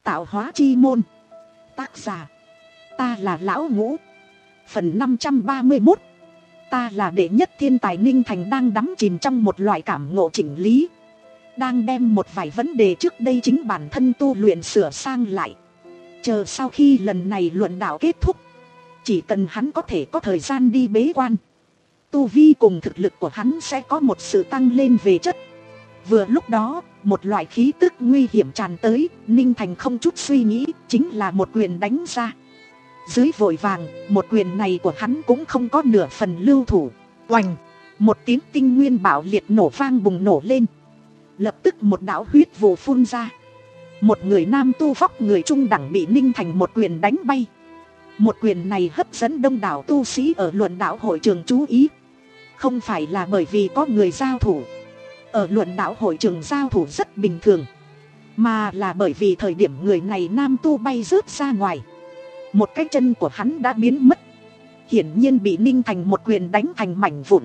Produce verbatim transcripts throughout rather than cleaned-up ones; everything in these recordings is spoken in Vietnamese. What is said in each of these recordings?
Tạo hóa chi môn. Tác giả, ta là Lão Ngũ. Phần năm trăm ba mươi mốt. Ta là đệ nhất thiên tài. Ninh Thành đang đắm chìm trong một loại cảm ngộ chỉnh lý, đang đem một vài vấn đề trước đây chính bản thân tu luyện sửa sang lại. Chờ sau khi lần này luận đạo kết thúc, chỉ cần hắn có thể có thời gian đi bế quan, tu vi cùng thực lực của hắn sẽ có một sự tăng lên về chất. Vừa lúc đó, một loại khí tức nguy hiểm tràn tới. Ninh Thành không chút suy nghĩ, chính là một quyền đánh ra. Dưới vội vàng, một quyền này của hắn cũng không có nửa phần lưu thủ. Oành, một tiếng tinh nguyên bạo liệt nổ vang bùng nổ lên. Lập tức một đạo huyết vụ phun ra. Một người nam tu vóc người trung đẳng bị Ninh Thành một quyền đánh bay. Một quyền này hấp dẫn đông đảo tu sĩ ở luận đạo hội trường chú ý. Không phải là bởi vì có người giao thủ, ở luận đạo hội trường giao thủ rất bình thường, mà là bởi vì thời điểm người này nam tu bay rớt ra ngoài, một cái chân của hắn đã biến mất. Hiển nhiên bị Ninh Thành một quyền đánh thành mảnh vụn.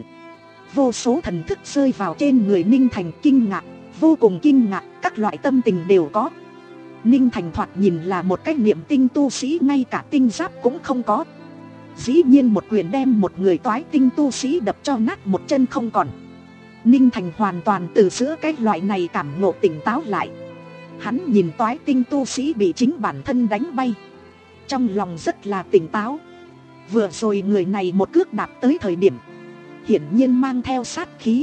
Vô số thần thức rơi vào trên người Ninh Thành, kinh ngạc, vô cùng kinh ngạc, các loại tâm tình đều có. Ninh Thành thoạt nhìn là một cái niệm tinh tu sĩ, ngay cả tinh giáp cũng không có. Dĩ nhiên một quyền đem một người toái tinh tu sĩ đập cho nát một chân không còn. Ninh Thành hoàn toàn từ giữa cái loại này cảm ngộ tỉnh táo lại. Hắn nhìn toái tinh tu sĩ bị chính bản thân đánh bay, trong lòng rất là tỉnh táo. Vừa rồi người này một cước đạp tới thời điểm, hiển nhiên mang theo sát khí.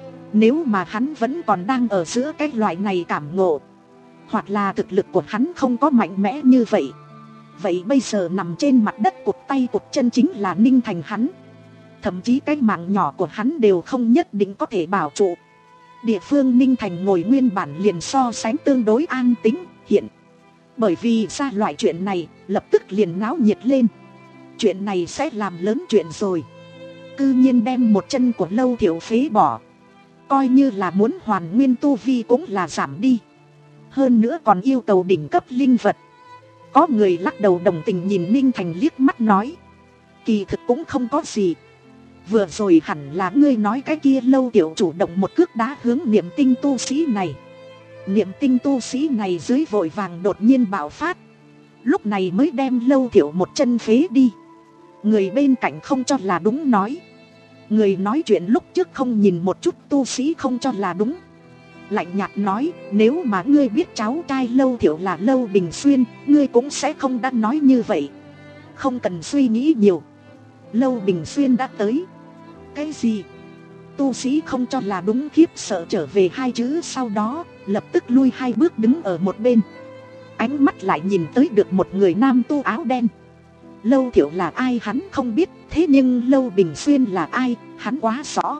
Nếu mà hắn vẫn còn đang ở giữa cái loại này cảm ngộ, hoặc là thực lực của hắn không có mạnh mẽ như vậy, vậy bây giờ nằm trên mặt đất cụt tay cụt chân chính là Ninh Thành hắn. Thậm chí cái mạng nhỏ của hắn đều không nhất định có thể bảo trụ. Địa phương Ninh Thành ngồi nguyên bản liền so sánh tương đối an tĩnh. Hiện bởi vì ra loại chuyện này, lập tức liền náo nhiệt lên. Chuyện này sẽ làm lớn chuyện rồi. Cư nhiên đem một chân của Lâu Thiệu phế bỏ, coi như là muốn hoàn nguyên tu vi cũng là giảm đi. Hơn nữa còn yêu cầu đỉnh cấp linh vật. Có người lắc đầu đồng tình nhìn Ninh Thành liếc mắt nói, kỳ thực cũng không có gì. Vừa rồi hẳn là ngươi nói cái kia Lâu Tiểu chủ động một cước đá hướng niệm tinh tu sĩ này. Niệm tinh tu sĩ này dưới vội vàng đột nhiên bạo phát, lúc này mới đem Lâu Tiểu một chân phế đi. Người bên cạnh không cho là đúng nói, người nói chuyện lúc trước không nhìn một chút tu sĩ không cho là đúng. Lạnh nhạt nói, nếu mà ngươi biết cháu trai Lâu Thiệu là Lâu Bình Xuyên, ngươi cũng sẽ không đã nói như vậy. Không cần suy nghĩ nhiều, Lâu Bình Xuyên đã tới. Cái gì? Tu sĩ không cho là đúng khiếp sợ trở về hai chữ, sau đó lập tức lui hai bước đứng ở một bên. Ánh mắt lại nhìn tới được một người nam tu áo đen. Lâu Thiệu là ai hắn không biết, thế nhưng Lâu Bình Xuyên là ai hắn quá rõ.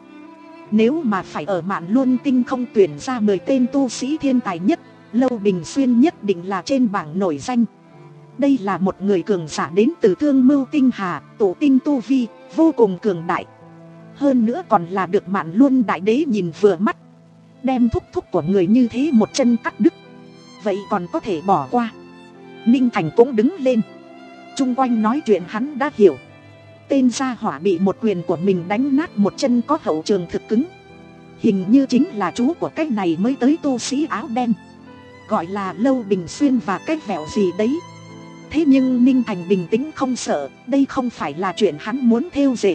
Nếu mà phải ở Mạn Luân Tinh không tuyển ra mười tên tu sĩ thiên tài nhất, Lâu Bình Xuyên nhất định là trên bảng nổi danh. Đây là một người cường giả đến từ Thương Mưu Tinh Hà, tổ tinh tu vi, vô cùng cường đại. Hơn nữa còn là được Mạn Luân Đại Đế nhìn vừa mắt, đem thúc thúc của người như thế một chân cắt đứt, vậy còn có thể bỏ qua. Ninh Thành cũng đứng lên, chung quanh nói chuyện hắn đã hiểu. Tên gia hỏa bị một quyền của mình đánh nát một chân có hậu trường thực cứng, hình như chính là chú của cái này mới tới tu sĩ áo đen, gọi là Lâu Bình Xuyên và cái vẹo gì đấy. Thế nhưng Ninh Thành bình tĩnh không sợ, đây không phải là chuyện hắn muốn thêu dệt.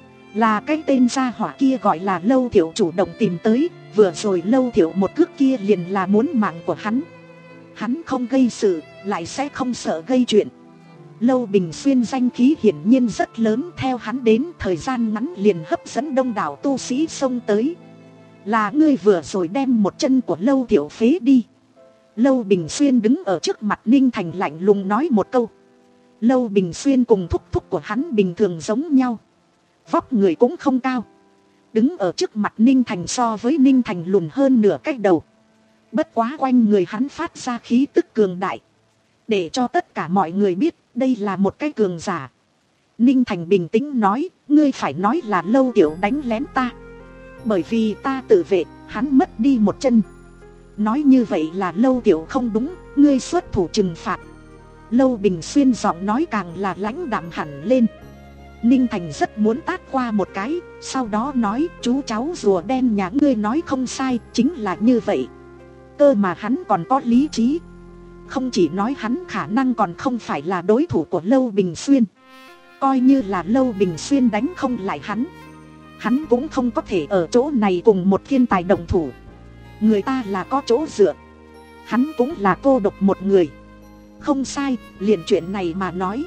Là cái tên gia hỏa kia gọi là Lâu Thiệu chủ động tìm tới. Vừa rồi Lâu Thiệu một cước kia liền là muốn mạng của hắn. Hắn không gây sự, lại sẽ không sợ gây chuyện. Lâu Bình Xuyên danh khí hiển nhiên rất lớn, theo hắn đến thời gian ngắn liền hấp dẫn đông đảo tu sĩ xông tới. Là ngươi vừa rồi đem một chân của Lâu Thiệu phế đi. Lâu Bình Xuyên đứng ở trước mặt Ninh Thành lạnh lùng nói một câu. Lâu Bình Xuyên cùng thúc thúc của hắn bình thường giống nhau, vóc người cũng không cao, đứng ở trước mặt Ninh Thành so với Ninh Thành lùn hơn nửa cái đầu. Bất quá quanh người hắn phát ra khí tức cường đại, để cho tất cả mọi người biết đây là một cái cường giả. Ninh Thành bình tĩnh nói, ngươi phải nói là Lâu Tiểu đánh lén ta, bởi vì ta tự vệ, hắn mất đi một chân. Nói như vậy là Lâu Tiểu không đúng, ngươi xuất thủ trừng phạt. Lâu Bình Xuyên giọng nói càng là lãnh đạm hẳn lên. Ninh Thành rất muốn tát qua một cái, sau đó nói, chú cháu rùa đen nhà ngươi nói không sai, chính là như vậy. Cơ mà hắn còn có lý trí. Không chỉ nói hắn khả năng còn không phải là đối thủ của Lâu Bình Xuyên, coi như là Lâu Bình Xuyên đánh không lại hắn, hắn cũng không có thể ở chỗ này cùng một thiên tài đồng thủ. Người ta là có chỗ dựa, hắn cũng là cô độc một người. Không sai, liền chuyện này mà nói,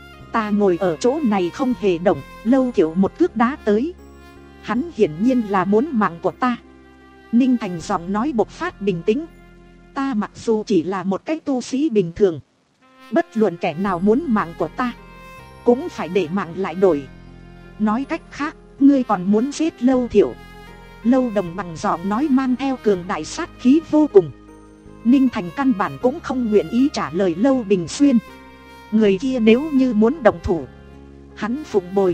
ta ngồi ở chỗ này không hề động, Lâu Thiệu một cước đá tới. Hắn hiển nhiên là muốn mạng của ta. Ninh Thành giọng nói bộc phát bình tĩnh. Ta mặc dù chỉ là một cái tu sĩ bình thường, bất luận kẻ nào muốn mạng của ta cũng phải để mạng lại đổi. Nói cách khác, ngươi còn muốn giết Lâu Thiệu? Lâu Đồng bằng giọng nói mang theo cường đại sát khí vô cùng. Ninh Thành căn bản cũng không nguyện ý trả lời Lâu Bình Xuyên. Người kia nếu như muốn động thủ, hắn phụng bồi.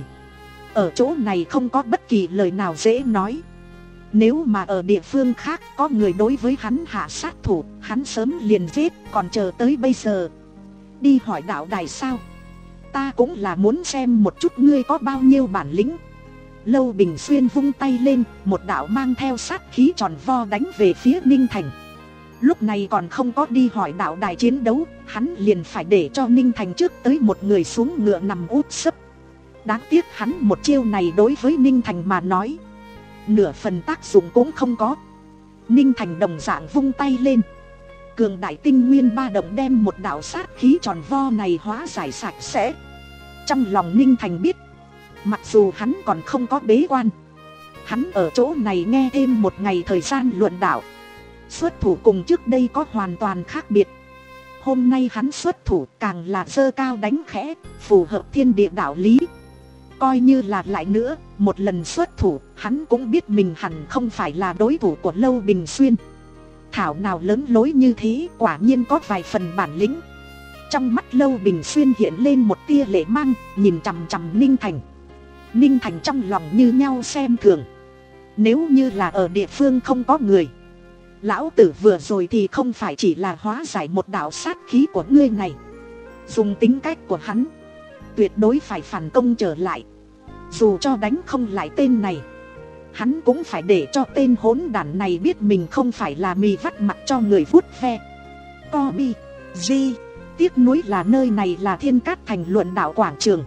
Ở chỗ này không có bất kỳ lời nào dễ nói. Nếu mà ở địa phương khác có người đối với hắn hạ sát thủ, hắn sớm liền giết, còn chờ tới bây giờ. Đi hỏi đạo đài sao? Ta cũng là muốn xem một chút ngươi có bao nhiêu bản lĩnh. Lâu Bình Xuyên vung tay lên, một đạo mang theo sát khí tròn vo đánh về phía Ninh Thành. Lúc này còn không có đi hỏi đạo đài chiến đấu, hắn liền phải để cho Ninh Thành trước tới một người xuống ngựa nằm úp sấp. Đáng tiếc hắn một chiêu này đối với Ninh Thành mà nói nửa phần tác dụng cũng không có. Ninh Thành đồng dạng vung tay lên, cường đại tinh nguyên ba động đem một đạo sát khí tròn vo này hóa giải sạch sẽ. Trong lòng Ninh Thành biết, mặc dù hắn còn không có bế quan, hắn ở chỗ này nghe thêm một ngày thời gian luận đạo, xuất thủ cùng trước đây có hoàn toàn khác biệt. Hôm nay hắn xuất thủ càng là giơ cao đánh khẽ, phù hợp thiên địa đạo lý. Coi như là lại nữa, một lần xuất thủ, hắn cũng biết mình hẳn không phải là đối thủ của Lâu Bình Xuyên. Thảo nào lớn lối như thế, quả nhiên có vài phần bản lĩnh. Trong mắt Lâu Bình Xuyên hiện lên một tia lệ mang, nhìn chằm chằm Ninh Thành. Ninh Thành trong lòng như nhau xem thường. Nếu như là ở địa phương không có người, lão tử vừa rồi thì không phải chỉ là hóa giải một đạo sát khí của ngươi này. Dùng tính cách của hắn, tuyệt đối phải phản công trở lại. Dù cho đánh không lại tên này, hắn cũng phải để cho tên hỗn đản này biết mình không phải là mì vắt mặt cho người vuốt ve. Co bi, di, tiếc nuối là nơi này là Thiên Cát Thành luận đạo quảng trường.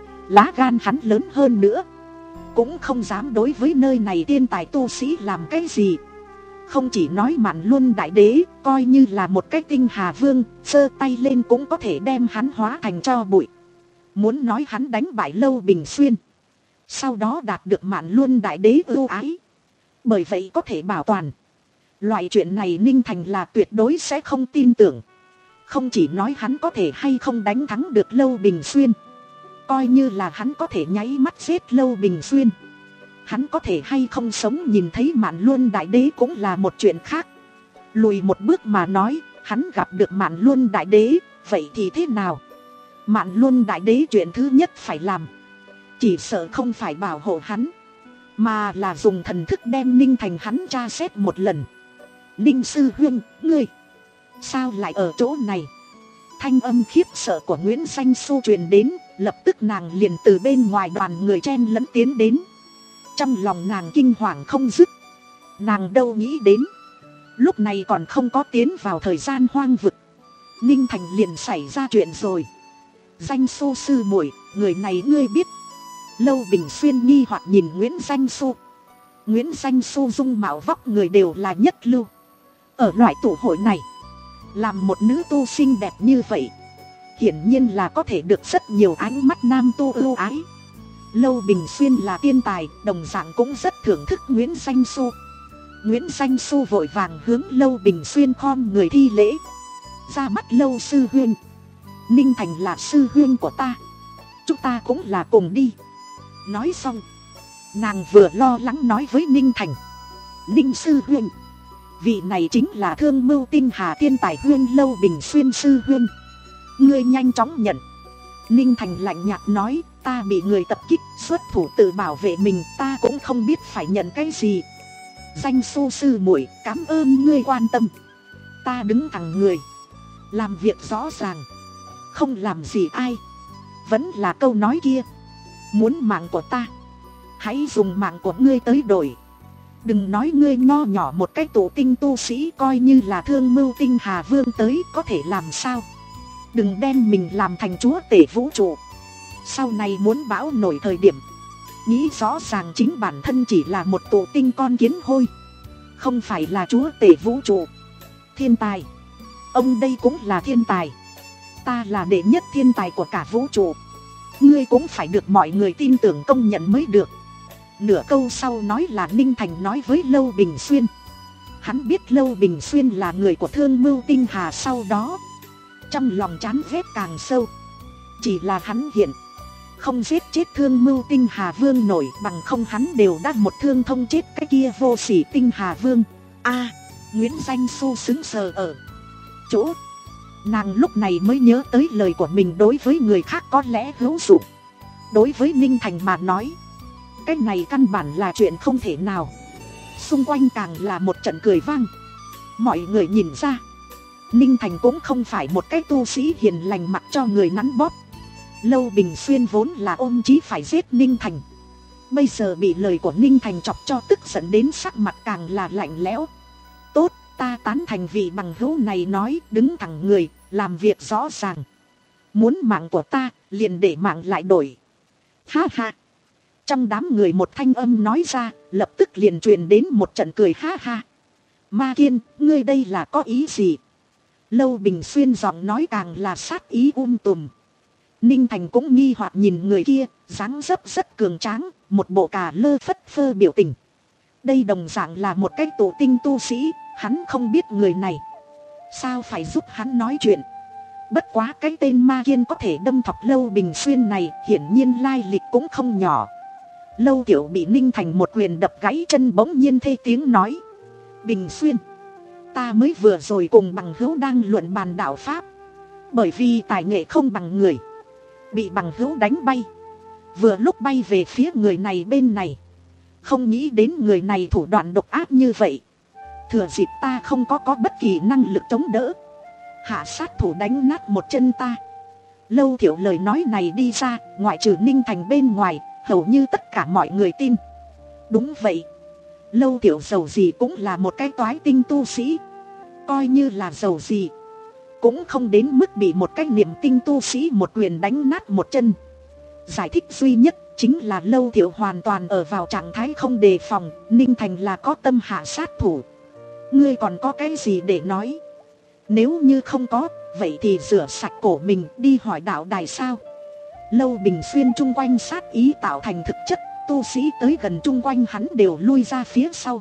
Lá gan hắn lớn hơn nữa, cũng không dám đối với nơi này tiên tài tu sĩ làm cái gì. Không chỉ nói Mạn Luân Đại Đế, coi như là một cái Tinh Hà Vương, giơ tay lên cũng có thể đem hắn hóa thành tro bụi. Muốn nói hắn đánh bại Lâu Bình Xuyên, sau đó đạt được Mạn Luân Đại Đế ưu ái, bởi vậy có thể bảo toàn. Loại chuyện này Ninh Thành là tuyệt đối sẽ không tin tưởng. Không chỉ nói hắn có thể hay không đánh thắng được Lâu Bình Xuyên, coi như là hắn có thể nháy mắt giết Lâu Bình Xuyên, hắn có thể hay không sống nhìn thấy Mạn Luân Đại Đế cũng là một chuyện khác. Lùi một bước mà nói, hắn gặp được Mạn Luân Đại Đế, vậy thì thế nào? Mạn Luân Đại Đế chuyện thứ nhất phải làm, chỉ sợ không phải bảo hộ hắn, mà là dùng thần thức đem Ninh Thành hắn tra xét một lần. Ninh sư huynh, ngươi sao lại ở chỗ này? Thanh âm khiếp sợ của Nguyễn Danh Xu truyền đến, lập tức nàng liền từ bên ngoài đoàn người chen lẫn tiến đến. Trong lòng nàng kinh hoàng không dứt. Nàng đâu nghĩ đến, lúc này còn không có tiến vào thời gian hoang vực, Ninh Thành liền xảy ra chuyện rồi. Danh Xu sư muội, người này ngươi biết? Lâu Bình Xuyên nghi hoặc nhìn Nguyễn Danh Xu. Nguyễn Danh Xu dung mạo vóc người đều là nhất lưu. Ở loại tụ hội này, làm một nữ tu xinh đẹp như vậy, hiển nhiên là có thể được rất nhiều ánh mắt nam tu ưu ái. Lâu Bình Xuyên là tiên tài, đồng dạng cũng rất thưởng thức Nguyễn Danh Xu. Nguyễn Danh Xu vội vàng hướng Lâu Bình Xuyên khom người thi lễ. Ra mắt Lâu sư huynh, Ninh Thành là sư huynh của ta, chúng ta cũng là cùng đi. Nói xong, nàng vừa lo lắng nói với Ninh Thành, Ninh sư huynh, vị này chính là Thương Mưu Tinh Hà tiên tài huynh Lâu Bình Xuyên sư huynh, ngươi nhanh chóng nhận. Ninh Thành lạnh nhạt nói, ta bị người tập kích, xuất thủ tự bảo vệ mình, ta cũng không biết phải nhận cái gì. Danh Xu sư muội, cảm ơn ngươi quan tâm. Ta đứng thẳng người, làm việc rõ ràng, không làm gì ai. Vẫn là câu nói kia, muốn mạng của ta, hãy dùng mạng của ngươi tới đổi. Đừng nói ngươi nho nhỏ một cái tụ tinh tu sĩ, coi như là Thương Mưu Tinh Hà Vương tới có thể làm sao. Đừng đem mình làm thành chúa tể vũ trụ. Sau này muốn bão nổi thời điểm, nghĩ rõ ràng chính bản thân chỉ là một tụ tinh con kiến hôi, không phải là chúa tể vũ trụ. Thiên tài, ông đây cũng là thiên tài. Ta là đệ nhất thiên tài của cả vũ trụ, ngươi cũng phải được mọi người tin tưởng công nhận mới được. Nửa câu sau nói là Ninh Thành nói với Lâu Bình Xuyên. Hắn biết Lâu Bình Xuyên là người của Thương Mưu Tinh Hà, sau đó trong lòng chán ghét càng sâu. Chỉ là hắn hiện không giết chết Thương Mưu Tinh Hà Vương nổi, bằng không hắn đều đã một thương thông chết cái kia vô sỉ Tinh Hà Vương. A, Nguyễn Danh Xu sững sờ ở chỗ. Nàng lúc này mới nhớ tới lời của mình đối với người khác có lẽ hữu dụng, đối với Ninh Thành mà nói cái này căn bản là chuyện không thể nào. Xung quanh càng là một trận cười vang. Mọi người nhìn ra Ninh Thành cũng không phải một cái tu sĩ hiền lành mặc cho người nắn bóp. Lâu Bình Xuyên vốn là ôm chí phải giết Ninh Thành, bây giờ bị lời của Ninh Thành chọc cho tức giận đến sắc mặt càng là lạnh lẽo. Tốt, ta tán thành vị bằng hữu này nói, đứng thẳng người, làm việc rõ ràng. Muốn mạng của ta, liền để mạng lại đổi. Ha ha. Trong đám người một thanh âm nói ra, lập tức liền truyền đến một trận cười ha ha. Ma Kiên, ngươi đây là có ý gì? Lâu Bình Xuyên giọng nói càng là sát ý um tùm. Ninh Thành cũng nghi hoặc nhìn người kia, dáng dấp rất cường tráng, một bộ cà lơ phất phơ biểu tình. Đây đồng dạng là một cái tổ tinh tu sĩ, hắn không biết người này, sao phải giúp hắn nói chuyện. Bất quá cái tên Ma Kiên có thể đâm thọc Lâu Bình Xuyên này, hiển nhiên lai lịch cũng không nhỏ. Lâu Tiểu bị Ninh Thành một quyền đập gãy chân, bỗng nhiên thê tiếng nói. Bình Xuyên, ta mới vừa rồi cùng bằng hữu đang luận bàn đạo pháp, bởi vì tài nghệ không bằng người, bị bằng hữu đánh bay. Vừa lúc bay về phía người này bên này, không nghĩ đến người này thủ đoạn độc ác như vậy. Thừa dịp ta không có có bất kỳ năng lực chống đỡ, hạ sát thủ đánh nát một chân ta. Lâu Thiệu lời nói này đi ra, ngoại trừ Ninh Thành bên ngoài, hầu như tất cả mọi người tin. Đúng vậy, Lâu Thiệu giàu gì cũng là một cái toái tinh tu sĩ. Coi như là giàu gì, cũng không đến mức bị một cái niệm tinh tu sĩ một quyền đánh nát một chân. Giải thích duy nhất chính là Lâu Thiệu hoàn toàn ở vào trạng thái không đề phòng, Ninh Thành là có tâm hạ sát thủ. Ngươi còn có cái gì để nói? Nếu như không có, vậy thì rửa sạch cổ mình đi hỏi đạo đài sao? Lâu Bình Xuyên chung quanh sát ý tạo thành thực chất, tu sĩ tới gần chung quanh hắn đều lui ra phía sau.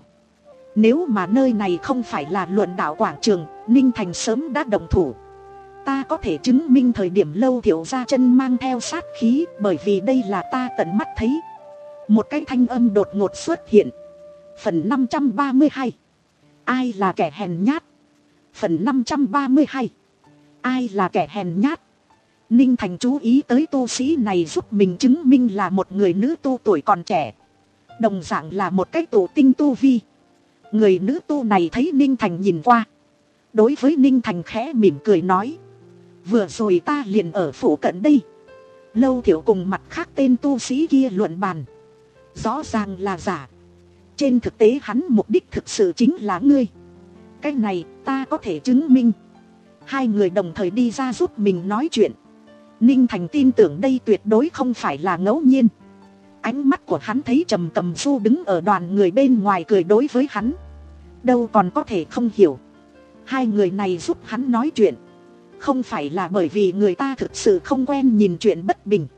Nếu mà nơi này không phải là luận đạo quảng trường, Ninh Thành sớm đã động thủ. Ta có thể chứng minh thời điểm Lâu Thiệu ra chân mang theo sát khí, bởi vì đây là ta tận mắt thấy. Một cái thanh âm đột ngột xuất hiện. Phần năm trăm ba mươi hai. Ai là kẻ hèn nhát? Phần năm trăm ba mươi hai. Ai là kẻ hèn nhát? Ninh Thành chú ý tới tu sĩ này giúp mình chứng minh là một người nữ tu tuổi còn trẻ, đồng dạng là một cái tổ tinh tu vi. Người nữ tu này thấy Ninh Thành nhìn qua, đối với Ninh Thành khẽ mỉm cười nói. Vừa rồi ta liền ở phủ cận đây. Lâu Thiệu cùng mặt khác tên tu sĩ kia luận bàn, rõ ràng là giả. Trên thực tế hắn mục đích thực sự chính là ngươi. Cái này ta có thể chứng minh. Hai người đồng thời đi ra giúp mình nói chuyện. Ninh Thành tin tưởng đây tuyệt đối không phải là ngẫu nhiên. Ánh mắt của hắn thấy Trầm Cầm Du đứng ở đoàn người bên ngoài cười đối với hắn, đâu còn có thể không hiểu. Hai người này giúp hắn nói chuyện, không phải là bởi vì người ta thực sự không quen nhìn chuyện bất bình,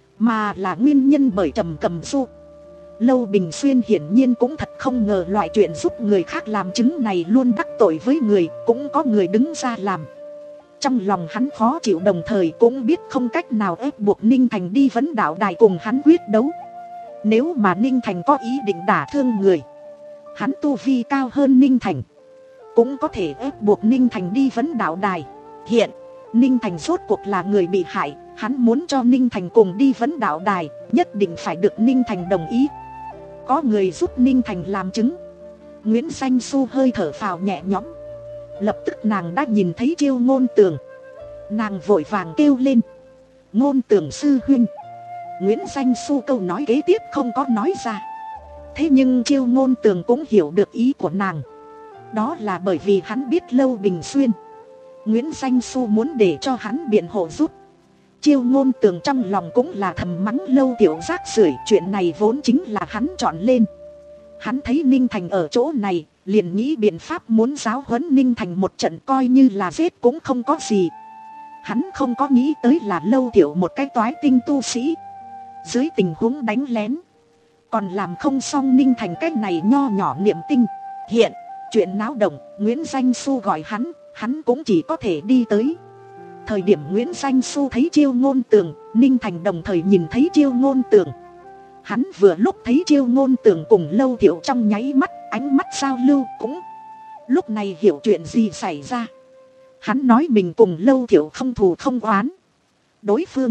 mà là nguyên nhân bởi Trầm Cầm Du. Lâu Bình Xuyên hiển nhiên cũng thật không ngờ loại chuyện giúp người khác làm chứng này luôn đắc tội với người, cũng có người đứng ra làm. Trong lòng hắn khó chịu, đồng thời cũng biết không cách nào ép buộc Ninh Thành đi vấn đạo đài cùng hắn quyết đấu. Nếu mà Ninh Thành có ý định đả thương người, hắn tu vi cao hơn Ninh Thành, cũng có thể ép buộc Ninh Thành đi vấn đạo đài. Hiện Ninh Thành rốt cuộc là người bị hại, hắn muốn cho Ninh Thành cùng đi vấn đạo đài, nhất định phải được Ninh Thành đồng ý. Có người giúp Ninh Thành làm chứng. Nguyễn Danh Xu hơi thở phào nhẹ nhõm. Lập tức nàng đã nhìn thấy Chiêu Ngôn Tường. Nàng vội vàng kêu lên. Ngôn Tường sư huynh. Nguyễn Danh Xu câu nói kế tiếp không có nói ra. Thế nhưng Chiêu Ngôn Tường cũng hiểu được ý của nàng. Đó là bởi vì hắn biết Lâu Bình Xuyên, Nguyễn Danh Xu muốn để cho hắn biện hộ giúp. Chiêu Ngôn Tường trong lòng cũng là thầm mắng Lâu Tiểu rác rưởi, chuyện này vốn chính là hắn chọn lên. Hắn thấy Ninh Thành ở chỗ này, liền nghĩ biện pháp muốn giáo huấn Ninh Thành một trận, coi như là giết cũng không có gì. Hắn không có nghĩ tới là Lâu Tiểu một cái toái tinh tu sĩ, dưới tình huống đánh lén còn làm không xong Ninh Thành cái này nho nhỏ niệm tinh. Hiện chuyện náo động, Nguyễn Danh Xu gọi hắn, hắn cũng chỉ có thể đi tới. Thời điểm Nguyễn Danh Xu thấy Chiêu Ngôn Tường, Ninh Thành đồng thời nhìn thấy Chiêu Ngôn Tường. Hắn vừa lúc thấy Chiêu Ngôn Tường cùng Lâu Thiệu trong nháy mắt, ánh mắt giao lưu, cũng lúc này hiểu chuyện gì xảy ra. Hắn nói mình cùng Lâu Thiệu không thù không oán. Đối phương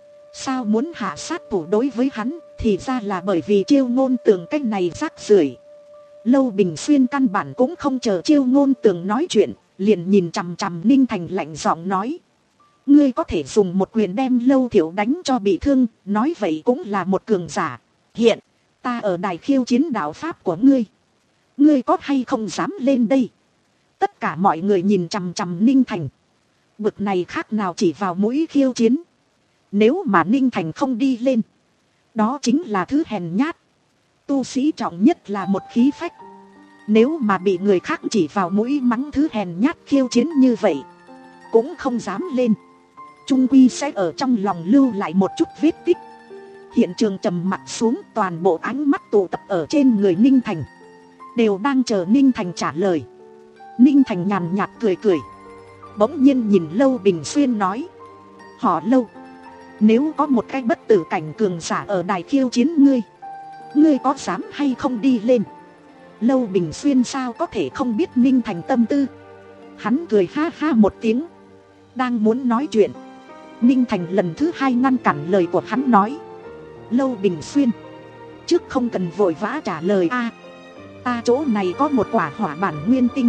sao muốn hạ sát thủ đối với hắn, thì ra là bởi vì Chiêu Ngôn Tường cái này rác rưởi. Lâu Bình Xuyên căn bản cũng không chờ Chiêu Ngôn Tường nói chuyện, liền nhìn chằm chằm Ninh Thành lạnh giọng nói: ngươi có thể dùng một quyền đem Lâu Thiệu đánh cho bị thương, nói vậy cũng là một cường giả. Hiện ta ở đài khiêu chiến đạo pháp của ngươi, ngươi có hay không dám lên đây? Tất cả mọi người nhìn chằm chằm Ninh Thành. Bực này khác nào chỉ vào mũi khiêu chiến. Nếu mà Ninh Thành không đi lên, đó chính là thứ hèn nhát. Tu sĩ trọng nhất là một khí phách. Nếu mà bị người khác chỉ vào mũi mắng thứ hèn nhát khiêu chiến như vậy, cũng không dám lên, chung quy sẽ ở trong lòng lưu lại một chút vết tích. Hiện trường trầm mặc xuống, toàn bộ ánh mắt tụ tập ở trên người Ninh Thành, đều đang chờ Ninh Thành trả lời. Ninh Thành nhàn nhạt cười cười, bỗng nhiên nhìn Lâu Bình Xuyên nói: họ Lâu, nếu có một cái bất tử cảnh cường giả ở đài khiêu chiến ngươi, ngươi có dám hay không đi lên? Lâu Bình Xuyên sao có thể không biết Ninh Thành tâm tư. Hắn cười ha ha một tiếng, đang muốn nói chuyện, Ninh Thành lần thứ hai ngăn cản lời của hắn, nói: Lâu Bình Xuyên, trước không cần vội vã trả lời a. Ta chỗ này có một quả hỏa bản nguyên tinh,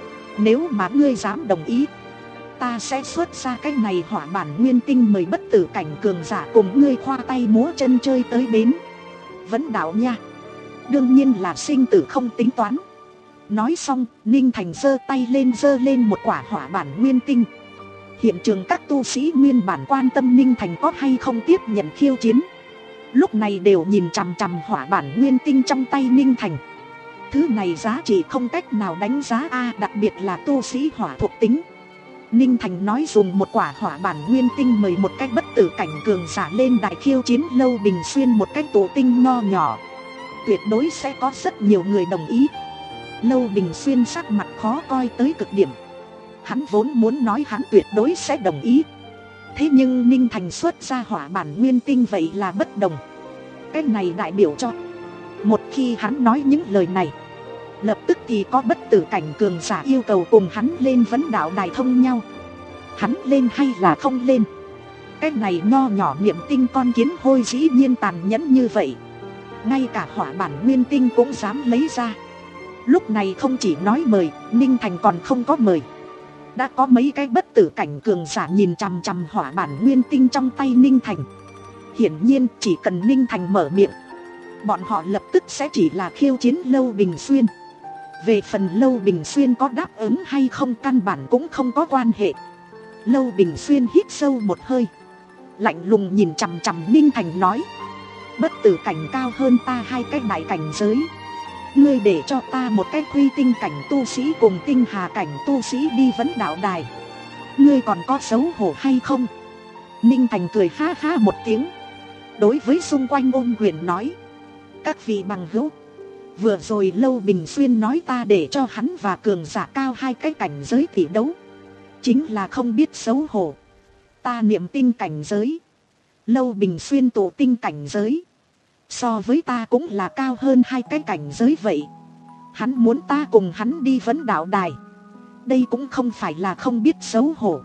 nếu mà ngươi dám đồng ý, ta sẽ xuất ra cái này hỏa bản nguyên tinh, mời bất tử cảnh cường giả cùng ngươi khoa tay múa chân chơi tới bến vấn đạo nha. Đương nhiên là sinh tử không tính toán. Nói xong, Ninh Thành giơ tay lên, giơ lên một quả hỏa bản nguyên tinh. Hiện trường các tu sĩ nguyên bản quan tâm Ninh Thành có hay không tiếp nhận khiêu chiến, lúc này đều nhìn chằm chằm hỏa bản nguyên tinh trong tay Ninh Thành. Thứ này giá trị không cách nào đánh giá a, đặc biệt là tu sĩ hỏa thuộc tính. Ninh Thành nói dùng một quả hỏa bản nguyên tinh mời một cách bất tử cảnh cường giả lên đại khiêu chiến Lâu Bình Xuyên một cách tổ tinh nho nhỏ, tuyệt đối sẽ có rất nhiều người đồng ý. Lâu Bình Xuyên sắc mặt khó coi tới cực điểm. Hắn vốn muốn nói hắn tuyệt đối sẽ đồng ý, thế nhưng Ninh Thành xuất ra hỏa bản nguyên tinh vậy là bất đồng. Cái này đại biểu cho một khi hắn nói những lời này, lập tức thì có bất tử cảnh cường giả yêu cầu cùng hắn lên vấn đạo đài thông nhau. Hắn lên hay là không lên? Cái này nho nhỏ niệm tinh con kiến hôi dĩ nhiên tàn nhẫn như vậy, ngay cả hỏa bản nguyên tinh cũng dám lấy ra. Lúc này không chỉ nói mời, Ninh Thành còn không có mời. Đã có mấy cái bất tử cảnh cường giả nhìn chằm chằm hỏa bản nguyên tinh trong tay Ninh Thành. Hiển nhiên chỉ cần Ninh Thành mở miệng, bọn họ lập tức sẽ chỉ là khiêu chiến Lâu Bình Xuyên. Về phần Lâu Bình Xuyên có đáp ứng hay không căn bản cũng không có quan hệ. Lâu Bình Xuyên hít sâu một hơi, lạnh lùng nhìn chằm chằm Ninh Thành nói: bất tử cảnh cao hơn ta hai cái đại cảnh giới, ngươi để cho ta một cái huy tinh cảnh tu sĩ cùng tinh hà cảnh tu sĩ đi vấn đạo đài, ngươi còn có xấu hổ hay không? Ninh Thành cười ha ha một tiếng, đối với xung quanh ôn quyền nói: các vị bằng hữu, vừa rồi Lâu Bình Xuyên nói ta để cho hắn và cường giả cao hai cái cảnh giới tỷ đấu, chính là không biết xấu hổ. Ta niệm tinh cảnh giới, Lâu Bình Xuyên tụ tinh cảnh giới, so với ta cũng là cao hơn hai cái cảnh giới vậy. Hắn muốn ta cùng hắn đi vấn đạo đài, đây cũng không phải là không biết xấu hổ.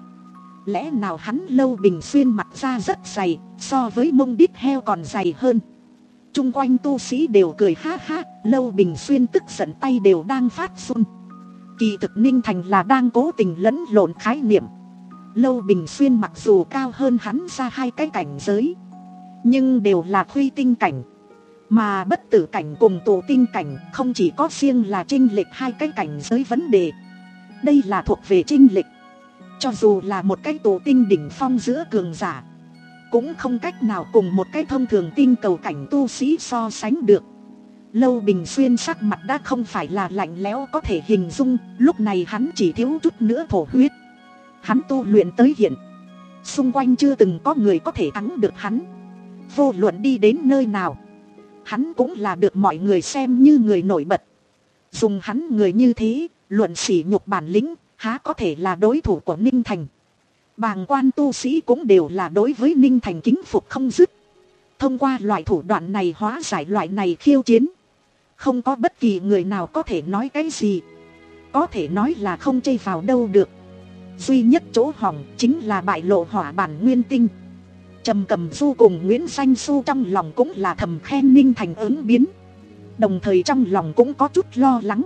Lẽ nào hắn Lâu Bình Xuyên mặt ra rất dày, so với mông đít heo còn dày hơn. Trung quanh tu sĩ đều cười ha ha. Lâu Bình Xuyên tức giận tay đều đang phát run. Kỳ thực Ninh Thành là đang cố tình lẫn lộn khái niệm. Lâu Bình Xuyên mặc dù cao hơn hắn ra hai cái cảnh giới, nhưng đều là huy tinh cảnh, Mà bất tử cảnh cùng tụ tinh cảnh không chỉ có riêng là chênh lệch hai cái cảnh giới vấn đề. Đây là thuộc về chênh lệch. Cho dù là một cái tụ tinh đỉnh phong giữa cường giả, cũng không cách nào cùng một cái thông thường tinh cầu cảnh tu sĩ so sánh được. Lâu Bình Xuyên sắc mặt đã không phải là lạnh lẽo có thể hình dung. Lúc này hắn chỉ thiếu chút nữa thổ huyết. Hắn tu luyện tới hiện, xung quanh chưa từng có người có thể thắng được hắn. Vô luận đi đến nơi nào, hắn cũng là được mọi người xem như người nổi bật. Dùng hắn người như thế, luận sỉ nhục bản lĩnh, há có thể là đối thủ của Ninh Thành. Bàng quan tu sĩ cũng đều là đối với Ninh Thành kính phục không dứt. Thông qua loại thủ đoạn này hóa giải loại này khiêu chiến, không có bất kỳ người nào có thể nói cái gì. Có thể nói là không chê vào đâu được. Duy nhất chỗ hỏng chính là bại lộ hỏa bản nguyên tinh. Trầm Cầm Du cùng Nguyễn Danh Xu trong lòng cũng là thầm khen Ninh Thành ứng biến, đồng thời trong lòng cũng có chút lo lắng.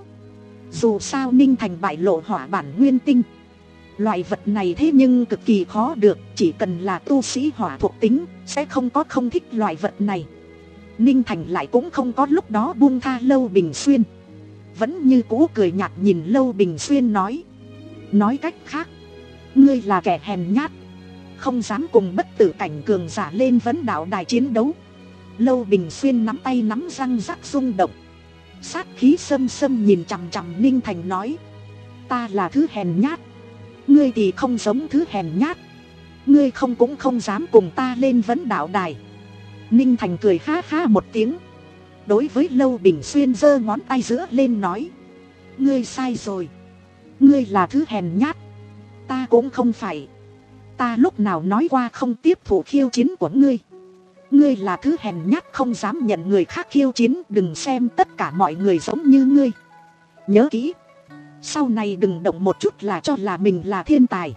Dù sao Ninh Thành bại lộ hỏa bản nguyên tinh, loại vật này thế nhưng cực kỳ khó được. Chỉ cần là tu sĩ hỏa thuộc tính sẽ không có không thích loại vật này. Ninh Thành lại cũng không có lúc đó buông tha Lâu Bình Xuyên, vẫn như cũ cười nhạt nhìn Lâu Bình Xuyên nói. Nói cách khác, ngươi là kẻ hèn nhát, không dám cùng bất tử cảnh cường giả lên vấn đạo đài chiến đấu. Lâu Bình Xuyên nắm tay nắm răng rắc rung động, sát khí xâm xâm nhìn chằm chằm Ninh Thành nói. Ta là thứ hèn nhát, ngươi thì không giống thứ hèn nhát. Ngươi không cũng không dám cùng ta lên vấn đạo đài. Ninh Thành cười ha ha một tiếng, đối với Lâu Bình Xuyên giơ ngón tay giữa lên nói. Ngươi sai rồi, ngươi là thứ hèn nhát, ta cũng không phải. Ta lúc nào nói qua không tiếp thụ khiêu chiến của ngươi. Ngươi là thứ hèn nhát không dám nhận người khác khiêu chiến. Đừng xem tất cả mọi người giống như ngươi. Nhớ kỹ, sau này đừng động một chút là cho là mình là thiên tài.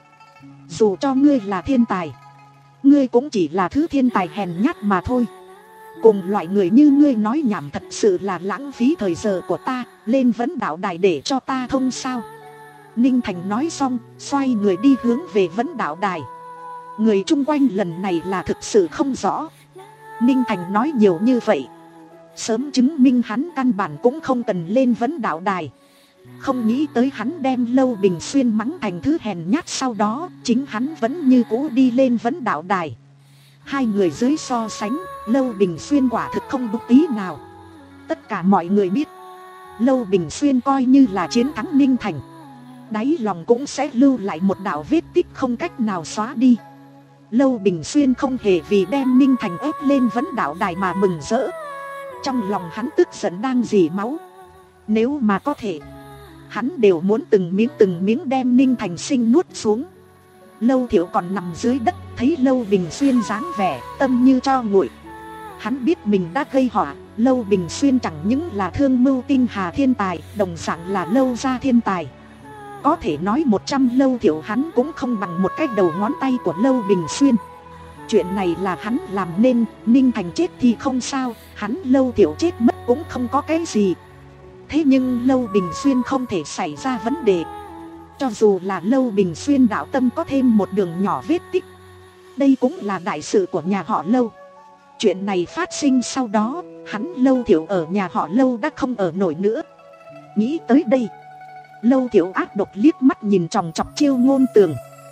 Dù cho ngươi là thiên tài, ngươi cũng chỉ là thứ thiên tài hèn nhát mà thôi. Cùng loại người như ngươi nói nhảm thật sự là lãng phí thời giờ của ta. Lên vấn đạo đài để cho ta thông sao. Ninh Thành nói xong, xoay người đi hướng về vấn đạo đài. Người chung quanh lần này là thực sự không rõ. Ninh Thành nói nhiều như vậy, sớm chứng minh hắn căn bản cũng không cần lên vấn đạo đài. Không nghĩ tới hắn đem Lâu Bình Xuyên mắng thành thứ hèn nhát, sau đó chính hắn vẫn như cũ đi lên vấn đạo đài. Hai người dưới so sánh, Lâu Bình Xuyên quả thực không đúng tí nào. Tất cả mọi người biết, Lâu Bình Xuyên coi như là chiến thắng Ninh Thành, đáy lòng cũng sẽ lưu lại một đạo vết tích không cách nào xóa đi. Lâu Bình Xuyên không hề vì đem Ninh Thành ép lên vấn đạo đài mà mừng rỡ. Trong lòng hắn tức giận đang rỉ máu. Nếu mà có thể, hắn đều muốn từng miếng từng miếng đem Ninh Thành sinh nuốt xuống. Lâu Thiệu còn nằm dưới đất, thấy Lâu Bình Xuyên dáng vẻ tâm như tro nguội. Hắn biết mình đã gây họa. Lâu Bình Xuyên chẳng những là thương mưu tinh hà thiên tài, đồng dạng là Lâu gia thiên tài. Có thể nói một trăm Lâu Thiệu hắn cũng không bằng một cái đầu ngón tay của Lâu Bình Xuyên. Chuyện này là hắn làm nên. Ninh Thành chết thì không sao, hắn Lâu Thiệu chết mất cũng không có cái gì. Thế nhưng Lâu Bình Xuyên không thể xảy ra vấn đề. Cho dù là Lâu Bình Xuyên đạo tâm có thêm một đường nhỏ vết tích, đây cũng là đại sự của nhà họ Lâu. Chuyện này phát sinh sau đó, hắn Lâu Thiệu ở nhà họ Lâu đã không ở nổi nữa. Nghĩ tới đây, Lâu Thiệu ác độc liếc mắt nhìn chòng chọc Chiêu Ngôn Tường.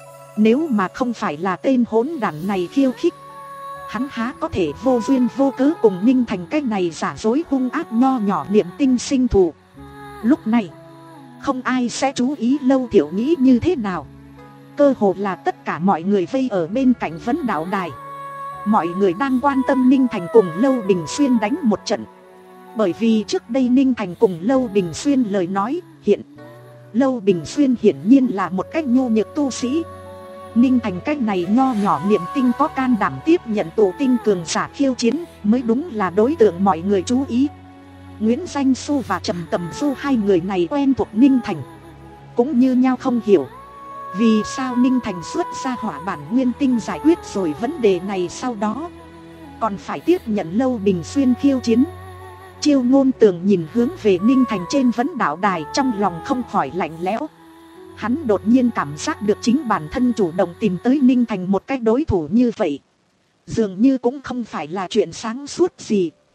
Nếu mà không phải là tên hỗn đản này khiêu khích, hắn há có thể vô duyên vô cớ cùng Ninh Thành cái này giả dối hung ác nho nhỏ niệm tinh sinh thù. Lúc này, không ai sẽ chú ý Lâu Thiệu nghĩ như thế nào. Cơ hồ là tất cả mọi người vây ở bên cạnh vấn đạo đài. Mọi người đang quan tâm Ninh Thành cùng Lâu Bình Xuyên đánh một trận. Bởi vì trước đây Ninh Thành cùng Lâu Bình Xuyên lời nói, hiện Lâu Bình Xuyên hiển nhiên là một cách nhu nhược tu sĩ. Ninh Thành cách này nho nhỏ niệm tinh có can đảm tiếp nhận tụ tinh cường giả khiêu chiến, mới đúng là đối tượng mọi người chú ý. Nguyễn Danh Xu và Trầm Cầm Du hai người này quen thuộc Ninh Thành, cũng như nhau không hiểu vì sao Ninh Thành xuất ra hỏa bản nguyên tinh giải quyết rồi vấn đề này, sau đó còn phải tiếp nhận Lâu Bình Xuyên khiêu chiến. Chiêu Ngôn Tường nhìn hướng về Ninh Thành trên vấn đạo đài, trong lòng không khỏi lạnh lẽo. Hắn đột nhiên cảm giác được chính bản thân chủ động tìm tới Ninh Thành một cách đối thủ như vậy, dường như cũng không phải là chuyện sáng suốt gì.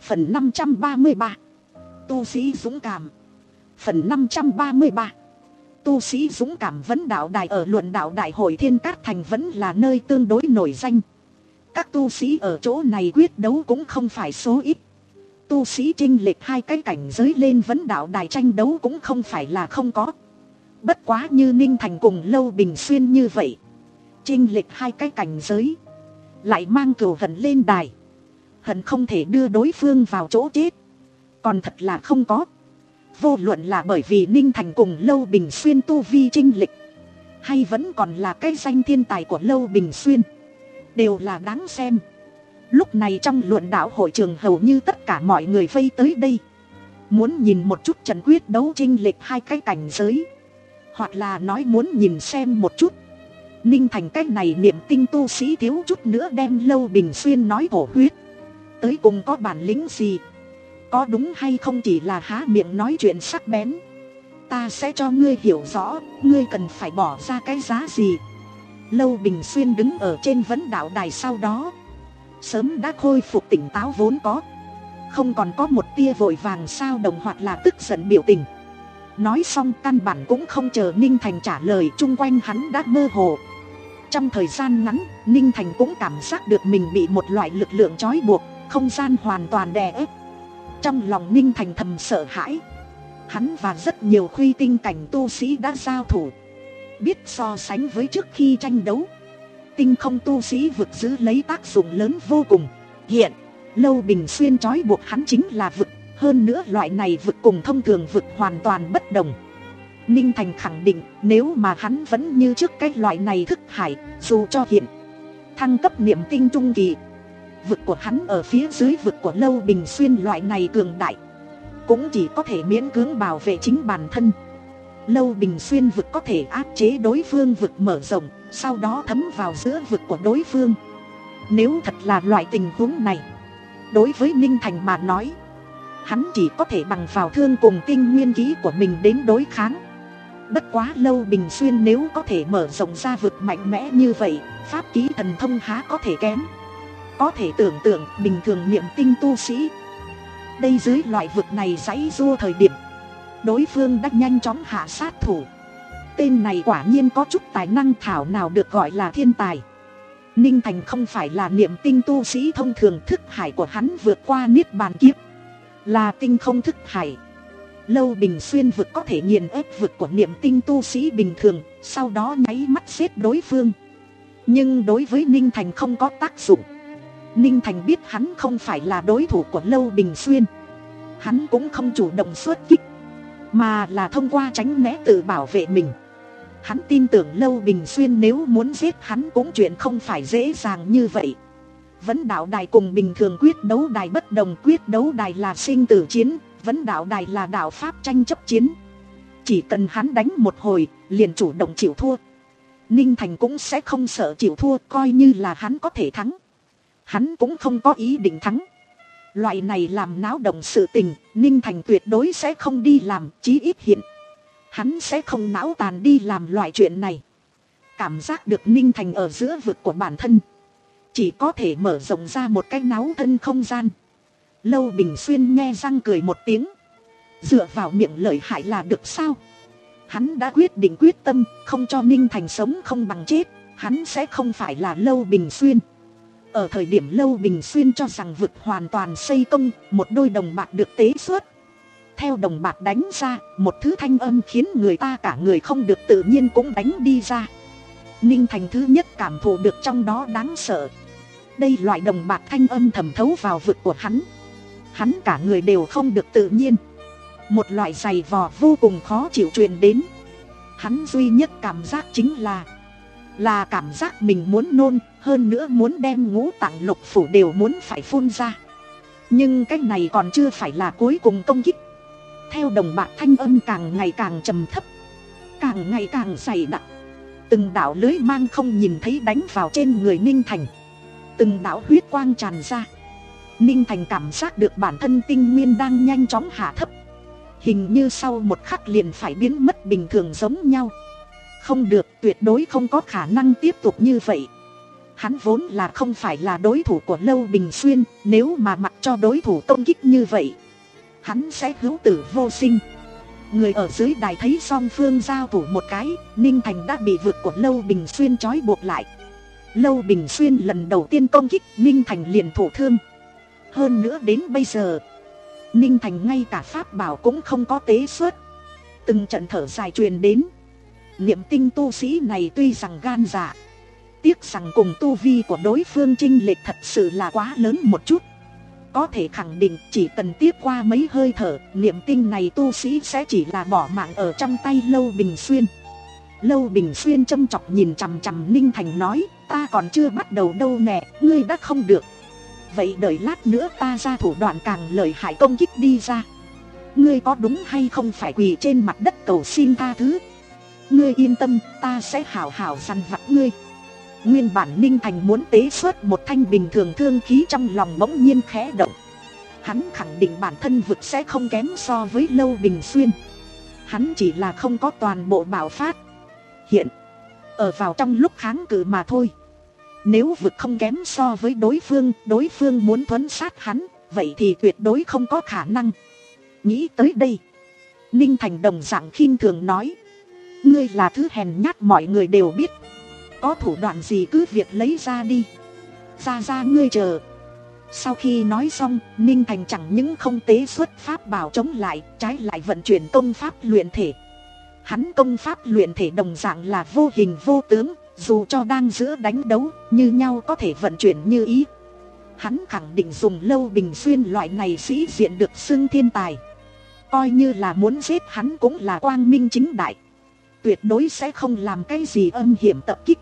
Phần năm trăm ba mươi ba. Tu sĩ dũng cảm. Phần năm trăm ba mươi ba. Tu sĩ dũng cảm. Vấn đạo đài ở luận đạo đại hội Thiên Cát Thành vẫn là nơi tương đối nổi danh. Các tu sĩ ở chỗ này quyết đấu cũng không phải số ít. Tu sĩ chênh lệch hai cái cảnh giới lên vấn đạo đài tranh đấu cũng không phải là không có. Bất quá như Ninh Thành cùng Lâu Bình Xuyên như vậy, chênh lệch hai cái cảnh giới, lại mang cừu hận lên đài, hận không thể đưa đối phương vào chỗ chết, còn thật là không có. Vô luận là bởi vì Ninh Thành cùng Lâu Bình Xuyên tu vi chênh lệch, hay vẫn còn là cái danh thiên tài của Lâu Bình Xuyên, đều là đáng xem. Lúc này trong luận đạo hội trường hầu như tất cả mọi người vây tới đây, muốn nhìn một chút trận quyết đấu chênh lệch hai cái cảnh giới, hoặc là nói muốn nhìn xem một chút Ninh Thành cái này niệm tinh tu sĩ thiếu chút nữa đem Lâu Bình Xuyên nói thổ huyết, tới cùng có bản lĩnh gì, có đúng hay không chỉ là há miệng nói chuyện sắc bén. Ta sẽ cho ngươi hiểu rõ, ngươi cần phải bỏ ra cái giá gì. Lâu Bình Xuyên đứng ở trên vấn đạo đài sau đó, sớm đã khôi phục tỉnh táo vốn có, không còn có một tia vội vàng sao động hoặc là tức giận biểu tình. Nói xong căn bản cũng không chờ Ninh Thành trả lời, chung quanh hắn đã mơ hồ. Trong thời gian ngắn, Ninh Thành cũng cảm giác được mình bị một loại lực lượng trói buộc, không gian hoàn toàn đè ép. Trong lòng Ninh Thành thầm sợ hãi. Hắn và rất nhiều khuy tinh cảnh tu sĩ đã giao thủ, biết so sánh với trước khi tranh đấu, tinh không tu sĩ vực giữ lấy tác dụng lớn vô cùng. Hiện Lâu Bình Xuyên trói buộc hắn chính là vực, hơn nữa loại này vực cùng thông thường vực hoàn toàn bất đồng. Ninh Thành khẳng định nếu mà hắn vẫn như trước cái loại này thức hải, dù cho hiện thăng cấp niệm tinh trung kỳ, vực của hắn ở phía dưới vực của Lâu Bình Xuyên loại này cường đại, cũng chỉ có thể miễn cưỡng bảo vệ chính bản thân. Lâu Bình Xuyên vực có thể áp chế đối phương vực mở rộng, sau đó thấm vào giữa vực của đối phương. Nếu thật là loại tình huống này, đối với Ninh Thành mà nói, hắn chỉ có thể bằng vào thương cùng tinh nguyên khí của mình đến đối kháng. Bất quá Lâu Bình Xuyên nếu có thể mở rộng ra vực mạnh mẽ như vậy, pháp khí thần thông há có thể kém. Có thể tưởng tượng bình thường niệm tinh tu sĩ, đây dưới loại vực này giãy giụa thời điểm, đối phương đã nhanh chóng hạ sát thủ. Tên này quả nhiên có chút tài năng, thảo nào được gọi là thiên tài. Ninh Thành không phải là niệm tinh tu sĩ thông thường, thức hải của hắn vượt qua niết bàn kiếp, là tinh không thức hải. Lâu Bình Xuyên vực có thể nghiền ép vực của niệm tinh tu sĩ bình thường, sau đó nháy mắt giết đối phương. Nhưng đối với Ninh Thành không có tác dụng. Ninh Thành biết hắn không phải là đối thủ của Lâu Bình Xuyên, hắn cũng không chủ động xuất kích, mà là thông qua tránh né tự bảo vệ mình. Hắn tin tưởng Lâu Bình Xuyên nếu muốn giết hắn cũng chuyện không phải dễ dàng như vậy. Vấn đạo đài cùng bình thường quyết đấu đài bất đồng, quyết đấu đài là sinh tử chiến, vấn đạo đài là đạo pháp tranh chấp chiến. Chỉ cần hắn đánh một hồi, liền chủ động chịu thua. Ninh Thành cũng sẽ không sợ chịu thua, coi như là hắn có thể thắng, hắn cũng không có ý định thắng. Loại này làm náo động sự tình, Ninh Thành tuyệt đối sẽ không đi làm, chí ít hiện hắn sẽ không não tàn đi làm loại chuyện này. Cảm giác được Ninh Thành ở giữa vực của bản thân, chỉ có thể mở rộng ra một cái náo thân không gian. Lâu Bình Xuyên nghe răng cười một tiếng, dựa vào miệng lợi hại là được sao? Hắn đã quyết định quyết tâm, không cho Ninh Thành sống không bằng chết, hắn sẽ không phải là Lâu Bình Xuyên. Ở thời điểm Lâu Bình Xuyên cho rằng vực hoàn toàn xây công, một đôi đồng bạc được tế xuất. Theo đồng bạc đánh ra, một thứ thanh âm khiến người ta cả người không được tự nhiên cũng đánh đi ra. Ninh Thành thứ nhất cảm thụ được trong đó đáng sợ. Đây loại đồng bạc thanh âm thẩm thấu vào vực của hắn. Hắn cả người đều không được tự nhiên. Một loại giày vò vô cùng khó chịu truyền đến. Hắn duy nhất cảm giác chính là Là cảm giác mình muốn nôn, hơn nữa muốn đem ngũ tạng lục phủ đều muốn phải phun ra. Nhưng cái này còn chưa phải là cuối cùng công kích. Theo đồng bạc thanh âm càng ngày càng trầm thấp, càng ngày càng dày đặc. Từng đạo lưới mang không nhìn thấy đánh vào trên người Ninh Thành. Từng đạo huyết quang tràn ra. Ninh Thành cảm giác được bản thân tinh nguyên đang nhanh chóng hạ thấp. Hình như sau một khắc liền phải biến mất bình thường giống nhau. Không được, tuyệt đối không có khả năng tiếp tục như vậy. Hắn vốn là không phải là đối thủ của Lâu Bình Xuyên, nếu mà mặc cho đối thủ công kích như vậy, hắn sẽ hữu tử vô sinh. Người ở dưới đài thấy song phương giao thủ một cái, Ninh Thành đã bị vực của Lâu Bình Xuyên trói buộc lại. Lâu Bình Xuyên lần đầu tiên công kích, Ninh Thành liền thụ thương. Hơn nữa đến bây giờ, Ninh Thành ngay cả pháp bảo cũng không có tế xuất. Từng trận thở dài truyền đến. Niệm Tinh tu sĩ này tuy rằng gan dạ, tiếc rằng cùng tu vi của đối phương chênh lệch thật sự là quá lớn một chút. Có thể khẳng định chỉ cần tiếp qua mấy hơi thở, Niệm Tinh này tu sĩ sẽ chỉ là bỏ mạng ở trong tay Lâu Bình Xuyên. Lâu Bình Xuyên châm chọc nhìn chằm chằm Ninh Thành nói, ta còn chưa bắt đầu đâu nè, ngươi đã không được. Vậy đợi lát nữa ta ra thủ đoạn càng lợi hại công kích đi ra. Ngươi có đúng hay không phải quỳ trên mặt đất cầu xin tha thứ. Ngươi yên tâm, ta sẽ hảo hảo săn vặt ngươi. Nguyên bản Ninh Thành muốn tế xuất một thanh bình thường thương khí trong lòng bỗng nhiên khẽ động. Hắn khẳng định bản thân vực sẽ không kém so với Lâu Bình Xuyên. Hắn chỉ là không có toàn bộ bảo phát hiện ở vào trong lúc kháng cự mà thôi. Nếu vực không kém so với đối phương, đối phương muốn thuấn sát hắn, vậy thì tuyệt đối không có khả năng. Nghĩ tới đây, Ninh Thành đồng dạng khinh thường nói, ngươi là thứ hèn nhát mọi người đều biết. Có thủ đoạn gì cứ việc lấy ra đi. Ra ra ngươi chờ. Sau khi nói xong, Ninh Thành chẳng những không tế xuất pháp bảo chống lại, trái lại vận chuyển công pháp luyện thể. Hắn công pháp luyện thể đồng dạng là vô hình vô tướng, dù cho đang giữa đánh đấu, như nhau có thể vận chuyển như ý. Hắn khẳng định dùng Lâu Bình Xuyên loại này sĩ diện được xưng thiên tài. Coi như là muốn giết hắn cũng là quang minh chính đại, tuyệt đối sẽ không làm cái gì âm hiểm tập kích.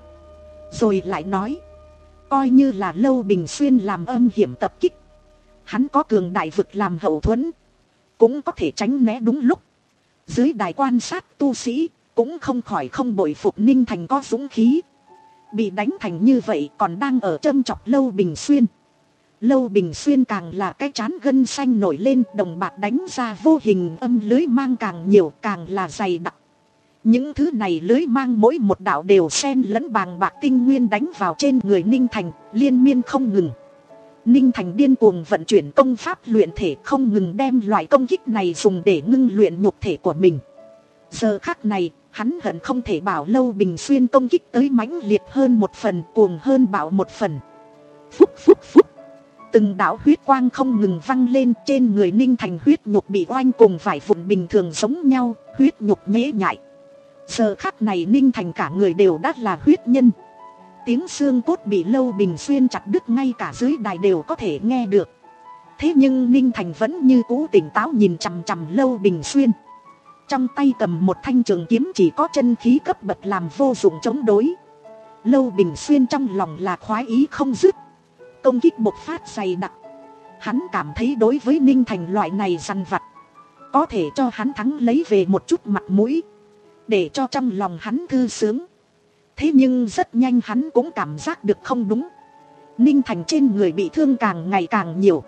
Rồi lại nói, coi như là Lâu Bình Xuyên làm âm hiểm tập kích, hắn có cường đại vực làm hậu thuẫn, cũng có thể tránh né đúng lúc. Dưới đài quan sát tu sĩ cũng không khỏi không bội phục Ninh Thành có dũng khí. Bị đánh thành như vậy còn đang ở châm chọc Lâu Bình Xuyên. Lâu Bình Xuyên càng là cái trán gân xanh nổi lên, đồng bạc đánh ra vô hình âm lưới mang càng nhiều, càng là dày đặc. Những thứ này lưới mang mỗi một đạo đều xen lẫn bàng bạc tinh nguyên đánh vào trên người Ninh Thành, liên miên không ngừng. Ninh Thành điên cuồng vận chuyển công pháp luyện thể, không ngừng đem loại công kích này dùng để ngưng luyện nhục thể của mình. Giờ khắc này, hắn hận không thể bảo Lâu Bình Xuyên công kích tới mãnh liệt hơn một phần, cuồng hơn bạo một phần. Phúc phúc phúc. Từng đạo huyết quang không ngừng văng lên, trên người Ninh Thành huyết nhục bị oanh cùng vải vụn bình thường giống nhau, huyết nhục nhễ nhại. Giờ khắc này Ninh Thành cả người đều đã là huyết nhân. Tiếng xương cốt bị Lâu Bình Xuyên chặt đứt ngay cả dưới đài đều có thể nghe được. Thế nhưng Ninh Thành vẫn như cũ tỉnh táo nhìn chằm chằm Lâu Bình Xuyên. Trong tay cầm một thanh trường kiếm chỉ có chân khí cấp bậc làm vô dụng chống đối. Lâu Bình Xuyên trong lòng là khoái ý không dứt. Công kích bộc phát dày đặc. Hắn cảm thấy đối với Ninh Thành loại này săn vặt, có thể cho hắn thắng lấy về một chút mặt mũi, để cho trong lòng hắn thư sướng. Thế nhưng rất nhanh hắn cũng cảm giác được không đúng. Ninh Thành trên người bị thương càng ngày càng nhiều,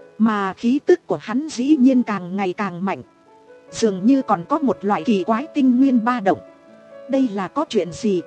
mà khí tức của hắn dĩ nhiên càng ngày càng mạnh. Dường như còn có một loại kỳ quái tinh nguyên ba động. Đây là có chuyện gì?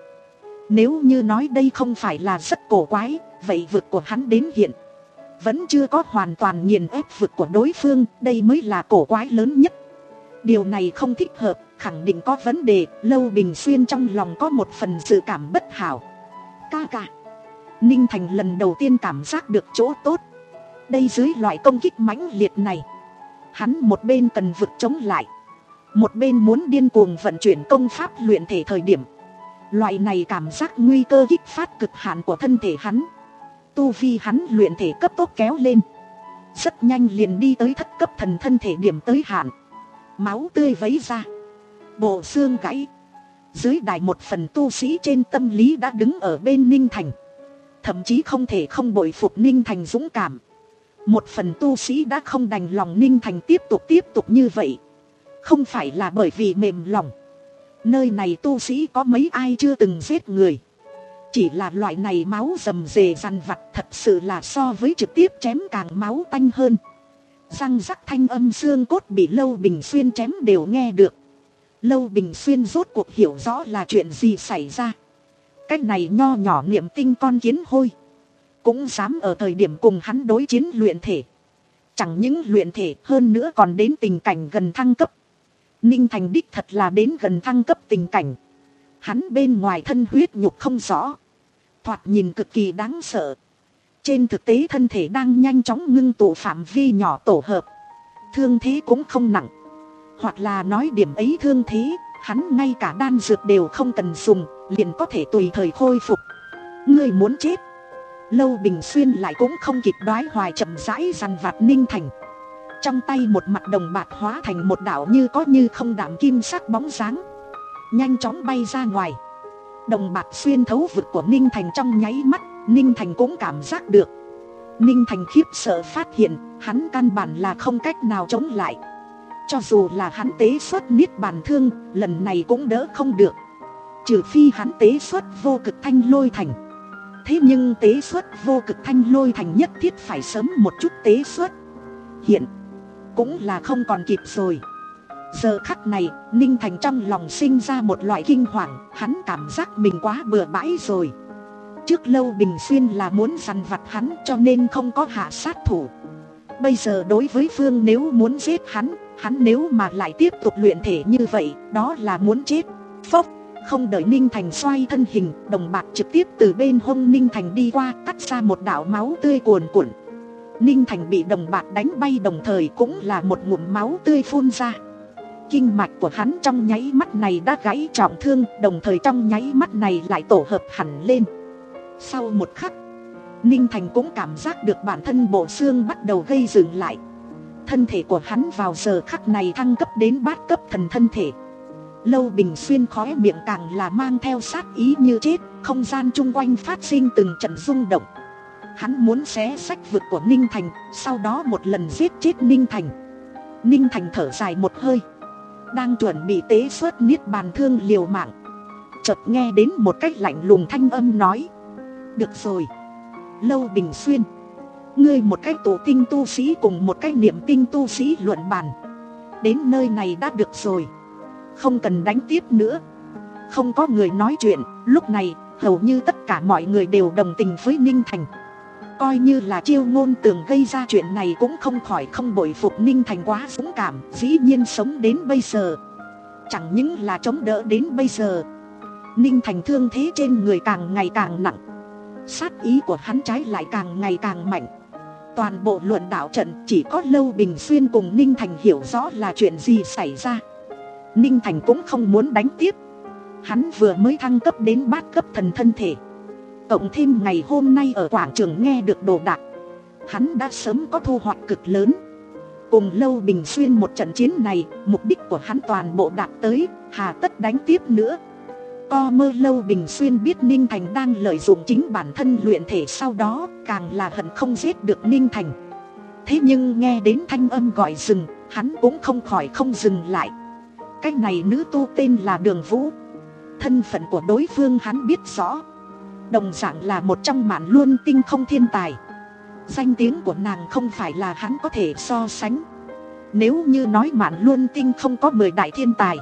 Nếu như nói đây không phải là rất cổ quái, vậy vực của hắn đến hiện vẫn chưa có hoàn toàn nghiền ép vực của đối phương, đây mới là cổ quái lớn nhất. Điều này không thích hợp, khẳng định có vấn đề. Lâu Bình Xuyên trong lòng có một phần dự cảm bất hảo. Ca ca. Ninh Thành lần đầu tiên cảm giác được chỗ tốt. Đây dưới loại công kích mãnh liệt này, hắn một bên cần vực chống lại, một bên muốn điên cuồng vận chuyển công pháp luyện thể thời điểm, loại này cảm giác nguy cơ kích phát cực hạn của thân thể hắn. Tu vi hắn luyện thể cấp tốc kéo lên, rất nhanh liền đi tới thất cấp thần thân thể điểm tới hạn. Máu tươi vấy ra, bộ xương gãy. Dưới đài một phần tu sĩ trên tâm lý đã đứng ở bên Ninh Thành, thậm chí không thể không bội phục Ninh Thành dũng cảm. Một phần tu sĩ đã không đành lòng Ninh Thành tiếp tục tiếp tục như vậy. Không phải là bởi vì mềm lòng. Nơi này tu sĩ có mấy ai chưa từng giết người. Chỉ là loại này máu rầm rề dằn vặt thật sự là so với trực tiếp chém càng máu tanh hơn. Răng rắc thanh âm xương cốt bị Lâu Bình Xuyên chém đều nghe được. Lâu Bình Xuyên rốt cuộc hiểu rõ là chuyện gì xảy ra. cái này nho nhỏ niệm tinh con kiến hôi cũng dám ở thời điểm cùng hắn đối chiến luyện thể. Chẳng những luyện thể hơn nữa còn đến tình cảnh gần thăng cấp. Ninh Thành đích thật là đến gần thăng cấp tình cảnh. Hắn bên ngoài thân huyết nhục không rõ, thoạt nhìn cực kỳ đáng sợ. Trên thực tế thân thể đang nhanh chóng ngưng tụ phạm vi nhỏ tổ hợp. Thương thế cũng không nặng. Hoặc là nói điểm ấy thương thế, hắn ngay cả đan dược đều không cần dùng, liền có thể tùy thời khôi phục. Ngươi muốn chết. Lâu Bình Xuyên lại cũng không kịp đoái hoài, chậm rãi dằn vặt Ninh Thành. Trong tay một mặt đồng bạc hóa thành một đạo như có như không đạm kim sắc bóng dáng, nhanh chóng bay ra ngoài. Đồng bạc xuyên thấu vực của Ninh Thành trong nháy mắt, Ninh Thành cũng cảm giác được. Ninh Thành khiếp sợ phát hiện, hắn căn bản là không cách nào chống lại. Cho dù là hắn tế xuất niết bàn thương, lần này cũng đỡ không được. Trừ phi hắn tế xuất vô cực thanh lôi thành. Thế nhưng tế xuất vô cực thanh lôi thành nhất thiết phải sớm một chút tế xuất. Hiện cũng là không còn kịp rồi. Giờ khắc này, Ninh Thành trong lòng sinh ra một loại kinh hoàng. Hắn cảm giác mình quá bừa bãi rồi. Trước Lâu Bình Xuyên là muốn dằn vặt hắn cho nên không có hạ sát thủ. Bây giờ đối với Phương nếu muốn giết hắn, hắn nếu mà lại tiếp tục luyện thể như vậy, đó là muốn chết. Phốc, không đợi Ninh Thành xoay thân hình, đồng bạc trực tiếp từ bên hông Ninh Thành đi qua, cắt ra một đạo máu tươi cuồn cuộn. Ninh Thành bị đồng bạc đánh bay, đồng thời cũng là một ngụm máu tươi phun ra. Kinh mạch của hắn trong nháy mắt này đã gãy trọng thương, đồng thời trong nháy mắt này lại tổ hợp hẳn lên. Sau một khắc, Ninh Thành cũng cảm giác được bản thân bộ xương bắt đầu gây dừng lại. Thân thể của hắn vào giờ khắc này thăng cấp đến bát cấp thần thân thể. Lâu Bình Xuyên khóe miệng càng là mang theo sát ý như chết, không gian chung quanh phát sinh từng trận rung động. Hắn muốn xé sách vực của Ninh Thành, sau đó một lần giết chết Ninh Thành. Ninh Thành thở dài một hơi, đang chuẩn bị tế xuất niết bàn thương liều mạng, chợt nghe đến một cách lạnh lùng thanh âm nói: được rồi, Lâu Bình Xuyên, ngươi một cách tổ tinh tu sĩ cùng một cách niệm tinh tu sĩ luận bàn, đến nơi này đã được rồi, không cần đánh tiếp nữa. Không có người nói chuyện, lúc này hầu như tất cả mọi người đều đồng tình với Ninh Thành. Coi như là Chiêu Ngôn Tường gây ra chuyện này cũng không khỏi không bội phục Ninh Thành quá dũng cảm, dĩ nhiên sống đến bây giờ. Chẳng những là chống đỡ đến bây giờ, Ninh Thành thương thế trên người càng ngày càng nặng, sát ý của hắn trái lại càng ngày càng mạnh. Toàn bộ luận đạo trận chỉ có Lâu Bình Xuyên cùng Ninh Thành hiểu rõ là chuyện gì xảy ra. Ninh Thành cũng không muốn đánh tiếp. Hắn vừa mới thăng cấp đến bát cấp thần thân thể, cộng thêm ngày hôm nay ở quảng trường nghe được đồ đạc, hắn đã sớm có thu hoạch cực lớn. Cùng Lâu Bình Xuyên một trận chiến này, mục đích của hắn toàn bộ đạt tới, hà tất đánh tiếp nữa. Co mơ Lâu Bình Xuyên biết Ninh Thành đang lợi dụng chính bản thân luyện thể, sau đó càng là hận không giết được Ninh Thành. Thế nhưng nghe đến thanh âm gọi dừng, hắn cũng không khỏi không dừng lại. Cái này nữ tu tên là Đường Vũ, thân phận của đối phương hắn biết rõ, đồng dạng là một trong mạn luân tinh không thiên tài. Danh tiếng của nàng không phải là hắn có thể so sánh. Nếu như nói mạn luân tinh không có mười đại thiên tài,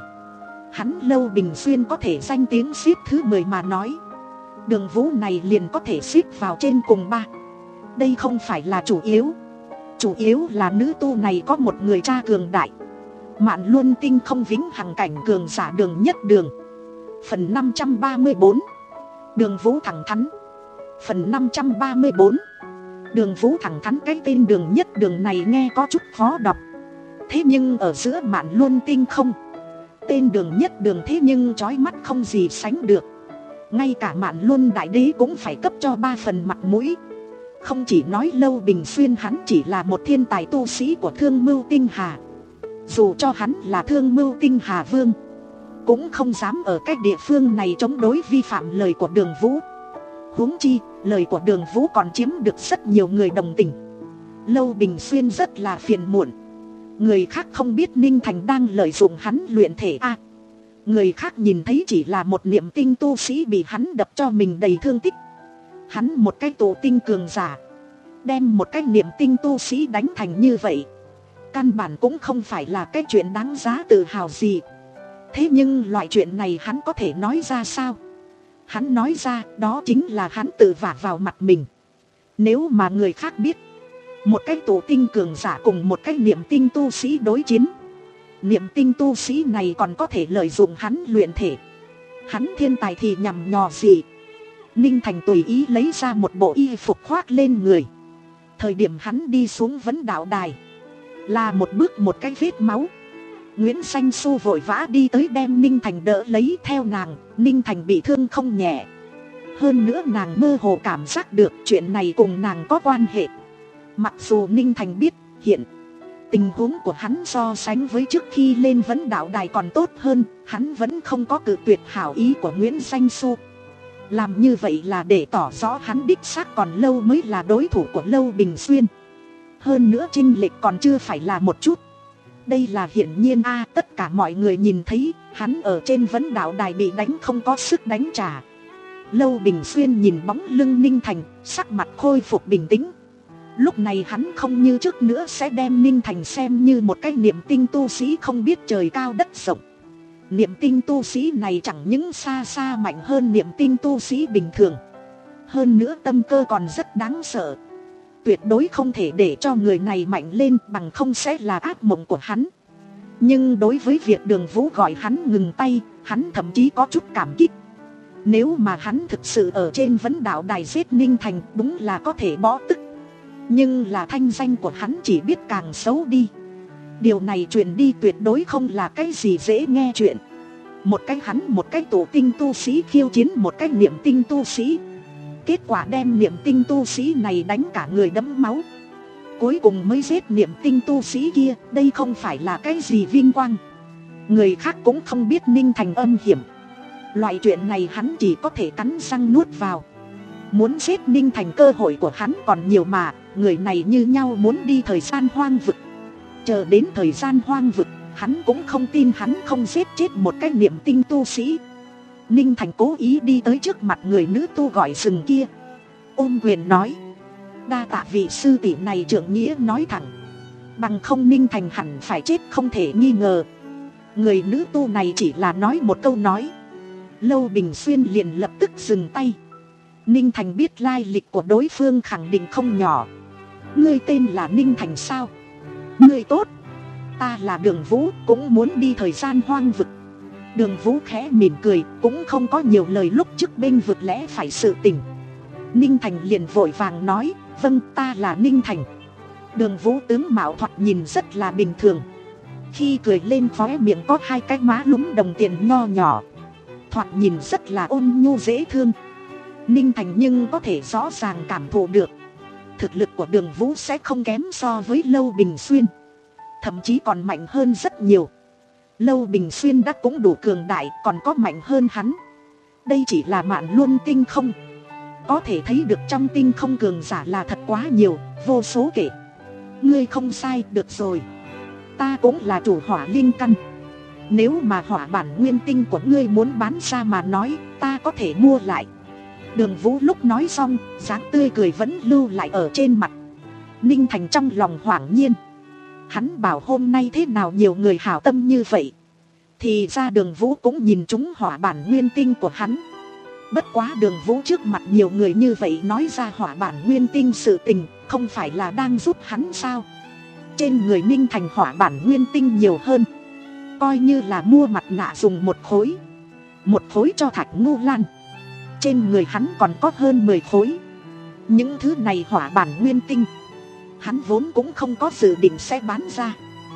hắn Lâu Bình Xuyên có thể danh tiếng xếp thứ mười mà nói, Đường Vũ này liền có thể xếp vào trên cùng ba. Đây không phải là chủ yếu, chủ yếu là nữ tu này có một người cha cường đại. Mạn luân tinh không vĩnh hằng cảnh cường giả Đường Nhất Đường. Phần năm trăm ba mươi bốn, Đường Vũ thẳng thắn. Phần năm trăm ba mươi bốn, Đường Vũ thẳng thắn. Cái tên Đường Nhất Đường này nghe có chút khó đọc, thế nhưng ở giữa mạn luân tinh không, tên Đường Nhất Đường thế nhưng chói mắt không gì sánh được. Ngay cả mạn luân đại đế cũng phải cấp cho ba phần mặt mũi. Không chỉ nói Lâu Bình Xuyên hắn chỉ là một thiên tài tu sĩ của Thương Mưu Tinh Hà, dù cho hắn là Thương Mưu Tinh Hà Vương, cũng không dám ở cái địa phương này chống đối vi phạm lời của Đường Vũ. Huống chi, lời của Đường Vũ còn chiếm được rất nhiều người đồng tình. Lâu Bình Xuyên rất là phiền muộn. Người khác không biết Ninh Thành đang lợi dụng hắn luyện thể a. À, người khác nhìn thấy chỉ là một niệm tinh tu sĩ bị hắn đập cho mình đầy thương tích. Hắn một cái tổ tinh cường giả, đem một cái niệm tinh tu sĩ đánh thành như vậy, căn bản cũng không phải là cái chuyện đáng giá tự hào gì. Thế nhưng loại chuyện này hắn có thể nói ra sao? Hắn nói ra đó chính là hắn tự vả vào mặt mình. Nếu mà người khác biết một cái tổ tinh cường giả cùng một cái niệm tinh tu sĩ đối chiến, niệm tinh tu sĩ này còn có thể lợi dụng hắn luyện thể, hắn thiên tài thì nhằm nhò gì. Ninh Thành tùy ý lấy ra một bộ y phục khoác lên người. Thời điểm hắn đi xuống vấn đạo đài là một bước một cái vết máu. Nguyễn Xanh Xu vội vã đi tới đem Ninh Thành đỡ lấy. Theo nàng, Ninh Thành bị thương không nhẹ. Hơn nữa nàng mơ hồ cảm giác được chuyện này cùng nàng có quan hệ. Mặc dù Ninh Thành biết hiện tình huống của hắn so sánh với trước khi lên vấn đạo đài còn tốt hơn, hắn vẫn không có cự tuyệt hảo ý của Nguyễn Xanh Xu. Làm như vậy là để tỏ rõ hắn đích xác còn lâu mới là đối thủ của Lâu Bình Xuyên. Hơn nữa chênh lệch còn chưa phải là một chút. Đây là hiển nhiên a, tất cả mọi người nhìn thấy hắn ở trên vấn đạo đài bị đánh không có sức đánh trả. Lâu Bình Xuyên nhìn bóng lưng Ninh Thành, sắc mặt khôi phục bình tĩnh. Lúc này hắn không như trước nữa sẽ đem Ninh Thành xem như một cái niệm tinh tu sĩ không biết trời cao đất rộng. Niệm tinh tu sĩ này chẳng những xa xa mạnh hơn niệm tinh tu sĩ bình thường. Hơn nữa tâm cơ còn rất đáng sợ. Tuyệt đối không thể để cho người này mạnh lên, bằng không sẽ là ác mộng của hắn. Nhưng đối với việc Đường Vũ gọi hắn ngừng tay, hắn thậm chí có chút cảm kích. Nếu mà hắn thực sự ở trên vấn đạo đài giết Ninh Thành, đúng là có thể bỏ tức. Nhưng là thanh danh của hắn chỉ biết càng xấu đi. Điều này truyền đi tuyệt đối không là cái gì dễ nghe chuyện. Một cái hắn, một cái tổ tinh tu sĩ khiêu chiến một cái niệm tinh tu sĩ. Kết quả đem niệm tinh tu sĩ này đánh cả người đẫm máu. Cuối cùng mới giết niệm tinh tu sĩ kia. Đây không phải là cái gì vinh quang. Người khác cũng không biết Ninh Thành âm hiểm. Loại chuyện này hắn chỉ có thể cắn răng nuốt vào. Muốn giết Ninh Thành cơ hội của hắn còn nhiều mà. Người này như nhau muốn đi thời gian hoang vực. Chờ đến thời gian hoang vực, hắn cũng không tin hắn không giết chết một cái niệm tinh tu sĩ. Ninh Thành cố ý đi tới trước mặt người nữ tu gọi rừng kia, ôm quyền nói: đa tạ vị sư tỷ này trượng nghĩa nói thẳng. Bằng không Ninh Thành hẳn phải chết không thể nghi ngờ. Người nữ tu này chỉ là nói một câu nói, Lâu Bình Xuyên liền lập tức dừng tay. Ninh Thành biết lai lịch của đối phương khẳng định không nhỏ. Ngươi tên là Ninh Thành sao? Ngươi tốt. Ta là Đường Vũ, cũng muốn đi thời gian hoang vực. Đường Vũ khẽ mỉm cười, cũng không có nhiều lời lúc trước bên vực lẽ phải sự tình. Ninh Thành liền vội vàng nói: vâng, ta là Ninh Thành. Đường Vũ tướng mạo thoạt nhìn rất là bình thường. Khi cười lên khóe miệng có hai cái má lúm đồng tiền nho nhỏ, thoạt nhìn rất là ôn nhu dễ thương. Ninh Thành nhưng có thể rõ ràng cảm thụ được thực lực của Đường Vũ sẽ không kém so với Lâu Bình Xuyên, thậm chí còn mạnh hơn rất nhiều. Lâu Bình Xuyên đã cũng đủ cường đại, còn có mạnh hơn hắn. Đây chỉ là Mạn Luân tinh không. Có thể thấy được trong tinh không cường giả là thật quá nhiều, vô số kể. Ngươi không sai, được rồi. Ta cũng là chủ hỏa linh căn. Nếu mà hỏa bản nguyên tinh của ngươi muốn bán ra mà nói, ta có thể mua lại. Đường Vũ lúc nói xong, dáng tươi cười vẫn lưu lại ở trên mặt. Ninh Thành trong lòng hoảng nhiên. Hắn bảo hôm nay thế nào nhiều người hảo tâm như vậy. Thì ra Đường Vũ cũng nhìn trúng hỏa bản nguyên tinh của hắn. Bất quá Đường Vũ trước mặt nhiều người như vậy nói ra hỏa bản nguyên tinh sự tình, không phải là đang giúp hắn sao? Trên người Ninh Thành hỏa bản nguyên tinh nhiều hơn. Coi như là mua mặt nạ dùng một khối, một khối cho Thạch Ngu Lan. Trên người hắn còn có hơn mười khối. Những thứ này hỏa bản nguyên tinh hắn vốn cũng không có dự định sẽ bán ra.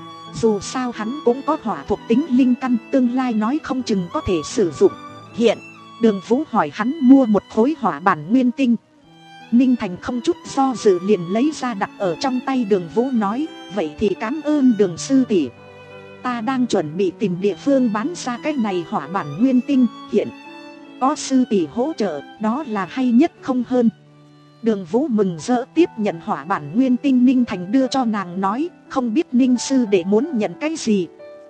Dù sao hắn cũng có hỏa thuộc tính linh căn, tương lai nói không chừng có thể sử dụng. Hiện Đường Vũ hỏi hắn mua một khối hỏa bản nguyên tinh. Ninh Thành không chút do dự liền lấy ra đặt ở trong tay Đường Vũ, nói: vậy thì cảm ơn Đường sư tỷ. Ta đang chuẩn bị tìm địa phương bán ra cái này hỏa bản nguyên tinh, hiện có sư tỷ hỗ trợ, đó là hay nhất không hơn. Đường Vũ mừng rỡ tiếp nhận hỏa bản nguyên tinh Ninh Thành đưa cho nàng, nói: không biết Ninh sư đệ muốn nhận cái gì,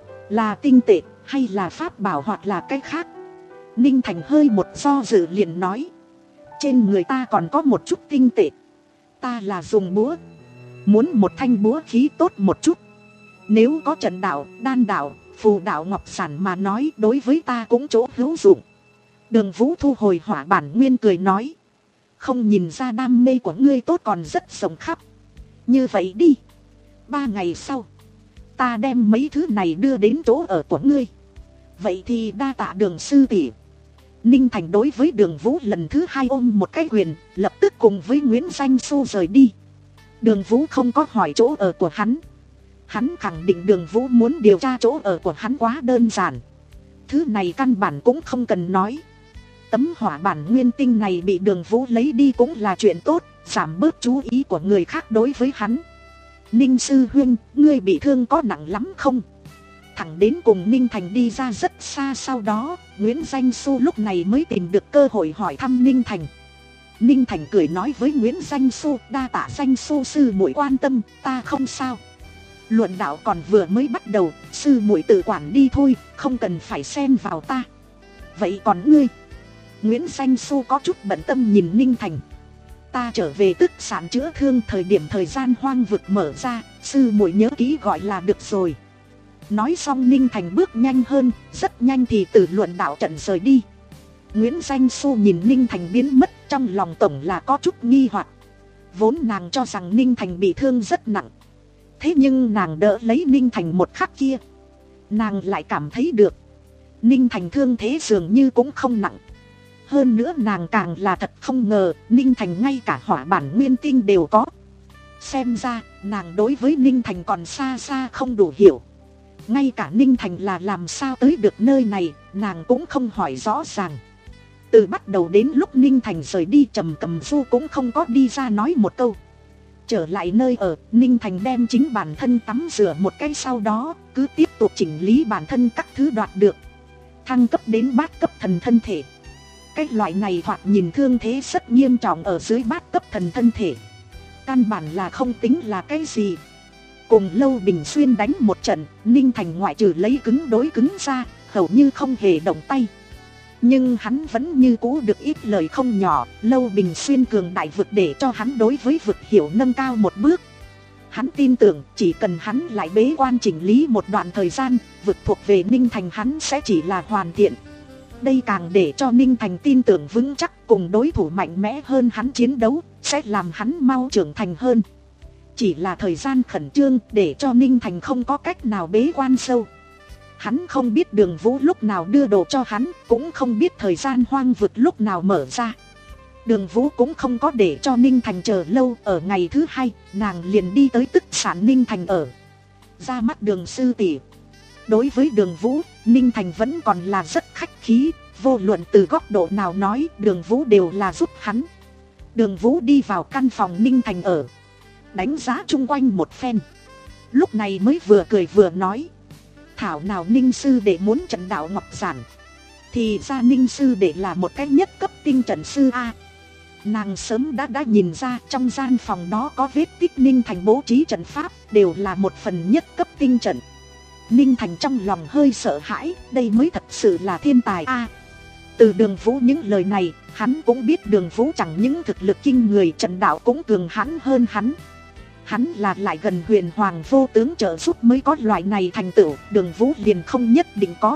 là tinh tệ hay là pháp bảo hoặc là cái khác. Ninh Thành hơi một do dự liền nói: trên người ta còn có một chút tinh tệ. Ta là dùng búa, muốn một thanh búa khí tốt một chút. Nếu có trận đạo, đan đạo, phù đạo ngọc sản mà nói, đối với ta cũng chỗ hữu dụng. Đường Vũ thu hồi hỏa bản nguyên cười nói. Không nhìn ra đam mê của ngươi tốt còn rất rộng khắp. Như vậy đi. Ba ngày sau. Ta đem mấy thứ này đưa đến chỗ ở của ngươi. Vậy thì đa tạ Đường sư tỷ. Ninh Thành đối với Đường Vũ lần thứ hai ôm một cái quyền. Lập tức cùng với Nguyễn Danh Xu rời đi. Đường Vũ không có hỏi chỗ ở của hắn. Hắn khẳng định Đường Vũ muốn điều tra chỗ ở của hắn quá đơn giản. Thứ này căn bản cũng không cần nói. Tấm hỏa bản nguyên tinh này bị Đường Vũ lấy đi cũng là chuyện tốt, giảm bớt chú ý của người khác đối với hắn. Ninh sư huynh, ngươi bị thương có nặng lắm không? Thẳng đến cùng Ninh Thành đi ra rất xa, sau đó Nguyễn Danh Xu lúc này mới tìm được cơ hội hỏi thăm Ninh Thành. Ninh Thành cười nói với Nguyễn Danh Xu, đa tạ Danh Xu sư muội quan tâm, ta không sao. Luận đạo còn vừa mới bắt đầu, sư muội tự quản đi thôi, không cần phải xen vào ta. Vậy còn ngươi? Nguyễn Danh Xu có chút bận tâm nhìn Ninh Thành. Ta trở về tức sản chữa thương, thời điểm thời gian hoang vực mở ra, sư muội nhớ kỹ gọi là được rồi. Nói xong Ninh Thành bước nhanh hơn, rất nhanh thì từ luận đạo trận rời đi. Nguyễn Danh Xu nhìn Ninh Thành biến mất, trong lòng tổng là có chút nghi hoặc. Vốn nàng cho rằng Ninh Thành bị thương rất nặng. Thế nhưng nàng đỡ lấy Ninh Thành một khắc kia, nàng lại cảm thấy được Ninh Thành thương thế dường như cũng không nặng. Hơn nữa nàng càng là thật không ngờ Ninh Thành ngay cả hỏa bản nguyên tinh đều có. Xem ra nàng đối với Ninh Thành còn xa xa không đủ hiểu. Ngay cả Ninh Thành là làm sao tới được nơi này nàng cũng không hỏi rõ ràng. Từ bắt đầu đến lúc Ninh Thành rời đi, Trầm Cầm Du cũng không có đi ra nói một câu. Trở lại nơi ở, Ninh Thành đem chính bản thân tắm rửa một cái, sau đó cứ tiếp tục chỉnh lý bản thân các thứ đoạt được, thăng cấp đến bát cấp thần thân thể. Cái loại này thoạt nhìn thương thế rất nghiêm trọng ở dưới bát cấp thần thân thể, căn bản là không tính là cái gì. Cùng Lâu Bình Xuyên đánh một trận, Ninh Thành ngoại trừ lấy cứng đối cứng ra, hầu như không hề động tay. Nhưng hắn vẫn như cũ được ít lời không nhỏ. Lâu Bình Xuyên cường đại vực để cho hắn đối với vực hiểu nâng cao một bước. Hắn tin tưởng chỉ cần hắn lại bế quan chỉnh lý một đoạn thời gian, vực thuộc về Ninh Thành hắn sẽ chỉ là hoàn thiện. Đây càng để cho Ninh Thành tin tưởng vững chắc cùng đối thủ mạnh mẽ hơn hắn chiến đấu sẽ làm hắn mau trưởng thành hơn. Chỉ là thời gian khẩn trương để cho Ninh Thành không có cách nào bế quan sâu. Hắn không biết Đường Vũ lúc nào đưa đồ cho hắn, cũng không biết thời gian hoang vực lúc nào mở ra. Đường Vũ cũng không có để cho Ninh Thành chờ lâu. Ở ngày thứ hai, nàng liền đi tới tức sản Ninh Thành ở. Ra mắt Đường sư tỷ. Đối với Đường Vũ, Ninh Thành vẫn còn là rất khách khí. Vô luận từ góc độ nào nói, Đường Vũ đều là giúp hắn. Đường Vũ đi vào căn phòng Ninh Thành ở, đánh giá chung quanh một phen, lúc này mới vừa cười vừa nói. Thảo nào Ninh sư đệ muốn trận đạo ngọc giản, thì ra Ninh sư đệ là một cái nhất cấp tinh trận sư a. Nàng sớm đã đã nhìn ra trong gian phòng đó có vết tích Ninh Thành bố trí trận pháp, đều là một phần nhất cấp tinh trận. Ninh Thành trong lòng hơi sợ hãi, đây mới thật sự là thiên tài a. Từ Đường Vũ những lời này, hắn cũng biết Đường Vũ chẳng những thực lực kinh người, trận đạo cũng cường hãn hơn hắn. Hắn là lại gần huyền hoàng vô tướng trợ giúp mới có loại này thành tựu, Đường Vũ liền không nhất định có.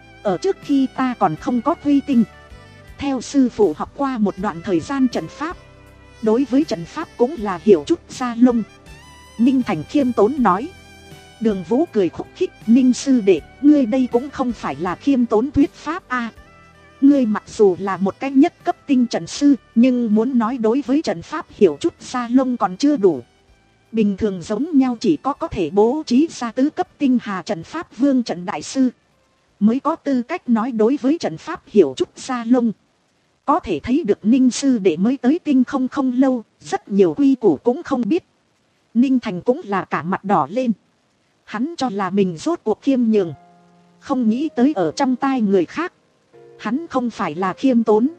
Ở trước khi ta còn không có huy tinh, theo sư phụ học qua một đoạn thời gian trận pháp, đối với trận pháp cũng là hiểu chút ra lông. Ninh Thành khiêm tốn nói. Đường Vũ cười khúc khích, Ninh sư đệ, ngươi đây cũng không phải là khiêm tốn thuyết pháp a. Ngươi mặc dù là một cái nhất cấp tinh trận sư, nhưng muốn nói đối với trận pháp hiểu chút ra lông còn chưa đủ. Bình thường giống nhau chỉ có có thể bố trí ra tứ cấp tinh hà trận pháp vương trận đại sư mới có tư cách nói đối với trận pháp hiểu chút ra lông. Có thể thấy được Ninh sư đệ mới tới tinh không không lâu, rất nhiều quy củ cũng không biết. Ninh Thành cũng là cả mặt đỏ lên. Hắn cho là mình rốt cuộc khiêm nhường, không nghĩ tới ở trong tai người khác, hắn không phải là khiêm tốn,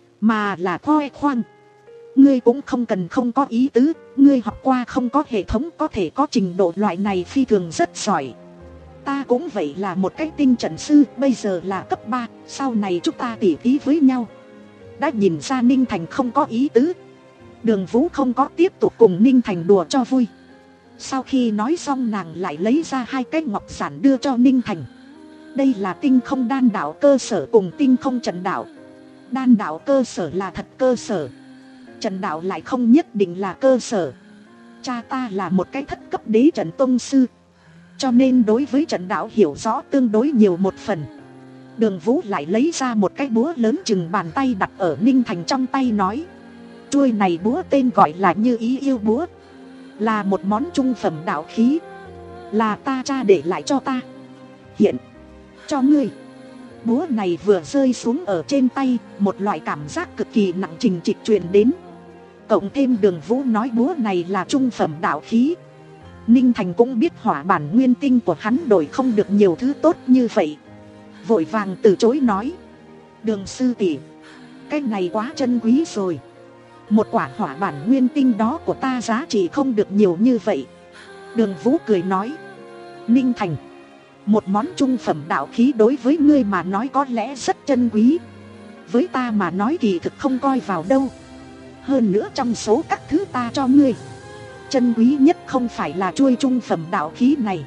mà là khoe khoang. Ngươi cũng không cần không có ý tứ, ngươi học qua không có hệ thống có thể có trình độ loại này phi thường rất giỏi. Ta cũng vậy là một cái tinh trận sư, bây giờ là cấp ba, sau này chúng ta tỉ thí với nhau. Đã nhìn ra Ninh Thành không có ý tứ, Đường Vũ không có tiếp tục cùng Ninh Thành đùa cho vui. Sau khi nói xong nàng lại lấy ra hai cái ngọc giản đưa cho Ninh Thành. Đây là tinh không đan đạo cơ sở cùng tinh không trận đạo. Đan đạo cơ sở là thật cơ sở, trận đạo lại không nhất định là cơ sở. Cha ta là một cái thất cấp đế trận tông sư, cho nên đối với trận đạo hiểu rõ tương đối nhiều một phần. Đường Vũ lại lấy ra một cái búa lớn chừng bàn tay đặt ở Ninh Thành trong tay nói, chuôi này búa tên gọi là Như Ý Yêu Búa, là một món trung phẩm đạo khí, là ta cha để lại cho ta, hiện cho ngươi. Búa này vừa rơi xuống ở trên tay, một loại cảm giác cực kỳ nặng trình trịch truyền đến. Cộng thêm Đường Vũ nói búa này là trung phẩm đạo khí, Ninh Thành cũng biết hỏa bản nguyên tinh của hắn đổi không được nhiều thứ tốt như vậy, vội vàng từ chối nói, Đường sư tỷ, cái này quá chân quý rồi, một quả hỏa bản nguyên tinh đó của ta giá trị không được nhiều như vậy. Đường Vũ cười nói, Ninh Thành, một món trung phẩm đạo khí đối với ngươi mà nói có lẽ rất chân quý, với ta mà nói kỳ thực không coi vào đâu. Hơn nữa trong số các thứ ta cho ngươi, chân quý nhất không phải là chuôi trung phẩm đạo khí này,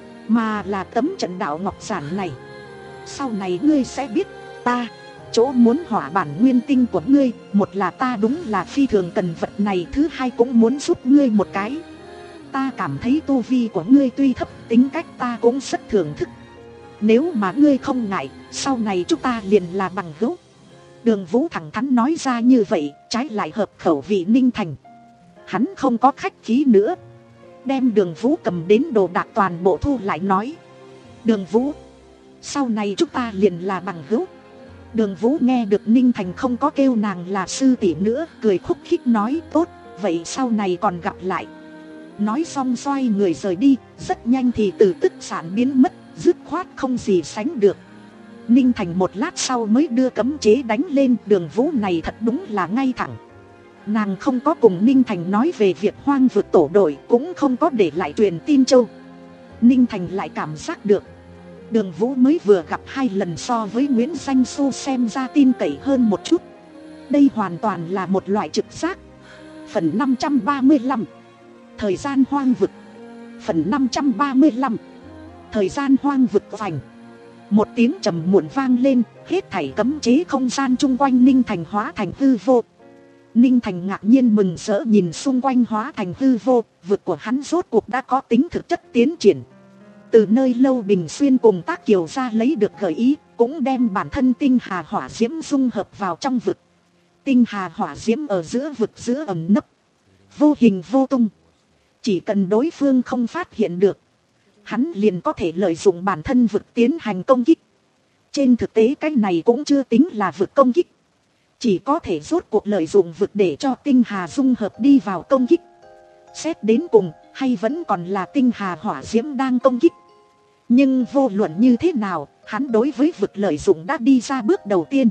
mà là tấm trận đạo ngọc giản này. Sau này ngươi sẽ biết, ta chỗ muốn hỏa bản nguyên tinh của ngươi, một là ta đúng là phi thường cần vật này, thứ hai cũng muốn giúp ngươi một cái. Ta cảm thấy tu vi của ngươi tuy thấp, tính cách ta cũng rất thưởng thức, nếu mà ngươi không ngại, sau này chúng ta liền là bằng hữu. Đường Vũ thẳng thắn nói ra như vậy, trái lại hợp khẩu vị Ninh Thành. Hắn không có khách khí nữa, đem Đường Vũ cầm đến đồ đạc toàn bộ thu lại nói, Đường Vũ, sau này chúng ta liền là bằng hữu. Đường Vũ nghe được Ninh Thành không có kêu nàng là sư tỷ nữa, cười khúc khích nói, tốt, vậy sau này còn gặp lại. Nói xong xoay người rời đi, rất nhanh thì từ tức sản biến mất, dứt khoát không gì sánh được. Ninh Thành một lát sau mới đưa cấm chế đánh lên. Đường Vũ này thật đúng là ngay thẳng, nàng không có cùng Ninh Thành nói về việc hoang vực tổ đội, cũng không có để lại truyền tin châu. Ninh Thành lại cảm giác được Đường Vũ mới vừa gặp hai lần so với Nguyễn Danh Xu xem ra tin cậy hơn một chút. Đây hoàn toàn là một loại trực giác. Phần năm trăm ba mươi lăm, thời gian hoang vực. Phần năm trăm ba mươi lăm, thời gian hoang vực vành. Một tiếng trầm muộn vang lên, hết thảy cấm chế không gian chung quanh Ninh Thành hóa thành hư vô. Ninh Thành ngạc nhiên mừng rỡ nhìn xung quanh hóa thành hư vô, vực của hắn rốt cuộc đã có tính thực chất tiến triển. Từ nơi Lâu Bình Xuyên cùng Tác Kiều ra lấy được gợi ý, cũng đem bản thân tinh hà hỏa diễm dung hợp vào trong vực. Tinh hà hỏa diễm ở giữa vực giữa ẩn nấp, vô hình vô tung. Chỉ cần đối phương không phát hiện được, hắn liền có thể lợi dụng bản thân vực tiến hành công kích. Trên thực tế cái này cũng chưa tính là vực công kích, chỉ có thể rốt cuộc lợi dụng vực để cho tinh hà dung hợp đi vào công kích. Xét đến cùng, hay vẫn còn là tinh hà hỏa diễm đang công kích. Nhưng vô luận như thế nào, hắn đối với vực lợi dụng đã đi ra bước đầu tiên.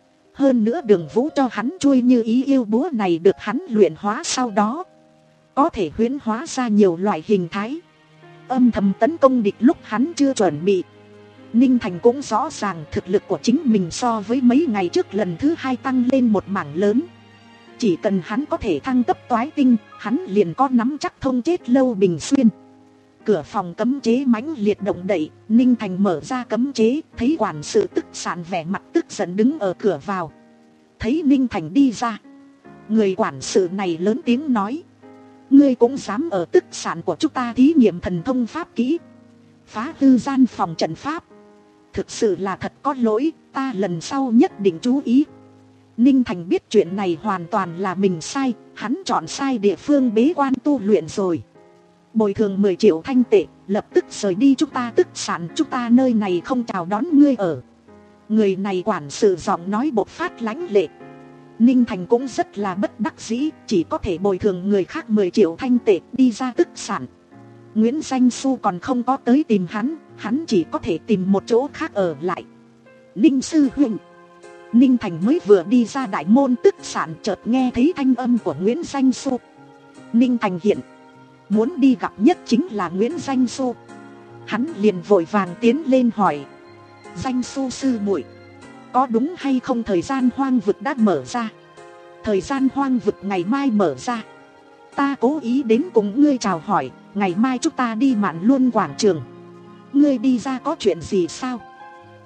Hơn nữa Đường Vũ cho hắn chuôi Như Ý Yêu Búa này được hắn luyện hóa sau đó, có thể huyễn hóa ra nhiều loại hình thái, âm thầm tấn công địch lúc hắn chưa chuẩn bị. Ninh Thành cũng rõ ràng thực lực của chính mình so với mấy ngày trước lần thứ hai tăng lên một mảng lớn. Chỉ cần hắn có thể thăng cấp toái tinh, hắn liền có nắm chắc thông chết Lâu Bình Xuyên. Cửa phòng cấm chế mãnh liệt động đậy, Ninh Thành mở ra cấm chế, thấy quản sự tức sạn vẻ mặt tức giận đứng ở cửa vào. Thấy Ninh Thành đi ra, người quản sự này lớn tiếng nói, ngươi cũng dám ở tức sạn của chúng ta thí nghiệm thần thông pháp kỹ, phá hư gian phòng trận pháp, thực sự là thật có lỗi, ta lần sau nhất định chú ý. Ninh Thành biết chuyện này hoàn toàn là mình sai, hắn chọn sai địa phương bế quan tu luyện rồi. Bồi thường mười triệu thanh tệ, lập tức rời đi chúng ta tức sản, chúng ta nơi này không chào đón ngươi ở. Người này quản sự giọng nói bộc phát lãnh lệ. Ninh Thành cũng rất là bất đắc dĩ, chỉ có thể bồi thường người khác mười triệu thanh tệ đi ra tức sản. Nguyễn Danh Xu còn không có tới tìm hắn, hắn chỉ có thể tìm một chỗ khác ở lại. Ninh sư huynh. Ninh Thành mới vừa đi ra đại môn tức sản, chợt nghe thấy thanh âm của Nguyễn Danh Xu. Ninh Thành hiện muốn đi gặp nhất chính là Nguyễn Danh Xu. Hắn liền vội vàng tiến lên hỏi, Danh Xu sư muội, có đúng hay không thời gian hoang vực đã mở ra? Thời gian hoang vực ngày mai mở ra. Ta cố ý đến cùng ngươi chào hỏi, ngày mai chúng ta đi Mạn Luân quảng trường. Ngươi đi ra có chuyện gì sao?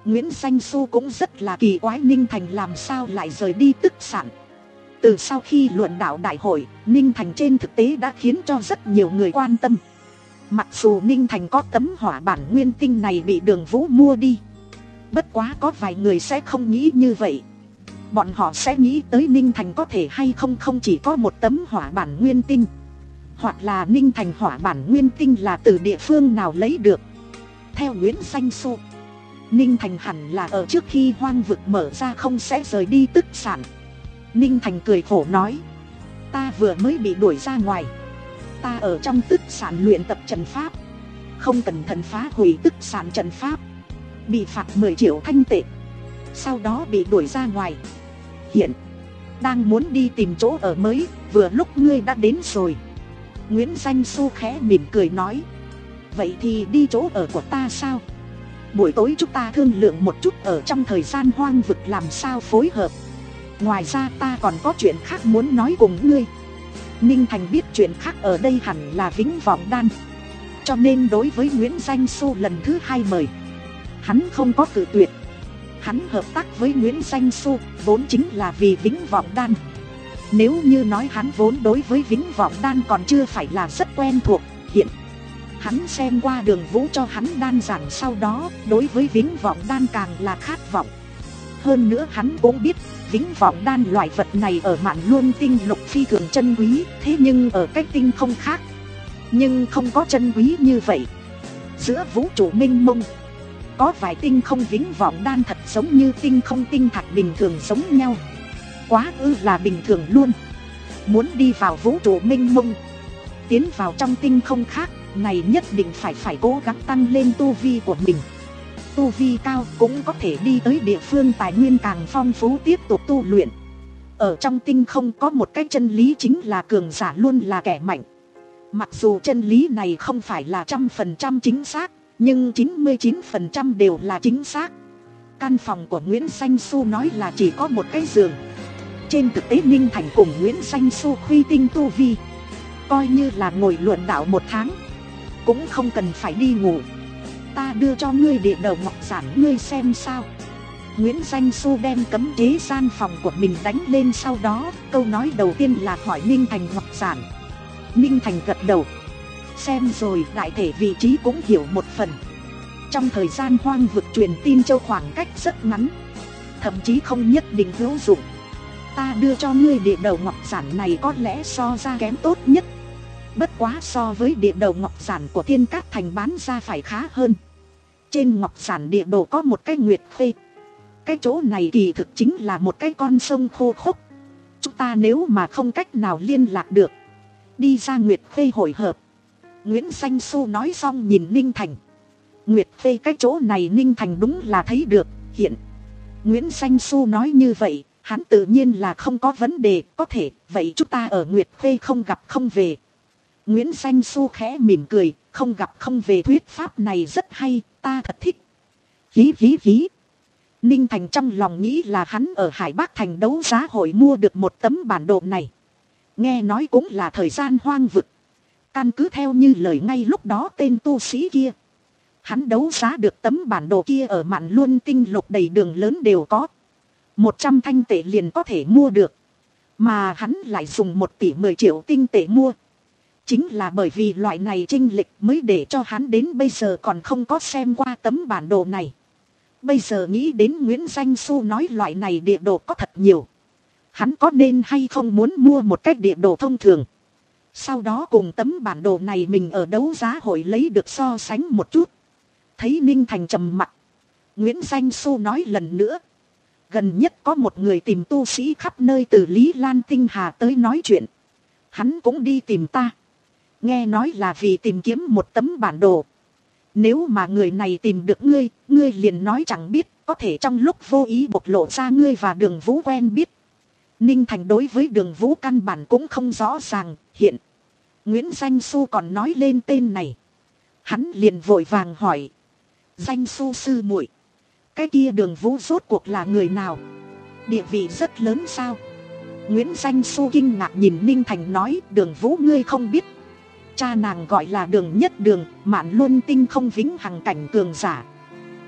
Nguyễn Danh Xu cũng rất là kỳ quái Ninh Thành làm sao lại rời đi tức sản. Từ sau khi luận đạo đại hội, Ninh Thành trên thực tế đã khiến cho rất nhiều người quan tâm. Mặc dù Ninh Thành có tấm hỏa bản nguyên tinh này bị Đường Vũ mua đi, bất quá có vài người sẽ không nghĩ như vậy. Bọn họ sẽ nghĩ tới Ninh Thành có thể hay không không chỉ có một tấm hỏa bản nguyên tinh, hoặc là Ninh Thành hỏa bản nguyên tinh là từ địa phương nào lấy được. Theo Nguyễn Danh Xu, Ninh Thành hẳn là ở trước khi hoang vực mở ra không sẽ rời đi tức sản. Ninh Thành cười khổ nói, ta vừa mới bị đuổi ra ngoài. Ta ở trong tức sản luyện tập trận pháp, không cẩn thận phá hủy tức sản trận pháp, bị phạt mười triệu thanh tệ, sau đó bị đuổi ra ngoài. Hiện đang muốn đi tìm chỗ ở mới, vừa lúc ngươi đã đến rồi. Nguyễn Danh Xu khẽ mỉm cười nói, vậy thì đi chỗ ở của ta sao? Buổi tối chúng ta thương lượng một chút ở trong thời gian hoang vực làm sao phối hợp. Ngoài ra ta còn có chuyện khác muốn nói cùng ngươi. Ninh Thành biết chuyện khác ở đây hẳn là Vĩnh Vọng Đan, cho nên đối với Nguyễn Danh Xu lần thứ hai mời, hắn không có cự tuyệt. Hắn hợp tác với Nguyễn Danh Xu vốn chính là vì Vĩnh Vọng Đan. Nếu như nói hắn vốn đối với Vĩnh Vọng Đan còn chưa phải là rất quen thuộc, hiện hắn xem qua Đường Vũ cho hắn đan giảng sau đó, đối với Vĩnh Vọng Đan càng là khát vọng. Hơn nữa hắn cũng biết Vĩnh Vọng Đan loại vật này ở Mạn Luân tinh lục phi thường chân quý, thế nhưng ở cách tinh không khác, nhưng không có chân quý như vậy. Giữa vũ trụ mênh mông, có vài tinh không Vĩnh Vọng Đan thật giống như tinh không tinh thạch bình thường giống nhau, quá ư là bình thường luôn. Muốn đi vào vũ trụ mênh mông, tiến vào trong tinh không khác, này nhất định phải phải cố gắng tăng lên tu vi của mình. Tu vi cao cũng có thể đi tới địa phương tài nguyên càng phong phú tiếp tục tu luyện. Ở trong tinh không có một cái chân lý chính là cường giả luôn là kẻ mạnh. Mặc dù chân lý này không phải là trăm phần trăm chính xác, nhưng chín mươi chín phần trăm đều là chính xác. Căn phòng của Nguyễn Danh Xu nói là chỉ có một cái giường. Trên thực tế Ninh Thành cùng Nguyễn Danh Xu khuy tinh tu vi, coi như là ngồi luận đạo một tháng, cũng không cần phải đi ngủ. Ta đưa cho ngươi địa đầu ngọc giản ngươi xem sao. Nguyễn Danh Xu đem cấm chế gian phòng của mình đánh lên, sau đó câu nói đầu tiên là hỏi Ninh Thành ngọc giản. Ninh Thành gật đầu, xem rồi, đại thể vị trí cũng hiểu một phần. Trong thời gian hoang vực truyền tin châu khoảng cách rất ngắn, thậm chí không nhất định hữu dụng. Ta đưa cho ngươi địa đầu ngọc giản này có lẽ so ra kém tốt nhất, bất quá so với địa đầu ngọc giản của Thiên Cát Thành bán ra phải khá hơn. Trên ngọc giản địa đồ có một cái nguyệt khê. Cái chỗ này kỳ thực chính là một cái con sông khô khốc. Chúng ta nếu mà không cách nào liên lạc được, đi ra nguyệt khê hội hợp. Nguyễn Danh Xu nói xong nhìn Ninh Thành. Nguyệt khê cái chỗ này Ninh Thành đúng là thấy được. Hiện Nguyễn Danh Xu nói như vậy, hắn tự nhiên là không có vấn đề. Có thể, vậy chúng ta ở nguyệt khê không gặp không về. Nguyễn Danh Xu khẽ mỉm cười, không gặp không về thuyết pháp này rất hay, ta thật thích. Hí hí hí. Ninh Thành trong lòng nghĩ là hắn ở Hải Bắc Thành đấu giá hội mua được một tấm bản đồ này. Nghe nói cũng là thời gian hoang vực. Căn cứ theo như lời ngay lúc đó tên tu sĩ kia, hắn đấu giá được tấm bản đồ kia ở Mạn Luân tinh lục đầy đường lớn đều có. Một trăm thanh tệ liền có thể mua được. Mà hắn lại dùng một tỷ mười triệu tinh tệ mua. Chính là bởi vì loại này chênh lệch mới để cho hắn đến bây giờ còn không có xem qua tấm bản đồ này. Bây giờ nghĩ đến Nguyễn Danh Xu nói loại này địa đồ có thật nhiều, hắn có nên hay không muốn mua một cái địa đồ thông thường, sau đó cùng tấm bản đồ này mình ở đấu giá hội lấy được so sánh một chút. Thấy Ninh Thành trầm mặc, Nguyễn Danh Xu nói lần nữa, gần nhất có một người tìm tu sĩ khắp nơi từ Lý Lan Tinh Hà tới nói chuyện. Hắn cũng đi tìm ta, nghe nói là vì tìm kiếm một tấm bản đồ. Nếu mà người này tìm được ngươi, ngươi liền nói chẳng biết, có thể trong lúc vô ý bộc lộ ra ngươi và Đường Vũ quen biết. Ninh Thành đối với Đường Vũ căn bản cũng không rõ ràng. Hiện Nguyễn Danh Xu còn nói lên tên này, hắn liền vội vàng hỏi, Danh Xu sư muội, cái kia Đường Vũ rốt cuộc là người nào, địa vị rất lớn sao? Nguyễn Danh Xu kinh ngạc nhìn Ninh Thành nói, Đường Vũ ngươi không biết. Cha nàng gọi là Đường Nhất Đường, Mạn Luân tinh không vĩnh hằng cảnh cường giả.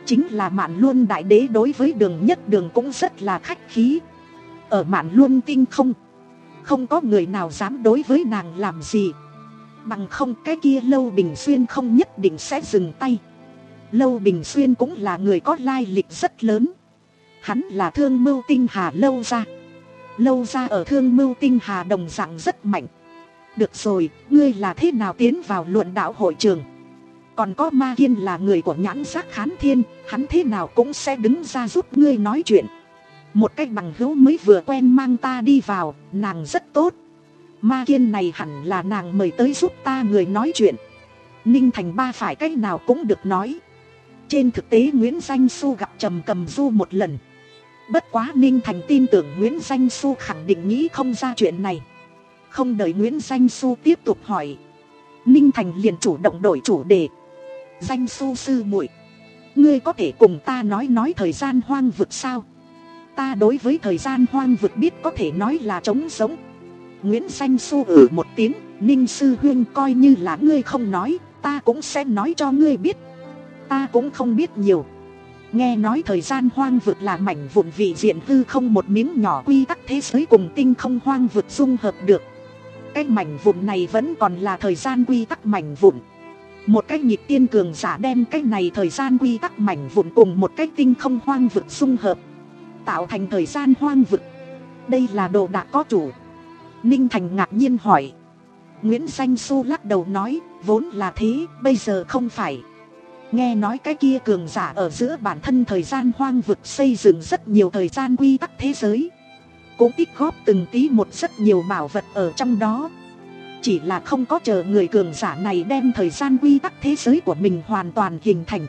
chính là Mạn Luân đại đế đối với Đường Nhất Đường cũng rất là khách khí. Ở Mạn Luân tinh không, không có người nào dám đối với nàng làm gì. Bằng không cái kia Lâu Bình Xuyên không nhất định sẽ dừng tay. Lâu Bình Xuyên cũng là người có lai lịch rất lớn. Hắn là Thương Mưu Tinh Hà Lâu gia. Lâu gia ở Thương Mưu Tinh Hà đồng dạng rất mạnh. Được rồi, ngươi là thế nào tiến vào luận đạo hội trường? Còn có Ma Kiên là người của Nhãn Giác Khán Thiên, hắn thế nào cũng sẽ đứng ra giúp ngươi nói chuyện. Một cách bằng hữu mới vừa quen mang ta đi vào, nàng rất tốt. Ma Kiên này hẳn là nàng mời tới giúp ta người nói chuyện. Ninh Thành Ba phải cách nào cũng được nói. Trên thực tế Nguyễn Danh Xu gặp Trầm Cầm Du một lần. Bất quá Ninh Thành tin tưởng Nguyễn Danh Xu khẳng định nghĩ không ra chuyện này. Không đợi Nguyễn Danh Xu tiếp tục hỏi, Ninh Thành liền chủ động đổi chủ đề. Danh Xu sư muội, ngươi có thể cùng ta nói nói thời gian hoang vực sao? Ta đối với thời gian hoang vực biết có thể nói là trống sống. Nguyễn Danh Xu ừ một tiếng, Ninh sư huynh coi như là ngươi không nói, ta cũng sẽ nói cho ngươi biết. Ta cũng không biết nhiều. Nghe nói thời gian hoang vực là mảnh vụn vị diện hư không một miếng nhỏ quy tắc thế giới cùng tinh không hoang vực dung hợp được. Cái mảnh vụn này vẫn còn là thời gian quy tắc mảnh vụn. Một cái nhịp tiên cường giả đem cái này thời gian quy tắc mảnh vụn cùng một cái tinh không hoang vực dung hợp, tạo thành thời gian hoang vực. Đây là đồ đã có chủ. Ninh Thành ngạc nhiên hỏi. Nguyễn Danh Xu lắc đầu nói, vốn là thế, bây giờ không phải. Nghe nói cái kia cường giả ở giữa bản thân thời gian hoang vực xây dựng rất nhiều thời gian quy tắc thế giới, cũng tích góp từng tí một rất nhiều bảo vật ở trong đó. Chỉ là không có chờ người cường giả này đem thời gian quy tắc thế giới của mình hoàn toàn hình thành.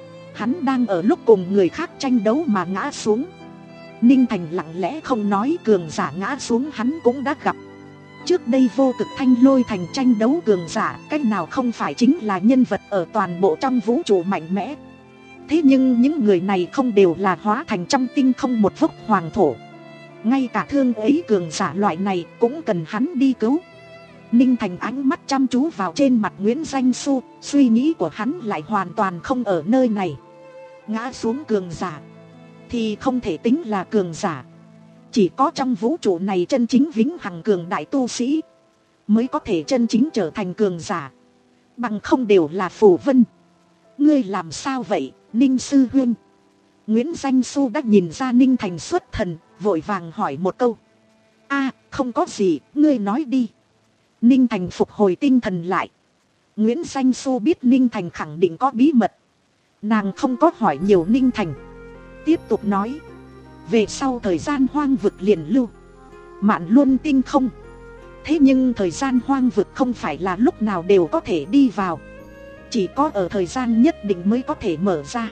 Hắn đang ở lúc cùng người khác tranh đấu mà ngã xuống. Ninh Thành lặng lẽ không nói, cường giả ngã xuống hắn cũng đã gặp. Trước đây Vô Cực Thanh Lôi Thành tranh đấu cường giả, cách nào không phải chính là nhân vật ở toàn bộ trong vũ trụ mạnh mẽ. Thế nhưng những người này không đều là hóa thành trong tinh không một vốc hoàng thổ. Ngay cả thương ấy cường giả loại này cũng cần hắn đi cứu. Ninh Thành ánh mắt chăm chú vào trên mặt Nguyễn Danh Xu, suy nghĩ của hắn lại hoàn toàn không ở nơi này. Ngã xuống cường giả thì không thể tính là cường giả. Chỉ có trong vũ trụ này chân chính vĩnh hằng cường đại tu sĩ mới có thể chân chính trở thành cường giả. Bằng không đều là phù vân. Ngươi làm sao vậy, Ninh sư huynh? Nguyễn Danh Xu đã nhìn ra Ninh Thành xuất thần, vội vàng hỏi một câu. A, không có gì, ngươi nói đi. Ninh Thành phục hồi tinh thần lại. Nguyễn Danh Xu biết Ninh Thành khẳng định có bí mật. Nàng không có hỏi nhiều Ninh Thành, tiếp tục nói. Về sau thời gian hoang vực liền lưu Mạn Luân tinh không. Thế nhưng thời gian hoang vực không phải là lúc nào đều có thể đi vào. Chỉ có ở thời gian nhất định mới có thể mở ra.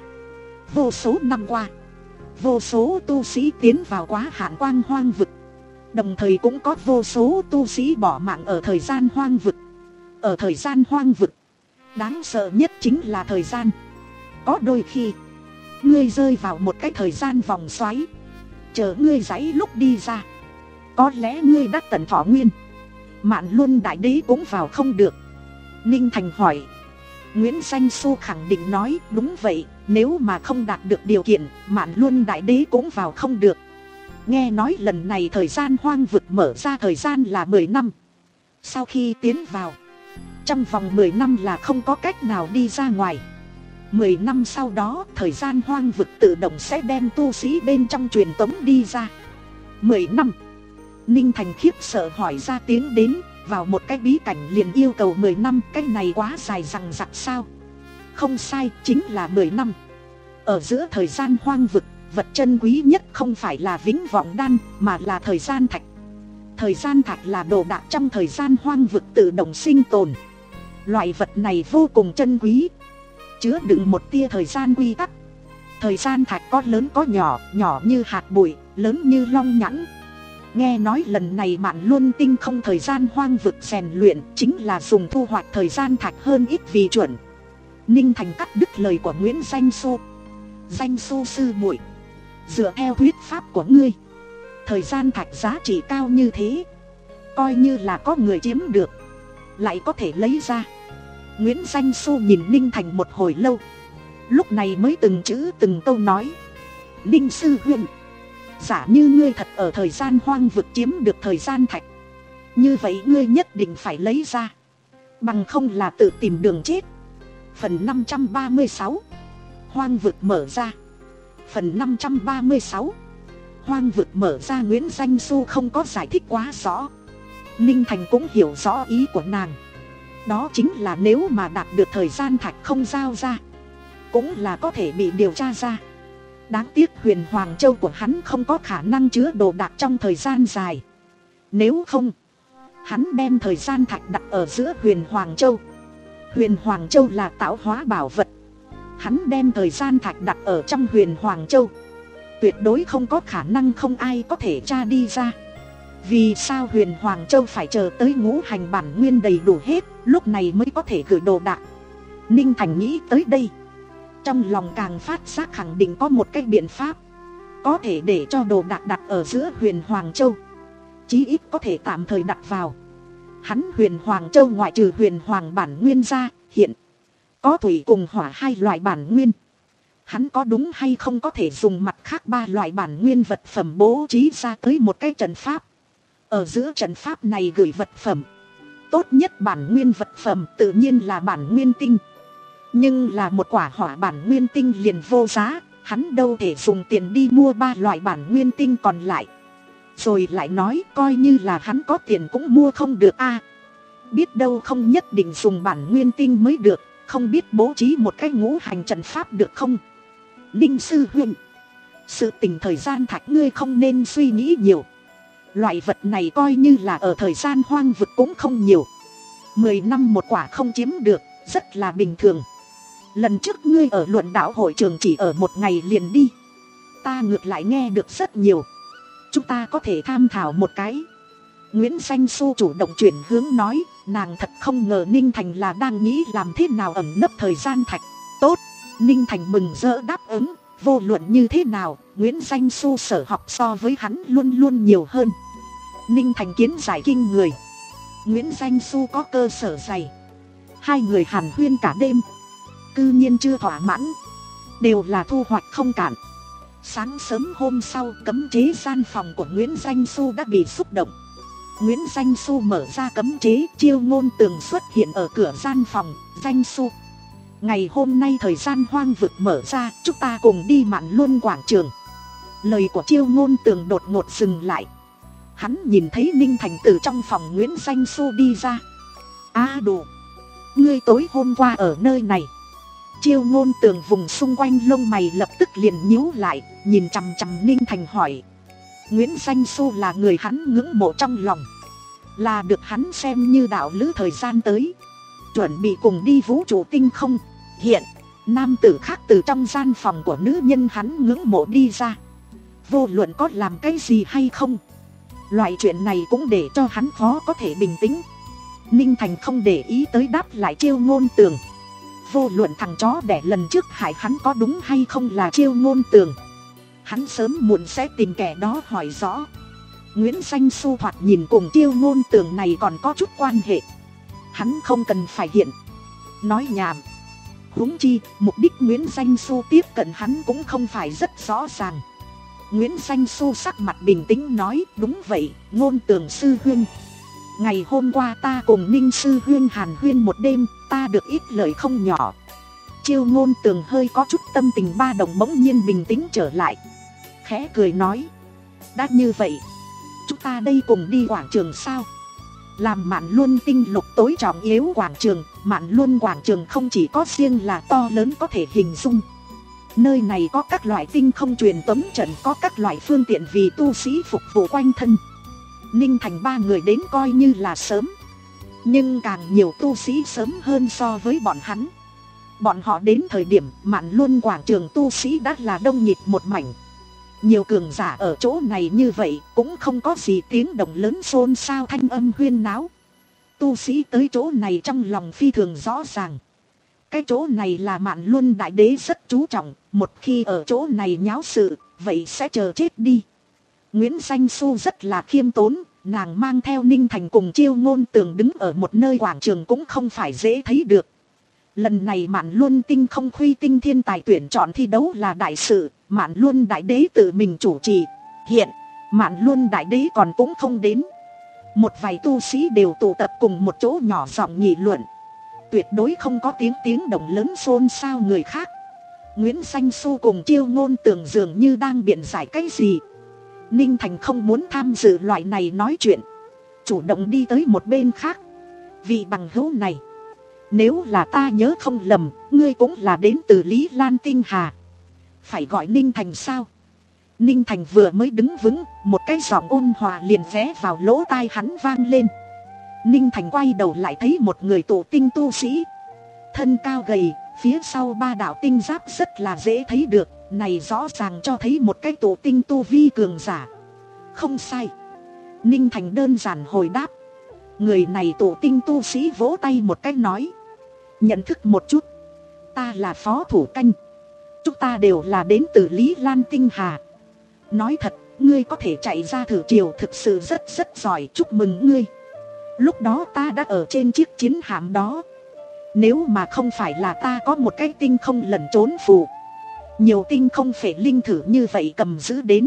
Vô số năm qua, vô số tu sĩ tiến vào quá hạn quang hoang vực. Đồng thời cũng có vô số tu sĩ bỏ mạng ở thời gian hoang vực. Ở thời gian hoang vực, đáng sợ nhất chính là thời gian. Có đôi khi ngươi rơi vào một cái thời gian vòng xoáy, chờ ngươi giãy lúc đi ra, có lẽ ngươi đã tận thọ nguyên. Mạn Luân đại đế cũng vào không được. Ninh Thành hỏi. Nguyễn Danh Xu khẳng định nói, đúng vậy, nếu mà không đạt được điều kiện, Mạn Luân đại đế cũng vào không được. Nghe nói lần này thời gian hoang vực mở ra thời gian là mười năm. Sau khi tiến vào, trong vòng mười năm là không có cách nào đi ra ngoài. Mười năm sau đó, thời gian hoang vực tự động sẽ đem tu sĩ bên trong truyền tống đi ra. Mười năm. Ninh Thành khiếp sợ hỏi ra tiếng đến, vào một cái bí cảnh liền yêu cầu mười năm, cái này quá dài dằng dặc sao? Không sai, chính là mười năm. Ở giữa thời gian hoang vực, vật chân quý nhất không phải là vĩnh vọng đan, mà là thời gian thạch. Thời gian thạch là đồ đạc trong thời gian hoang vực tự động sinh tồn. Loại vật này vô cùng chân quý, chứa đựng một tia thời gian quy tắc. Thời gian thạch có lớn có nhỏ, nhỏ như hạt bụi, lớn như long nhãn. Nghe nói lần này Mạn Luân tinh không thời gian hoang vực rèn luyện chính là dùng thu hoạch thời gian thạch hơn ít vì chuẩn. Ninh Thành cắt đứt lời của Nguyễn Danh Xu. Danh Xu sư muội, dựa theo thuyết pháp của ngươi, thời gian thạch giá trị cao như thế, coi như là có người chiếm được, lại có thể lấy ra. Nguyễn Danh Xu nhìn Ninh Thành một hồi lâu, lúc này mới từng chữ từng câu nói. Ninh sư huynh, giả như ngươi thật ở thời gian hoang vực chiếm được thời gian thạch, như vậy ngươi nhất định phải lấy ra, bằng không là tự tìm đường chết. Phần năm trăm ba mươi sáu, hoang vực mở ra. Phần năm trăm ba mươi sáu, hoang vực mở ra. Nguyễn Danh Xu không có giải thích quá rõ, Ninh Thành cũng hiểu rõ ý của nàng. Đó chính là nếu mà đạt được thời gian thạch không giao ra, cũng là có thể bị điều tra ra. Đáng tiếc Huyền Hoàng Châu của hắn không có khả năng chứa đồ đạc trong thời gian dài. Nếu không, hắn đem thời gian thạch đặt ở giữa Huyền Hoàng Châu. Huyền Hoàng Châu là tạo hóa bảo vật, hắn đem thời gian thạch đặt ở trong Huyền Hoàng Châu, tuyệt đối không có khả năng không ai có thể tra đi ra. Vì sao Huyền Hoàng Châu phải chờ tới ngũ hành bản nguyên đầy đủ hết, lúc này mới có thể gửi đồ đạc? Ninh Thành nghĩ tới đây, trong lòng càng phát giác khẳng định có một cái biện pháp có thể để cho đồ đạc đặt ở giữa Huyền Hoàng Châu, chí ít có thể tạm thời đặt vào. Hắn Huyền Hoàng Châu ngoại trừ Huyền Hoàng bản nguyên ra, hiện có thủy cùng hỏa hai loại bản nguyên. Hắn có đúng hay không có thể dùng mặt khác ba loại bản nguyên vật phẩm bố trí ra tới một cái trận pháp, ở giữa trận pháp này gửi vật phẩm. Tốt nhất bản nguyên vật phẩm tự nhiên là bản nguyên tinh, nhưng là một quả hỏa bản nguyên tinh liền vô giá, hắn đâu thể dùng tiền đi mua ba loại bản nguyên tinh còn lại. Rồi lại nói coi như là hắn có tiền cũng mua không được a. Biết đâu không nhất định dùng bản nguyên tinh mới được, không biết bố trí một cái ngũ hành trận pháp được không? Ninh sư huynh, sự tình thời gian thạch ngươi không nên suy nghĩ nhiều. Loại vật này coi như là ở thời gian hoang vực cũng không nhiều. Mười năm một quả không chiếm được, rất là bình thường. Lần trước ngươi ở luận đạo hội trường chỉ ở một ngày liền đi, ta ngược lại nghe được rất nhiều. Chúng ta có thể tham thảo một cái. Nguyễn Danh Xu chủ động chuyển hướng nói, nàng thật không ngờ Ninh Thành là đang nghĩ làm thế nào ẩn nấp thời gian thạch. Tốt, Ninh Thành mừng rỡ đáp ứng. Vô luận như thế nào, Nguyễn Danh Xu sở học so với hắn luôn luôn nhiều hơn. Ninh Thành kiến giải kinh người, Nguyễn Danh Xu có cơ sở dày. Hai người hàn huyên cả đêm, cư nhiên chưa thỏa mãn, đều là thu hoạch không cạn. Sáng sớm hôm sau, cấm chế gian phòng của Nguyễn Danh Xu đã bị xúc động. Nguyễn Danh Xu mở ra cấm chế, Chiêu Ngôn Tường xuất hiện ở cửa gian phòng. Danh Xu, ngày hôm nay thời gian hoang vực mở ra, chúng ta cùng đi Mạn Luân quảng trường. Lời của Chiêu Ngôn Tường đột ngột dừng lại. Hắn nhìn thấy Ninh Thành từ trong phòng Nguyễn Danh Xu đi ra. A à, đủ, ngươi tối hôm qua ở nơi này. Chiêu Ngôn Tường vùng xung quanh lông mày lập tức liền nhíu lại, nhìn chằm chằm Ninh Thành hỏi. Nguyễn Danh Xu là người hắn ngưỡng mộ trong lòng, là được hắn xem như đạo lữ thời gian tới, chuẩn bị cùng đi vũ trụ tinh không. Hiện, nam tử khác từ trong gian phòng của nữ nhân hắn ngưỡng mộ đi ra. Vô luận có làm cái gì hay không, loại chuyện này cũng để cho hắn khó có thể bình tĩnh. Ninh Thành không để ý tới đáp lại Chiêu Ngôn Tường. Vô luận thằng chó đẻ lần trước hại hắn có đúng hay không là Chiêu Ngôn Tường, hắn sớm muộn sẽ tìm kẻ đó hỏi rõ. Nguyễn Danh Xu thoạt nhìn cùng Chiêu Ngôn Tường này còn có chút quan hệ, hắn không cần phải hiện nói nhảm. Huống chi mục đích Nguyễn Danh Xu tiếp cận hắn cũng không phải rất rõ ràng. Nguyễn Danh Xu sắc mặt bình tĩnh nói, đúng vậy, Ngôn Tường sư huynh, ngày hôm qua ta cùng Ninh sư huynh hàn huyên một đêm, ta được ít lời không nhỏ. Chiêu Ngôn Tường hơi có chút tâm tình ba động bỗng nhiên bình tĩnh trở lại, khẽ cười nói, đã như vậy, chúng ta đây cùng đi quảng trường sao? Làm Mạn Luân tinh lục tối trọng yếu quảng trường, Mạn Luân quảng trường không chỉ có riêng là to lớn có thể hình dung. Nơi này có các loại tinh không truyền tống trận, có các loại phương tiện vì tu sĩ phục vụ quanh thân. Ninh Thành ba người đến coi như là sớm, nhưng càng nhiều tu sĩ sớm hơn so với bọn hắn. Bọn họ đến thời điểm Mạn Luân quảng trường tu sĩ đã là đông nhịp một mảnh. Nhiều cường giả ở chỗ này như vậy, cũng không có gì tiếng động lớn xôn xao thanh âm huyên náo. Tu sĩ tới chỗ này trong lòng phi thường rõ ràng. Cái chỗ này là Mạn Luân đại đế rất chú trọng, một khi ở chỗ này nháo sự, vậy sẽ chờ chết đi. Nguyễn Danh Xu rất là khiêm tốn, nàng mang theo Ninh Thành cùng Chiêu Ngôn Tường đứng ở một nơi quảng trường cũng không phải dễ thấy được. Lần này Mạn Luân tinh không khuy tinh thiên tài tuyển chọn thi đấu là đại sự, Mạn Luân đại đế tự mình chủ trì. Hiện, Mạn Luân đại đế còn cũng không đến. Một vài tu sĩ đều tụ tập cùng một chỗ nhỏ giọng nghị luận. Tuyệt đối không có tiếng tiếng động lớn xôn xao người khác. Nguyễn Danh Xu cùng Chiêu Ngôn tưởng dường như đang biện giải cái gì. Ninh Thành không muốn tham dự loại này nói chuyện, chủ động đi tới một bên khác. Vị bằng hữu này, nếu là ta nhớ không lầm, ngươi cũng là đến từ Lý Lan Tinh Hà. Phải gọi Ninh Thành sao? Ninh Thành vừa mới đứng vững, một cái giọng ôn hòa liền vé vào lỗ tai hắn vang lên. Ninh Thành quay đầu lại thấy một người tụ tinh tu sĩ, thân cao gầy, phía sau ba đạo tinh giáp rất là dễ thấy được. Này rõ ràng cho thấy một cái tụ tinh tu vi cường giả. Không sai, Ninh Thành đơn giản hồi đáp. Người này tụ tinh tu sĩ vỗ tay một cái nói, nhận thức một chút, ta là Phó Thủ Canh. Chúng ta đều là đến từ Lý Lan Tinh Hà. Nói thật, ngươi có thể chạy ra thử triều thực sự rất rất giỏi, chúc mừng ngươi. Lúc đó ta đã ở trên chiếc chiến hạm đó. Nếu mà không phải là ta có một cái tinh không lẩn trốn phù, nhiều tinh không phải linh thử như vậy cầm giữ đến,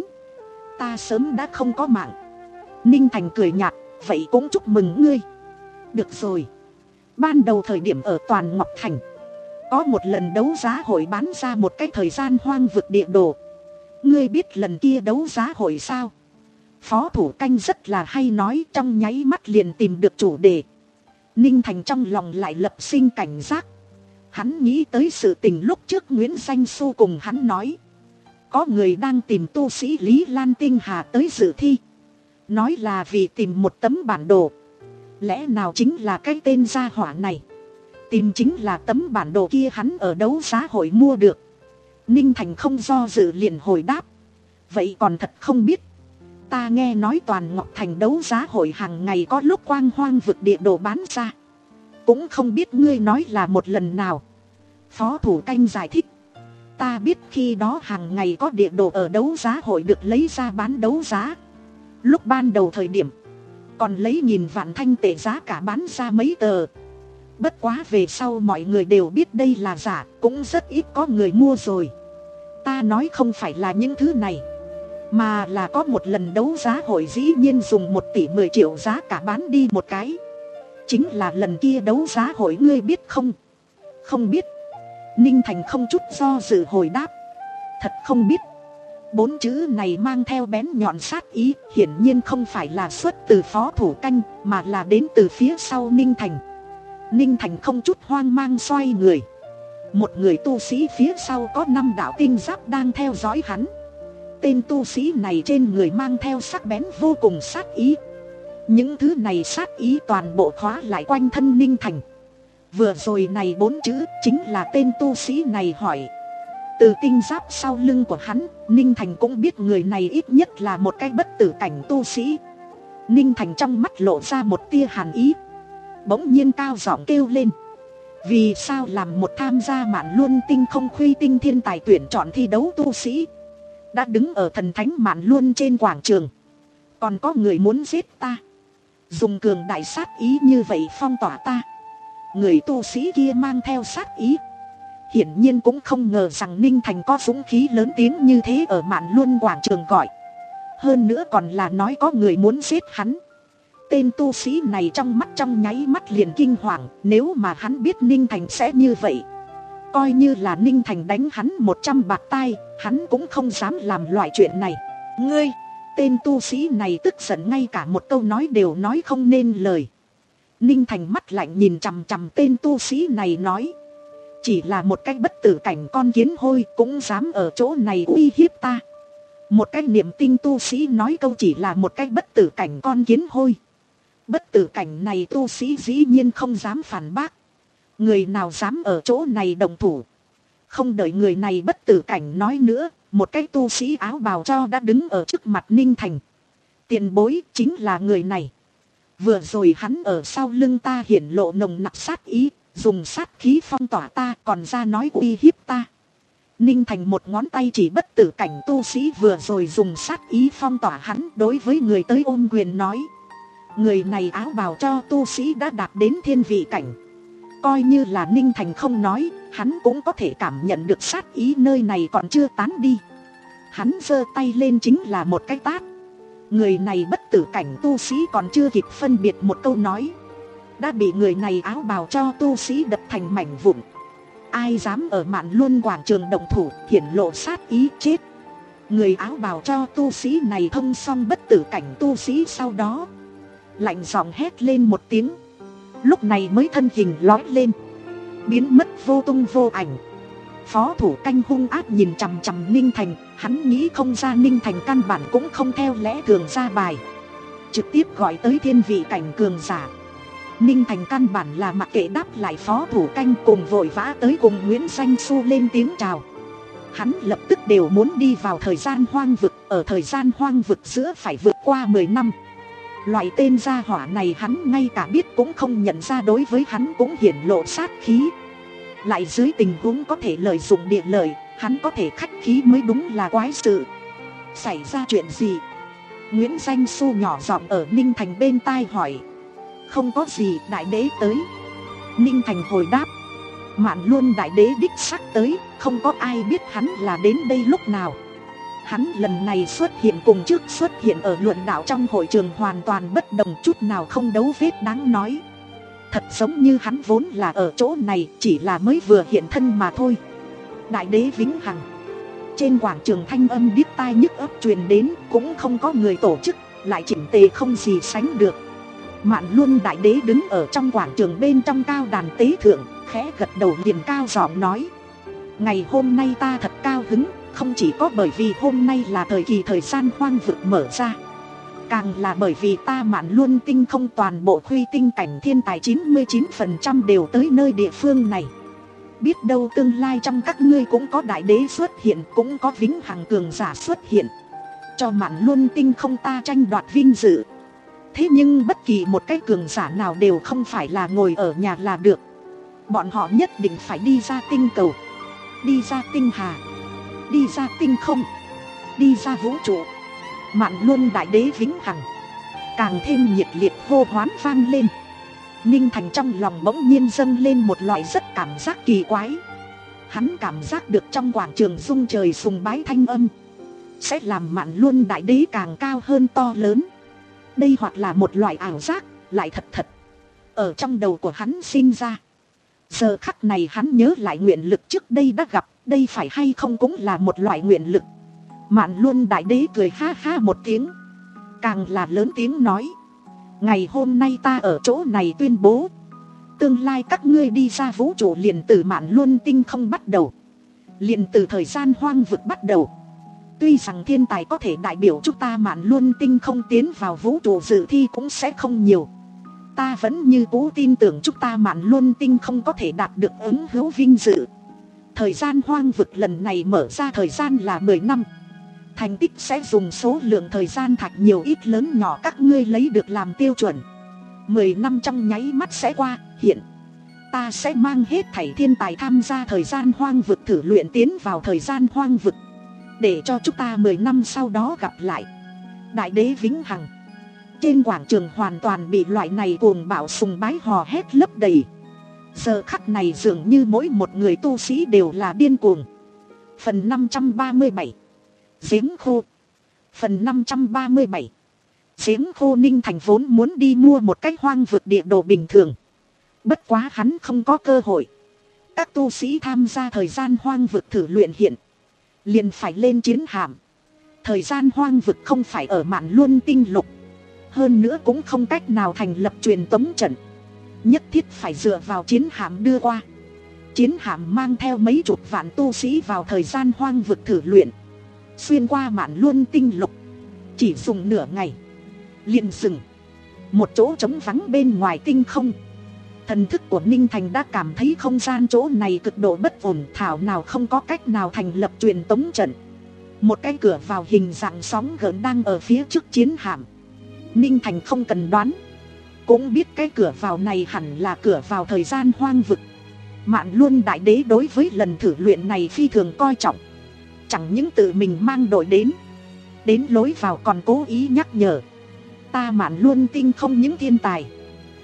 ta sớm đã không có mạng. Ninh Thành cười nhạt, vậy cũng chúc mừng ngươi. Được rồi, ban đầu thời điểm ở Toàn Ngọc Thành, có một lần đấu giá hội bán ra một cái thời gian hoang vực địa đồ. Ngươi biết lần kia đấu giá hội sao? Phó Thủ Canh rất là hay nói, trong nháy mắt liền tìm được chủ đề. Ninh Thành trong lòng lại lập sinh cảnh giác. Hắn nghĩ tới sự tình lúc trước Nguyễn Danh Xu cùng hắn nói, có người đang tìm tu sĩ Lý Lan Tinh Hà tới dự thi, nói là vì tìm một tấm bản đồ. Lẽ nào chính là cái tên gia hỏa này? Tìm chính là tấm bản đồ kia hắn ở đấu giá hội mua được. Ninh Thành không do dự liền hồi đáp, vậy còn thật không biết. Ta nghe nói Toàn Ngọc Thành đấu giá hội hàng ngày có lúc quang hoang vực địa đồ bán ra, cũng không biết ngươi nói là một lần nào. Phó Thủ Canh giải thích, ta biết khi đó hàng ngày có địa đồ ở đấu giá hội được lấy ra bán đấu giá. Lúc ban đầu thời điểm còn lấy nghìn vạn thanh tệ giá cả bán ra mấy tờ. Bất quá về sau mọi người đều biết đây là giả, cũng rất ít có người mua rồi. Ta nói không phải là những thứ này, mà là có một lần đấu giá hội dĩ nhiên dùng một tỷ mười triệu giá cả bán đi một cái. Chính là lần kia đấu giá hội, ngươi biết không? Không biết. Ninh Thành không chút do dự hồi đáp, thật không biết. Bốn chữ này mang theo bén nhọn sát ý, hiển nhiên không phải là xuất từ Phó Thủ Canh, mà là đến từ phía sau Ninh Thành. Ninh Thành không chút hoang mang xoay người. Một người tu sĩ phía sau có năm đạo tinh giáp đang theo dõi hắn. Tên tu sĩ này trên người mang theo sắc bén vô cùng sát ý. Những thứ này sát ý toàn bộ khóa lại quanh thân Ninh Thành. Vừa rồi này bốn chữ chính là tên tu sĩ này hỏi. Từ tinh giáp sau lưng của hắn, Ninh Thành cũng biết người này ít nhất là một cái bất tử cảnh tu sĩ. Ninh Thành trong mắt lộ ra một tia hàn ý, bỗng nhiên cao giọng kêu lên, vì sao làm một tham gia Mạn Luân tinh không khuy tinh thiên tài tuyển chọn thi đấu tu sĩ đã đứng ở thần thánh Mạn Luân trên quảng trường, còn có người muốn giết ta, dùng cường đại sát ý như vậy phong tỏa ta. Người tu sĩ kia mang theo sát ý, hiển nhiên cũng không ngờ rằng Ninh Thành có dũng khí lớn tiếng như thế ở Mạn Luân quảng trường gọi. Hơn nữa còn là nói có người muốn giết hắn. Tên tu sĩ này trong mắt trong nháy mắt liền kinh hoàng. Nếu mà hắn biết Ninh Thành sẽ như vậy, coi như là Ninh Thành đánh hắn một trăm bạt tai, hắn cũng không dám làm loại chuyện này. Ngươi! Tên tu sĩ này tức giận ngay cả một câu nói đều nói không nên lời. Ninh Thành mắt lạnh nhìn chằm chằm tên tu sĩ này nói, chỉ là một cái bất tử cảnh con kiến hôi cũng dám ở chỗ này uy hiếp ta. Một cái niệm tinh tu sĩ nói câu chỉ là một cái bất tử cảnh con kiến hôi. Bất tử cảnh này tu sĩ dĩ nhiên không dám phản bác. Người nào dám ở chỗ này đồng thủ? Không đợi người này bất tử cảnh nói nữa, một cái tu sĩ áo bào cho đã đứng ở trước mặt Ninh Thành. Tiền bối chính là người này. Vừa rồi hắn ở sau lưng ta hiển lộ nồng nặc sát ý, dùng sát khí phong tỏa ta, còn ra nói uy hiếp ta. Ninh Thành một ngón tay chỉ bất tử cảnh tu sĩ vừa rồi dùng sát ý phong tỏa hắn, đối với người tới ôm quyền nói, người này áo bào cho tu sĩ đã đạt đến thiên vị cảnh, Coi như là Ninh Thành không nói, hắn cũng có thể cảm nhận được sát ý nơi này còn chưa tán đi. Hắn giơ tay lên chính là một cái tát. Người này bất tử cảnh tu sĩ còn chưa kịp phân biệt một câu nói, đã bị người này áo bào cho tu sĩ đập thành mảnh vụn. Ai dám ở Mạn Luân quảng trường động thủ, hiển lộ sát ý chết. Người áo bào cho tu sĩ này thông xong bất tử cảnh tu sĩ sau đó, lạnh giọng hét lên một tiếng. Lúc này mới thân hình lói lên, biến mất vô tung vô ảnh. Phó thủ canh hung ác nhìn chằm chằm Ninh Thành. Hắn nghĩ không ra Ninh Thành căn bản cũng không theo lẽ thường ra bài, trực tiếp gọi tới thiên vị cảnh cường giả. Ninh Thành căn bản là mặc kệ đáp lại phó thủ canh, cùng vội vã tới cùng Nguyễn Danh Xu lên tiếng chào. Hắn lập tức đều muốn đi vào thời gian hoang vực. Ở thời gian hoang vực giữa phải vượt qua mười năm. Loại tên gia hỏa này hắn ngay cả biết cũng không nhận ra, đối với hắn cũng hiển lộ sát khí. Lại dưới tình huống có thể lợi dụng địa lợi, hắn có thể khách khí mới đúng là quái sự. Xảy ra chuyện gì? Nguyễn Danh Xu nhỏ giọng ở Ninh Thành bên tai hỏi. Không có gì, đại đế tới. Ninh Thành hồi đáp. Mạn Luân đại đế đích xác tới, không có ai biết hắn là đến đây lúc nào. Hắn lần này xuất hiện cùng trước xuất hiện ở luận đạo trong hội trường hoàn toàn bất đồng, chút nào không đấu vết đáng nói. Thật giống như hắn vốn là ở chỗ này, chỉ là mới vừa hiện thân mà thôi. Đại đế vĩnh hằng. Trên quảng trường thanh âm điếc tai nhức óc truyền đến, cũng không có người tổ chức, lại chỉnh tề không gì sánh được. Mạn Luân đại đế đứng ở trong quảng trường bên trong cao đàn tế thượng, khẽ gật đầu liền cao giọng nói. Ngày hôm nay ta thật cao hứng, không chỉ có bởi vì hôm nay là thời kỳ thời gian hoang vực mở ra, càng là bởi vì ta Mạn Luân tinh không toàn bộ khuy tinh cảnh thiên tài chín mươi chín phần trăm đều tới nơi địa phương này. Biết đâu tương lai trong các ngươi cũng có đại đế xuất hiện, cũng có vĩnh hằng cường giả xuất hiện, cho Mạn Luân tinh không ta tranh đoạt vinh dự. Thế nhưng bất kỳ một cái cường giả nào đều không phải là ngồi ở nhà là được. Bọn họ nhất định phải đi ra tinh cầu, đi ra tinh hà, đi ra tinh không, đi ra vũ trụ. Mạn Luân đại đế vĩnh hằng. Càng thêm nhiệt liệt hô hoán vang lên. Ninh Thành trong lòng bỗng nhiên dâng lên một loại rất cảm giác kỳ quái. Hắn cảm giác được trong quảng trường rung trời sùng bái thanh âm sẽ làm Mạn Luân đại đế càng cao hơn to lớn. Đây hoặc là một loại ảo giác, lại thật thật ở trong đầu của hắn sinh ra. Giờ khắc này hắn nhớ lại nguyện lực trước đây đã gặp, đây phải hay không cũng là một loại nguyện lực. Mạn Luân đại đế cười ha ha một tiếng, càng là lớn tiếng nói. Ngày hôm nay ta ở chỗ này tuyên bố, tương lai các ngươi đi ra vũ trụ liền từ Mạn Luân tinh không bắt đầu, liền từ thời gian hoang vực bắt đầu. Tuy rằng thiên tài có thể đại biểu chúng ta Mạn Luân tinh không tiến vào vũ trụ dự thi cũng sẽ không nhiều, ta vẫn như cũ tin tưởng chúng ta Mạn Luân tinh không có thể đạt được ứng hữu vinh dự. Thời gian hoang vực lần này mở ra thời gian là mười năm. Thành tích sẽ dùng số lượng thời gian thạch nhiều ít lớn nhỏ các ngươi lấy được làm tiêu chuẩn. Mười năm trong nháy mắt sẽ qua, hiện ta sẽ mang hết thảy thiên tài tham gia thời gian hoang vực thử luyện tiến vào thời gian hoang vực, để cho chúng ta mười năm sau đó gặp lại. Đại đế vĩnh hằng. Trên quảng trường hoàn toàn bị loại này cuồng bạo sùng bái hò hét lấp đầy. Giờ khắc này dường như mỗi một người tu sĩ đều là điên cuồng. Phần năm trăm ba mươi bảy. Giếng khô. Phần năm trăm ba mươi bảy. Giếng khô. Ninh Thành vốn muốn đi mua một cái hoang vực địa đồ bình thường, bất quá hắn không có cơ hội. Các tu sĩ tham gia thời gian hoang vực thử luyện hiện liền phải lên chiến hạm. Thời gian hoang vực không phải ở Mạn Luân tinh lục, hơn nữa cũng không cách nào thành lập truyền tống trận, nhất thiết phải dựa vào chiến hạm đưa qua. Chiến hạm mang theo mấy chục vạn tu sĩ vào thời gian hoang vực thử luyện, xuyên qua Mạn Luân tinh lục, chỉ dùng nửa ngày liền dừng một chỗ trống vắng bên ngoài tinh không. Thần thức của Ninh Thành đã cảm thấy không gian chỗ này cực độ bất ổn, thảo nào không có cách nào thành lập truyền tống trận. Một cái cửa vào hình dạng sóng gợn đang ở phía trước chiến hạm. Ninh Thành không cần đoán cũng biết cái cửa vào này hẳn là cửa vào thời gian hoang vực. Mạn Luân đại đế đối với lần thử luyện này phi thường coi trọng, chẳng những tự mình mang đội đến, đến lối vào còn cố ý nhắc nhở ta Mạn Luân tinh không những thiên tài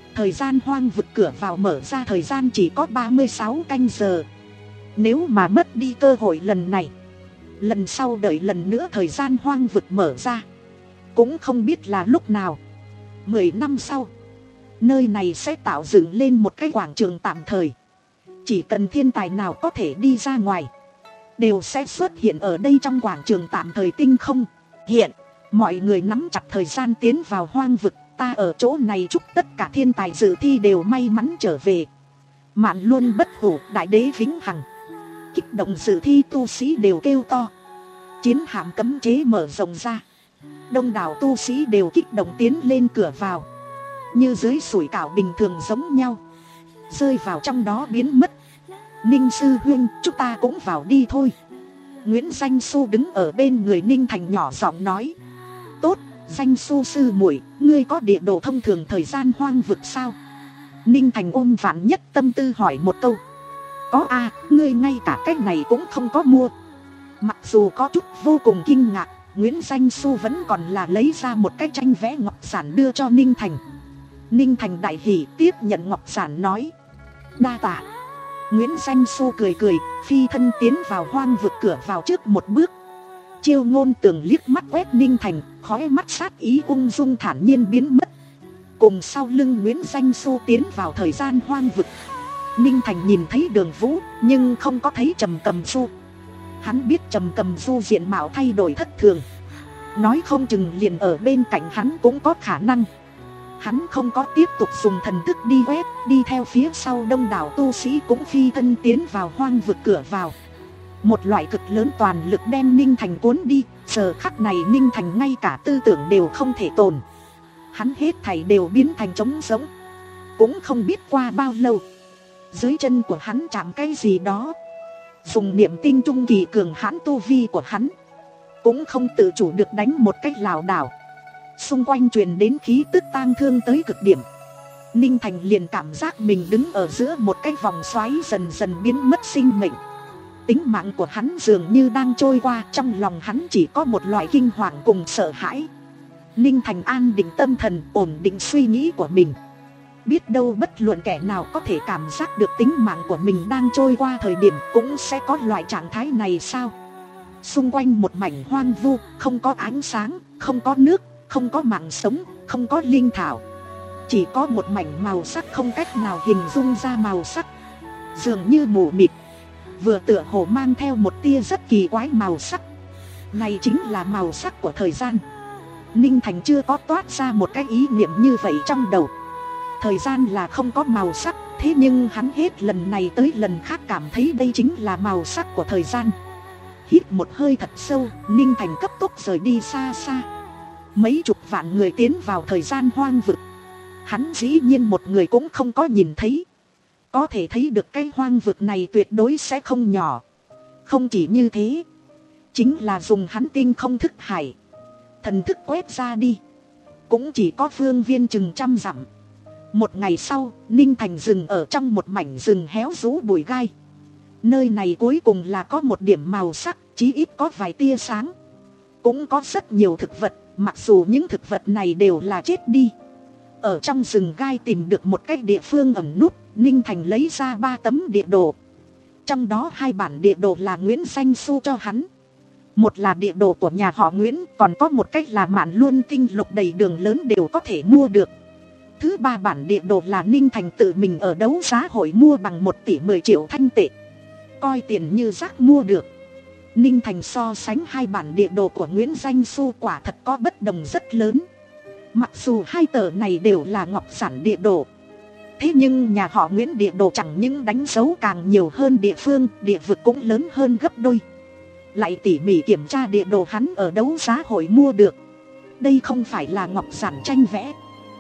Thời gian hoang vực cửa vào mở ra thời gian chỉ có ba mươi sáu canh giờ. Nếu mà mất đi cơ hội lần này, lần sau đợi lần nữa thời gian hoang vực mở ra cũng không biết là lúc nào. Mười năm sau, nơi này sẽ tạo dựng lên một cái quảng trường tạm thời. Chỉ cần thiên tài nào có thể đi ra ngoài, đều sẽ xuất hiện ở đây trong quảng trường tạm thời tinh không. Hiện, mọi người nắm chặt thời gian tiến vào hoang vực. Ta ở chỗ này chúc tất cả thiên tài dự thi đều may mắn trở về. Mạn luôn bất hủ, đại đế vĩnh hằng. Kích động dự thi tu sĩ đều kêu to. Chiến hạm cấm chế mở rộng ra. Đông đảo tu sĩ đều kích động tiến lên cửa vào. Như dưới sủi cảo bình thường giống nhau, rơi vào trong đó biến mất. Ninh sư huynh, chúng ta cũng vào đi thôi. Nguyễn Danh Xu đứng ở bên người Ninh Thành nhỏ giọng nói. Tốt, Danh Xu sư muội, ngươi có địa đồ thông thường thời gian hoang vực sao? Ninh Thành ôm vạn nhất tâm tư hỏi một câu. Có a, ngươi ngay cả cái này cũng không có mua. Mặc dù có chút vô cùng kinh ngạc, Nguyễn Danh Xu vẫn còn là lấy ra một cái tranh vẽ ngọc giản đưa cho Ninh Thành. Ninh Thành đại hỉ tiếp nhận ngọc giản nói. Đa tạ. Nguyễn Danh Xu cười cười, phi thân tiến vào hoang vực cửa vào trước một bước. Chiêu Ngôn Tường liếc mắt quét Ninh Thành, khói mắt sát ý ung dung thản nhiên biến mất. Cùng sau lưng Nguyễn Danh Xu tiến vào thời gian hoang vực. Ninh Thành nhìn thấy Đường Vũ, nhưng không có thấy Trầm Cầm Du. Hắn biết Trầm Cầm Du diện mạo thay đổi thất thường, nói không chừng liền ở bên cạnh hắn cũng có khả năng. Hắn không có tiếp tục dùng thần thức đi quét, đi theo phía sau đông đảo tu sĩ cũng phi thân tiến vào hoang vực cửa vào. Một loại cực lớn toàn lực đem Ninh Thành cuốn đi. Giờ khắc này Ninh Thành ngay cả tư tưởng đều không thể tồn. Hắn hết thảy đều biến thành trống rỗng. Cũng không biết qua bao lâu, dưới chân của hắn chạm cái gì đó. Dùng niệm tinh trung kỳ cường hãn tu vi của hắn, cũng không tự chủ được đánh một cách lảo đảo. Xung quanh truyền đến khí tức tang thương tới cực điểm. Ninh Thành liền cảm giác mình đứng ở giữa một cái vòng xoáy dần dần biến mất sinh mệnh. Tính mạng của hắn dường như đang trôi qua. Trong lòng hắn chỉ có một loại kinh hoàng cùng sợ hãi. Ninh Thành an định tâm thần, ổn định suy nghĩ của mình. Biết đâu bất luận kẻ nào có thể cảm giác được tính mạng của mình đang trôi qua thời điểm cũng sẽ có loại trạng thái này sao. Xung quanh một mảnh hoang vu, không có ánh sáng, không có nước, không có mạng sống, không có linh thảo. Chỉ có một mảnh màu sắc không cách nào hình dung ra màu sắc. Dường như mù mịt, vừa tựa hồ mang theo một tia rất kỳ quái màu sắc. Này chính là màu sắc của thời gian. Ninh Thành chưa có toát ra một cái ý niệm như vậy trong đầu. Thời gian là không có màu sắc, thế nhưng hắn hết lần này tới lần khác cảm thấy đây chính là màu sắc của thời gian. Hít một hơi thật sâu, Ninh Thành cấp tốc rời đi xa xa. Mấy chục vạn người tiến vào thời gian hoang vực, hắn dĩ nhiên một người cũng không có nhìn thấy. Có thể thấy được cái hoang vực này tuyệt đối sẽ không nhỏ. Không chỉ như thế, chính là dùng hắn tinh không thức hải, thần thức quét ra đi, cũng chỉ có phương viên chừng trăm dặm. Một ngày sau, Ninh Thành dừng ở trong một mảnh rừng héo rũ bụi gai. Nơi này cuối cùng là có một điểm màu sắc, chí ít có vài tia sáng. Cũng có rất nhiều thực vật, mặc dù những thực vật này đều là chết đi. Ở trong rừng gai tìm được một cái địa phương ẩn núp, Ninh Thành lấy ra ba tấm địa đồ. Trong đó hai bản địa đồ là Nguyễn Danh Xu cho hắn. Một là địa đồ của nhà họ Nguyễn, còn có một cách là Mạn Luân Tinh Lục đầy đường lớn đều có thể mua được. Thứ ba bản địa đồ là Ninh Thành tự mình ở đấu giá hội mua bằng một tỷ mười triệu thanh tệ. Coi tiền như rác mua được. Ninh Thành so sánh hai bản địa đồ của Nguyễn Danh Xu quả thật có bất đồng rất lớn. Mặc dù hai tờ này đều là ngọc sản địa đồ, thế nhưng nhà họ Nguyễn địa đồ chẳng những đánh dấu càng nhiều hơn địa phương, địa vực cũng lớn hơn gấp đôi. Lại tỉ mỉ kiểm tra địa đồ hắn ở đấu giá hội mua được. Đây không phải là ngọc sản tranh vẽ,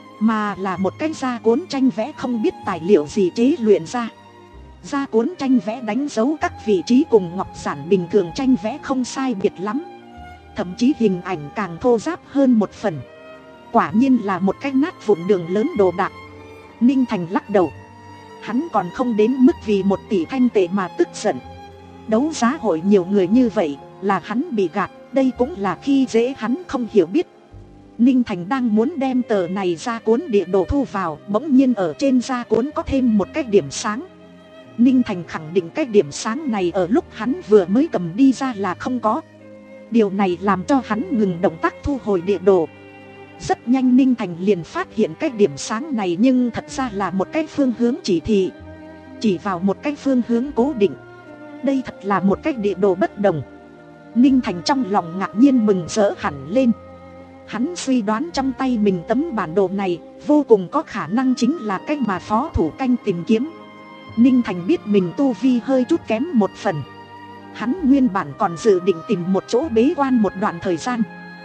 mà là một cái gia cuốn tranh vẽ không biết tài liệu gì chế luyện ra. Gia cuốn tranh vẽ đánh dấu các vị trí cùng ngọc sản bình thường tranh vẽ không sai biệt lắm. Thậm chí hình ảnh càng thô ráp hơn một phần. Quả nhiên là một cái nát vụn đường lớn đồ đạc. Ninh Thành lắc đầu. Hắn còn không đến mức vì một tỷ thanh tệ mà tức giận. Đấu giá hội nhiều người như vậy, là hắn bị gạt, đây cũng là khi dễ hắn không hiểu biết. Ninh Thành đang muốn đem tờ này ra cuốn địa đồ thu vào, bỗng nhiên ở trên ra cuốn có thêm một cái điểm sáng. Ninh Thành khẳng định cái điểm sáng này ở lúc hắn vừa mới cầm đi ra là không có. Điều này làm cho hắn ngừng động tác thu hồi địa đồ. Rất nhanh Ninh Thành liền phát hiện cái điểm sáng này, nhưng thật ra là một cái phương hướng chỉ thị, chỉ vào một cái phương hướng cố định. Đây thật là một cái địa đồ bất đồng. Ninh Thành trong lòng ngạc nhiên mừng rỡ hẳn lên. Hắn suy đoán trong tay mình tấm bản đồ này vô cùng có khả năng chính là cách mà phó thủ canh tìm kiếm. Ninh Thành biết mình tu vi hơi chút kém một phần. Hắn nguyên bản còn dự định tìm một chỗ bế quan một đoạn thời gian,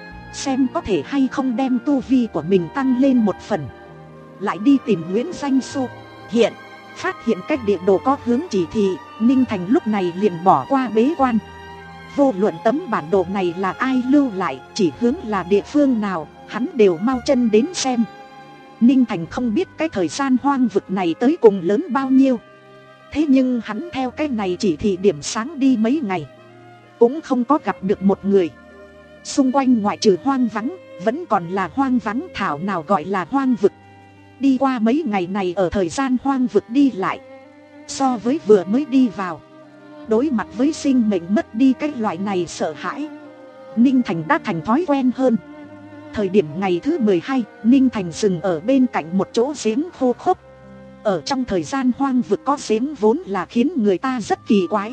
xem có thể hay không đem tu vi của mình tăng lên một phần, lại đi tìm Nguyễn Danh Xu. Hiện phát hiện cách địa đồ có hướng chỉ thị, Ninh Thành lúc này liền bỏ qua bế quan. Vô luận tấm bản đồ này là ai lưu lại, chỉ hướng là địa phương nào, hắn đều mau chân đến xem. Ninh Thành không biết cái thời gian hoang vực này tới cùng lớn bao nhiêu. Thế nhưng hắn theo cái này chỉ thị điểm sáng đi mấy ngày, cũng không có gặp được một người. Xung quanh ngoại trừ hoang vắng, vẫn còn là hoang vắng, thảo nào gọi là hoang vực. Đi qua mấy ngày này ở thời gian hoang vực đi lại, so với vừa mới đi vào, đối mặt với sinh mệnh mất đi cái loại này sợ hãi, Ninh Thành đã thành thói quen hơn. Thời điểm ngày thứ mười hai, Ninh Thành dừng ở bên cạnh một chỗ giếng khô khốc. Ở trong thời gian hoang vực có giếng vốn là khiến người ta rất kỳ quái.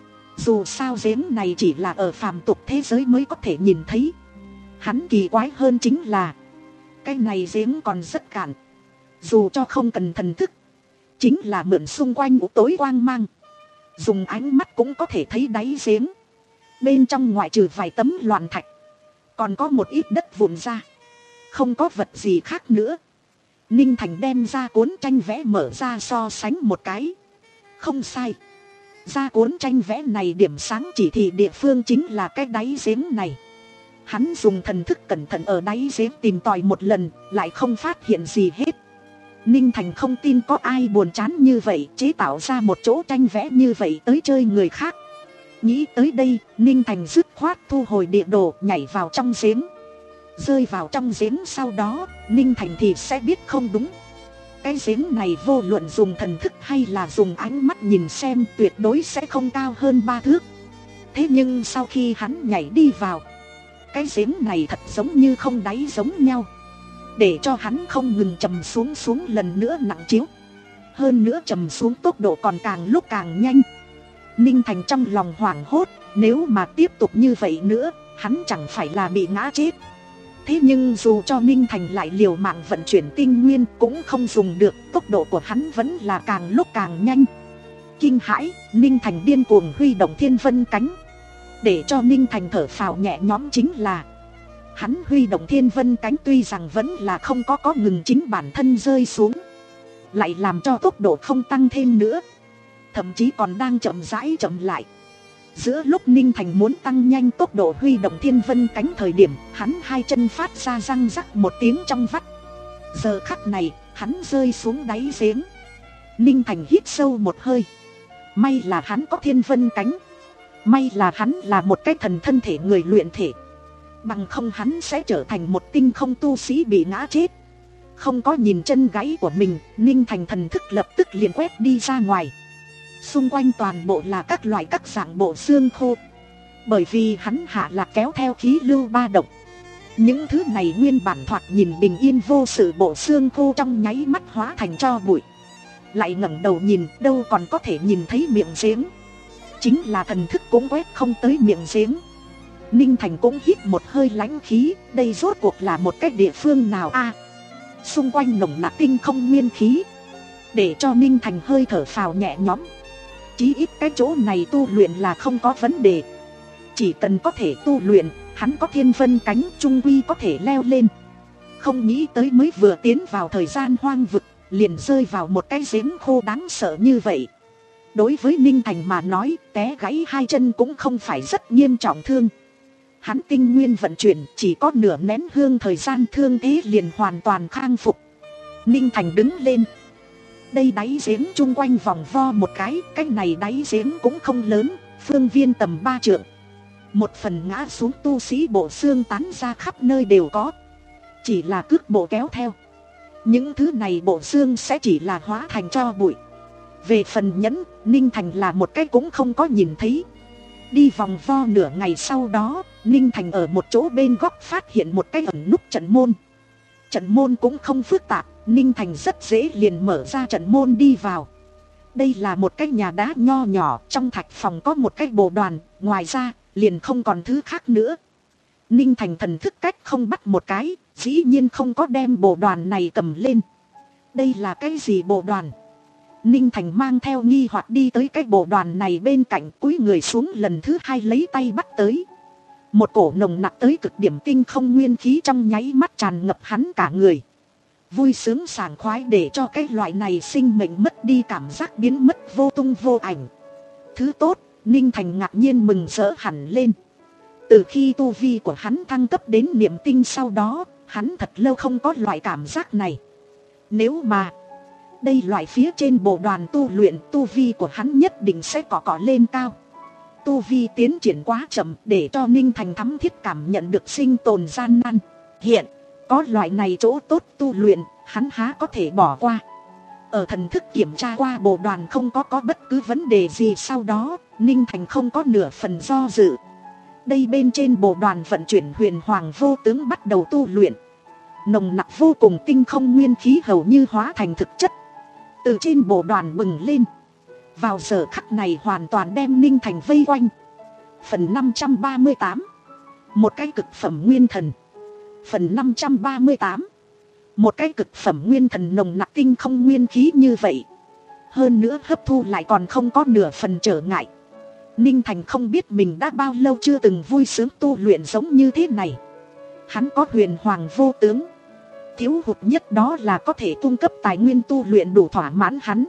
Dù sao giếng này chỉ là ở phàm tục thế giới mới có thể nhìn thấy. Hắn kỳ quái hơn chính là cái này giếng còn rất cạn. Dù cho không cần thần thức, chính là mượn xung quanh u tối quang mang, dùng ánh mắt cũng có thể thấy đáy giếng. Bên trong ngoại trừ vài tấm loạn thạch, còn có một ít đất vụn ra, không có vật gì khác nữa. Ninh Thành đem ra cuốn tranh vẽ mở ra so sánh một cái. Không sai, ra cuốn tranh vẽ này điểm sáng chỉ thị địa phương chính là cái đáy giếng này. Hắn dùng thần thức cẩn thận ở đáy giếng tìm tòi một lần, lại không phát hiện gì hết. Ninh Thành không tin có ai buồn chán như vậy chế tạo ra một chỗ tranh vẽ như vậy tới chơi người khác. Nghĩ tới đây, Ninh Thành dứt khoát thu hồi địa đồ, nhảy vào trong giếng. Rơi vào trong giếng sau đó, Ninh Thành thì sẽ biết không đúng. Cái giếng này vô luận dùng thần thức hay là dùng ánh mắt nhìn xem, tuyệt đối sẽ không cao hơn ba thước. Thế nhưng sau khi hắn nhảy đi vào, cái giếng này thật giống như không đáy giống nhau, để cho hắn không ngừng trầm xuống xuống lần nữa nặng chiếu. Hơn nữa trầm xuống tốc độ còn càng lúc càng nhanh. Ninh Thành trong lòng hoảng hốt, nếu mà tiếp tục như vậy nữa, hắn chẳng phải là bị ngã chết. Thế nhưng dù cho Ninh Thành lại liều mạng vận chuyển tinh nguyên cũng không dùng được, tốc độ của hắn vẫn là càng lúc càng nhanh. Kinh hãi, Ninh Thành điên cuồng huy động thiên vân cánh. Để cho Ninh Thành thở phào nhẹ nhõm chính là hắn huy động thiên vân cánh tuy rằng vẫn là không có có ngừng chính bản thân rơi xuống, lại làm cho tốc độ không tăng thêm nữa, thậm chí còn đang chậm rãi chậm lại. Giữa lúc Ninh Thành muốn tăng nhanh tốc độ huy động thiên vân cánh thời điểm, hắn hai chân phát ra răng rắc một tiếng trong vắt. Giờ khắc này, hắn rơi xuống đáy giếng. Ninh Thành hít sâu một hơi. May là hắn có thiên vân cánh. May là hắn là một cái thần thân thể người luyện thể. Bằng không hắn sẽ trở thành một tinh không tu sĩ bị ngã chết. Không có nhìn chân gáy của mình, Ninh Thành thần thức lập tức liền quét đi ra ngoài. Xung quanh toàn bộ là các loại các dạng bộ xương khô. Bởi vì hắn hạ lạc kéo theo khí lưu ba động, những thứ này nguyên bản thoạt nhìn bình yên vô sự bộ xương khô trong nháy mắt hóa thành tro bụi. Lại ngẩng đầu nhìn, đâu còn có thể nhìn thấy miệng giếng. Chính là thần thức cũng quét không tới miệng giếng. Ninh Thành cũng hít một hơi lãnh khí, đây rốt cuộc là một cái địa phương nào a? Xung quanh nồng nặc tinh không nguyên khí, để cho Ninh Thành hơi thở phào nhẹ nhõm. Chí ít cái chỗ này tu luyện là không có vấn đề. Chỉ cần có thể tu luyện, hắn có thiên vân cánh trung quy có thể leo lên. Không nghĩ tới mới vừa tiến vào thời gian hoang vực, liền rơi vào một cái giếng khô đáng sợ như vậy. Đối với Ninh Thành mà nói, té gãy hai chân cũng không phải rất nghiêm trọng thương. Hắn tinh nguyên vận chuyển, chỉ có nửa nén hương thời gian thương thế liền hoàn toàn khang phục. Ninh Thành đứng lên. Đây đáy giếng chung quanh vòng vo một cái, cái này đáy giếng cũng không lớn, phương viên tầm ba trượng. Một phần ngã xuống tu sĩ bộ xương tán ra khắp nơi đều có. chỉ là cước bộ kéo theo. Những thứ này bộ xương sẽ chỉ là hóa thành tro bụi. Về phần nhẫn, Ninh Thành là một cái cũng không có nhìn thấy. Đi vòng vo nửa ngày sau đó, Ninh Thành ở một chỗ bên góc phát hiện một cái ẩn núp trận môn. Trận môn cũng không phức tạp, Ninh Thành rất dễ liền mở ra trận môn đi vào. Đây là một cái nhà đá nho nhỏ, trong thạch phòng có một cái bồ đoàn, ngoài ra liền không còn thứ khác nữa. Ninh Thành thần thức cách không bắt một cái, dĩ nhiên không có đem bồ đoàn này cầm lên. Đây là cái gì bồ đoàn? Ninh Thành mang theo nghi hoặc đi tới cái bồ đoàn này bên cạnh, cúi người xuống lần thứ hai lấy tay bắt tới. Một cổ nồng nặc tới cực điểm tinh không nguyên khí trong nháy mắt tràn ngập hắn cả người. Vui sướng sảng khoái để cho cái loại này sinh mệnh mất đi cảm giác biến mất vô tung vô ảnh. Thứ tốt, Ninh Thành ngạc nhiên mừng rỡ hẳn lên. Từ khi tu vi của hắn thăng cấp đến niệm tinh sau đó, hắn thật lâu không có loại cảm giác này. Nếu mà đây loại phía trên bộ đoàn tu luyện, tu vi của hắn nhất định sẽ cọ cọ lên cao. Tu vi tiến triển quá chậm để cho Ninh Thành thắm thiết cảm nhận được sinh tồn gian nan. Hiện có loại này chỗ tốt tu luyện, hắn há có thể bỏ qua. Ở thần thức kiểm tra qua bộ đoàn không có có bất cứ vấn đề gì sau đó, Ninh Thành không có nửa phần do dự. Đây bên trên bộ đoàn vận chuyển huyền hoàng vô tướng bắt đầu tu luyện. Nồng nặc vô cùng tinh không nguyên khí hầu như hóa thành thực chất. Từ trên bộ đoàn bừng lên. Vào giờ khắc này hoàn toàn đem Ninh Thành vây quanh. Phần năm trăm ba mươi tám. Một cái cực phẩm nguyên thần. Phần năm trăm ba mươi tám. Một cái cực phẩm nguyên thần nồng nặc tinh không nguyên khí như vậy. Hơn nữa hấp thu lại còn không có nửa phần trở ngại. Ninh Thành không biết mình đã bao lâu chưa từng vui sướng tu luyện giống như thế này. Hắn có huyền hoàng vô tướng. Thiếu hụt nhất đó là có thể cung cấp tài nguyên tu luyện đủ thỏa mãn hắn.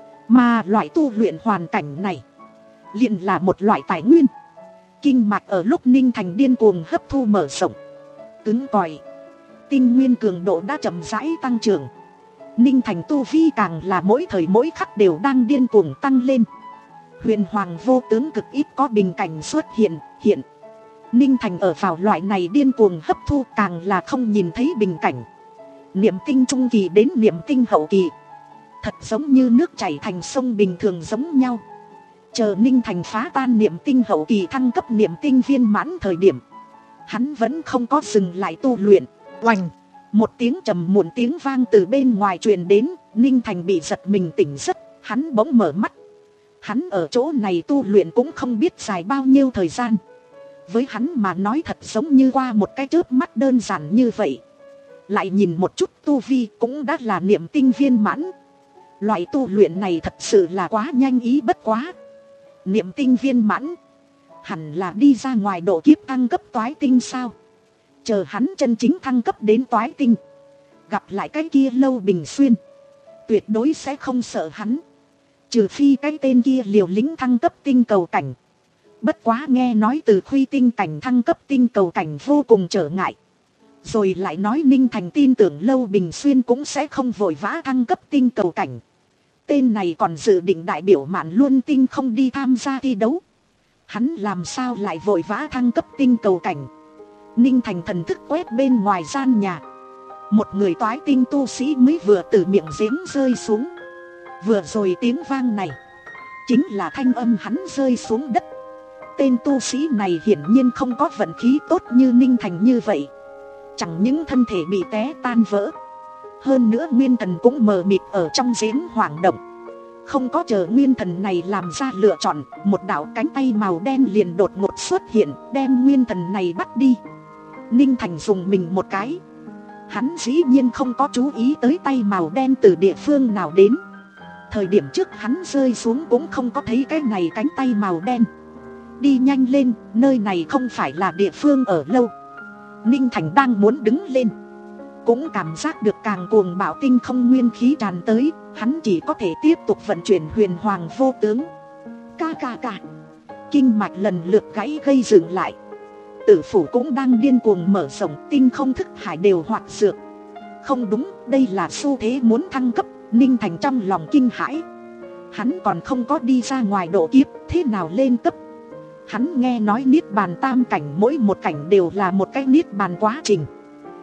Mà loại tu luyện hoàn cảnh này liền là một loại tài nguyên. Kinh mạch ở lúc Ninh Thành điên cuồng hấp thu mở rộng, cứng cỏi. Tinh nguyên cường độ đã chậm rãi tăng trưởng. Ninh Thành tu vi càng là mỗi thời mỗi khắc đều đang điên cuồng tăng lên. Huyền hoàng vô tướng cực ít có bình cảnh xuất hiện, hiện. Ninh Thành ở vào loại này điên cuồng hấp thu càng là không nhìn thấy bình cảnh. Niệm tinh trung kỳ đến niệm tinh hậu kỳ, thật giống như nước chảy thành sông bình thường giống nhau. Chờ Ninh Thành phá tan niệm tinh hậu kỳ thăng cấp niệm tinh viên mãn thời điểm, hắn vẫn không có dừng lại tu luyện. Oành! Một tiếng trầm muộn tiếng vang từ bên ngoài truyền đến, Ninh Thành bị giật mình tỉnh giấc, hắn bỗng mở mắt. Hắn ở chỗ này tu luyện cũng không biết dài bao nhiêu thời gian. Với hắn mà nói thật giống như qua một cái chớp mắt đơn giản như vậy. Lại nhìn một chút tu vi cũng đã là niệm tinh viên mãn. Loại tu luyện này thật sự là quá nhanh ý bất quá. Niệm tinh viên mãn, hẳn là đi ra ngoài độ kiếp thăng cấp toái tinh sao? Chờ hắn chân chính thăng cấp đến toái tinh, gặp lại cái kia Lâu Bình Xuyên, tuyệt đối sẽ không sợ hắn. Trừ phi cái tên kia liều lĩnh thăng cấp tinh cầu cảnh. Bất quá nghe nói từ khuy tinh cảnh thăng cấp tinh cầu cảnh vô cùng trở ngại. Rồi lại nói Ninh Thành tin tưởng Lâu Bình Xuyên cũng sẽ không vội vã thăng cấp tinh cầu cảnh. Tên này còn dự định đại biểu Mạn Luân Tinh không đi tham gia thi đấu. Hắn làm sao lại vội vã thăng cấp tinh cầu cảnh? Ninh Thành thần thức quét bên ngoài gian nhà. Một người toái tinh tu sĩ mới vừa từ miệng giếng rơi xuống. Vừa rồi tiếng vang này chính là thanh âm hắn rơi xuống đất. Tên tu sĩ này hiển nhiên không có vận khí tốt như Ninh Thành như vậy. Chẳng những thân thể bị té tan vỡ, hơn nữa nguyên thần cũng mờ mịt ở trong giếng hoảng động. Không có chờ nguyên thần này làm ra lựa chọn, một đạo cánh tay màu đen liền đột ngột xuất hiện, đem nguyên thần này bắt đi. Ninh Thành dùng mình một cái. Hắn dĩ nhiên không có chú ý tới tay màu đen từ địa phương nào đến. Thời điểm trước hắn rơi xuống cũng không có thấy cái này cánh tay màu đen. Đi nhanh lên, nơi này không phải là địa phương ở lâu. Ninh Thành đang muốn đứng lên, cũng cảm giác được càng cuồng bạo tinh không nguyên khí tràn tới. Hắn chỉ có thể tiếp tục vận chuyển huyền hoàng vô tướng. Ca ca ca. Kinh mạch lần lượt gãy gây dừng lại. Tử phủ cũng đang điên cuồng mở rộng, tinh không thức hải đều hoạt dược. Không đúng, đây là xu thế muốn thăng cấp. Ninh Thành trong lòng kinh hãi. Hắn còn không có đi ra ngoài độ kiếp, thế nào lên cấp? Hắn nghe nói niết bàn tam cảnh mỗi một cảnh đều là một cái niết bàn quá trình.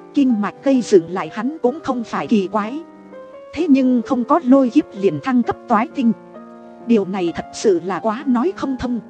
kinh mạch gây dựng lại hắn cũng không phải kỳ quái. Thế nhưng không có lôi kiếp liền thăng cấp toái tinh, điều này thật sự là quá nói không thông.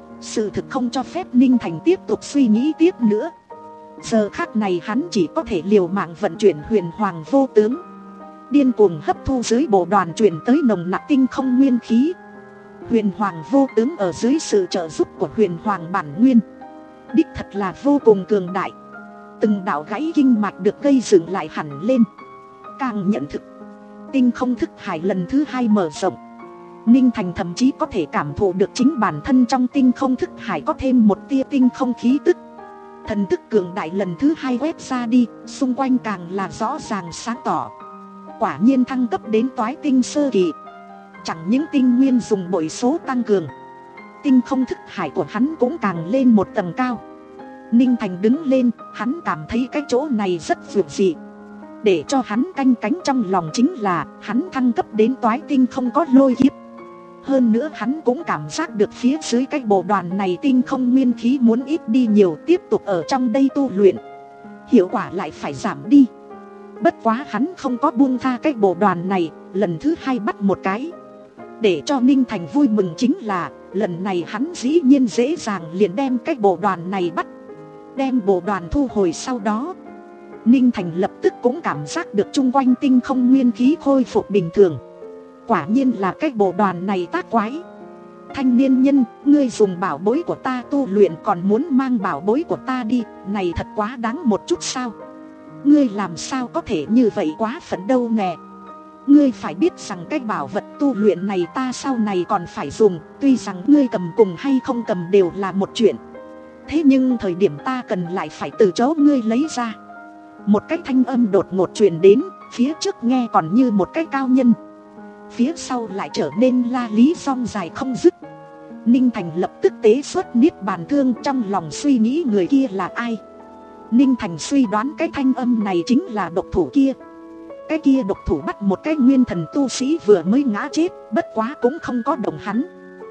Sự thực không cho phép Ninh Thành tiếp tục suy nghĩ tiếp nữa. Giờ khắc này hắn chỉ có thể liều mạng vận chuyển huyền hoàng vô tướng, điên cuồng hấp thu dưới bộ đoàn truyền tới nồng nặc tinh không nguyên khí. Huyền hoàng vô tướng ở dưới sự trợ giúp của huyền hoàng bản nguyên, đích thật là vô cùng cường đại. Từng đạo gãy kinh mạch được gây dựng lại hẳn lên. Càng nhận thực, tinh không thức hải lần thứ hai mở rộng. Ninh Thành thậm chí có thể cảm thụ được chính bản thân trong tinh không thức hải có thêm một tia tinh không khí tức. Thần thức cường đại lần thứ hai quét ra đi, xung quanh càng là rõ ràng sáng tỏ. Quả nhiên thăng cấp đến toái tinh sơ kỳ, chẳng những tinh nguyên dùng bội số tăng cường, tinh không thức hải của hắn cũng càng lên một tầng cao. Ninh Thành đứng lên, hắn cảm thấy cái chỗ này rất vượt dị. Để cho hắn canh cánh trong lòng chính là hắn thăng cấp đến toái tinh không có lôi kiếp. Hơn nữa hắn cũng cảm giác được phía dưới cái bộ đoàn này tinh không nguyên khí muốn ít đi nhiều, tiếp tục ở trong đây tu luyện hiệu quả lại phải giảm đi. Bất quá hắn không có buông tha cái bộ đoàn này, lần thứ hai bắt một cái. Để cho Ninh Thành vui mừng chính là lần này hắn dĩ nhiên dễ dàng liền đem cái bộ đoàn này bắt. Đem bộ đoàn thu hồi sau đó, Ninh Thành lập tức cũng cảm giác được chung quanh tinh không nguyên khí khôi phục bình thường. Quả nhiên là cái bộ đoàn này tác quái. Thanh niên nhân, ngươi dùng bảo bối của ta tu luyện còn muốn mang bảo bối của ta đi, này thật quá đáng một chút sao? Ngươi làm sao có thể như vậy quá phận đâu nè. Ngươi phải biết rằng cái bảo vật tu luyện này ta sau này còn phải dùng. Tuy rằng ngươi cầm cùng hay không cầm đều là một chuyện, thế nhưng thời điểm ta cần lại phải từ chỗ ngươi lấy ra. Một cái thanh âm đột ngột truyền đến, phía trước nghe còn như một cái cao nhân, phía sau lại trở nên la lý song dài không dứt. Ninh Thành lập tức tế xuất niết bàn thương, trong lòng suy nghĩ người kia là ai. Ninh Thành suy đoán cái thanh âm này chính là độc thủ kia. Cái kia độc thủ bắt một cái nguyên thần tu sĩ vừa mới ngã chết, bất quá cũng không có động hắn.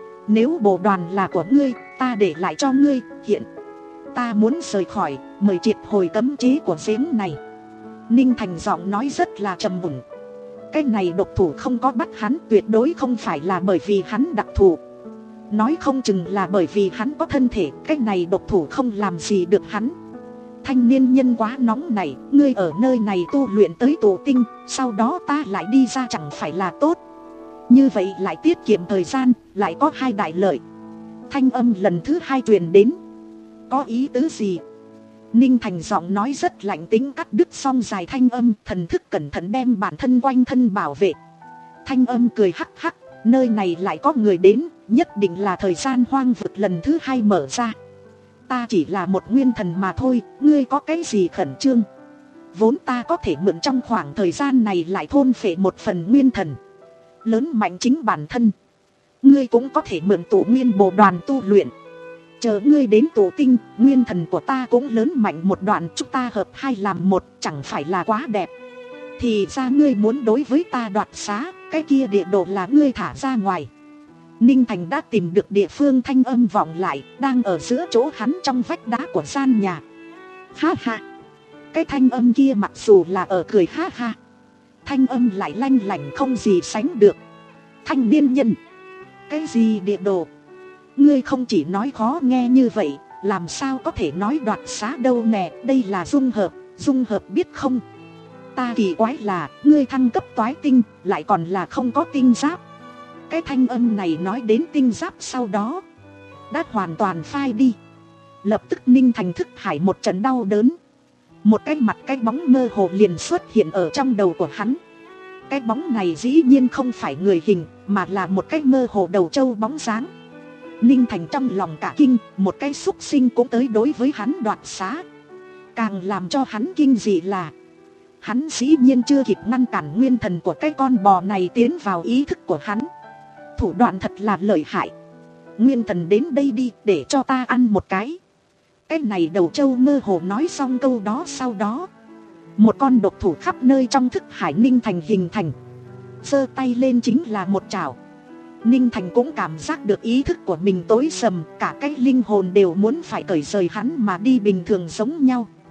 Nếu bộ đoàn là của ngươi, ta để lại cho ngươi, hiện ta muốn rời khỏi, mời triệt hồi cấm chế của giếng này. Ninh Thành giọng nói rất là trầm ổn. Cái này độc thủ không có bắt hắn tuyệt đối không phải là bởi vì hắn đặc thù, nói không chừng là bởi vì hắn có thân thể. Cái này độc thủ không làm gì được hắn. Thanh niên nhân quá nóng này, ngươi ở nơi này tu luyện tới tổ tinh, sau đó ta lại đi ra chẳng phải là tốt. Như vậy lại tiết kiệm thời gian, lại có hai đại lợi. Thanh âm lần thứ hai truyền đến. Có ý tứ gì? Ninh Thành giọng nói rất lạnh tính cắt đứt xong dài thanh âm, thần thức cẩn thận đem bản thân quanh thân bảo vệ. Thanh âm cười hắc hắc, nơi này lại có người đến, nhất định là thời gian hoang vực lần thứ hai mở ra. Ta chỉ là một nguyên thần mà thôi, ngươi có cái gì khẩn trương? Vốn ta có thể mượn trong khoảng thời gian này lại thôn phệ một phần nguyên thần, lớn mạnh chính bản thân. Ngươi cũng có thể mượn tổ nguyên bộ đoàn tu luyện. Chờ ngươi đến tổ tinh, nguyên thần của ta cũng lớn mạnh một đoạn, chúng ta hợp hai làm một, chẳng phải là quá đẹp. Thì ra ngươi muốn đối với ta đoạt xá, cái kia địa đồ là ngươi thả ra ngoài. Ninh Thành đã tìm được địa phương thanh âm vọng lại, đang ở giữa chỗ hắn trong vách đá của gian nhà. Ha ha. Cái thanh âm kia mặc dù là ở cười ha ha, thanh âm lại lanh lảnh không gì sánh được. Thanh niên nhân, cái gì địa đồ? Ngươi không chỉ nói khó nghe như vậy, làm sao có thể nói đoạt xá đâu nè. Đây là dung hợp, dung hợp biết không? Ta kỳ quái là ngươi thăng cấp toái tinh, lại còn là không có tinh giáp. Cái thanh âm này nói đến tinh giáp sau đó đã hoàn toàn phai đi. Lập tức Ninh Thành thức hải một trận đau đớn. Một cái mặt cái bóng mơ hồ liền xuất hiện ở trong đầu của hắn. Cái bóng này dĩ nhiên không phải người hình, mà là một cái mơ hồ đầu trâu bóng dáng. Ninh Thành trong lòng cả kinh, một cái xúc sinh cũng tới đối với hắn đoạt xá. Càng làm cho hắn kinh dị là hắn dĩ nhiên chưa kịp ngăn cản nguyên thần của cái con bò này tiến vào ý thức của hắn. Thủ đoạn thật là lợi hại. Nguyên thần đến đây đi, để cho ta ăn một cái. Cái này đầu trâu mơ hồ nói xong câu đó sau đó, một con độc thủ khắp nơi trong thức hải Ninh Thành hình thành. Giơ tay lên chính là một chảo. Ninh Thành cũng cảm giác được ý thức của mình tối sầm, cả cái linh hồn đều muốn phải cởi rời hắn mà đi bình thường giống nhau.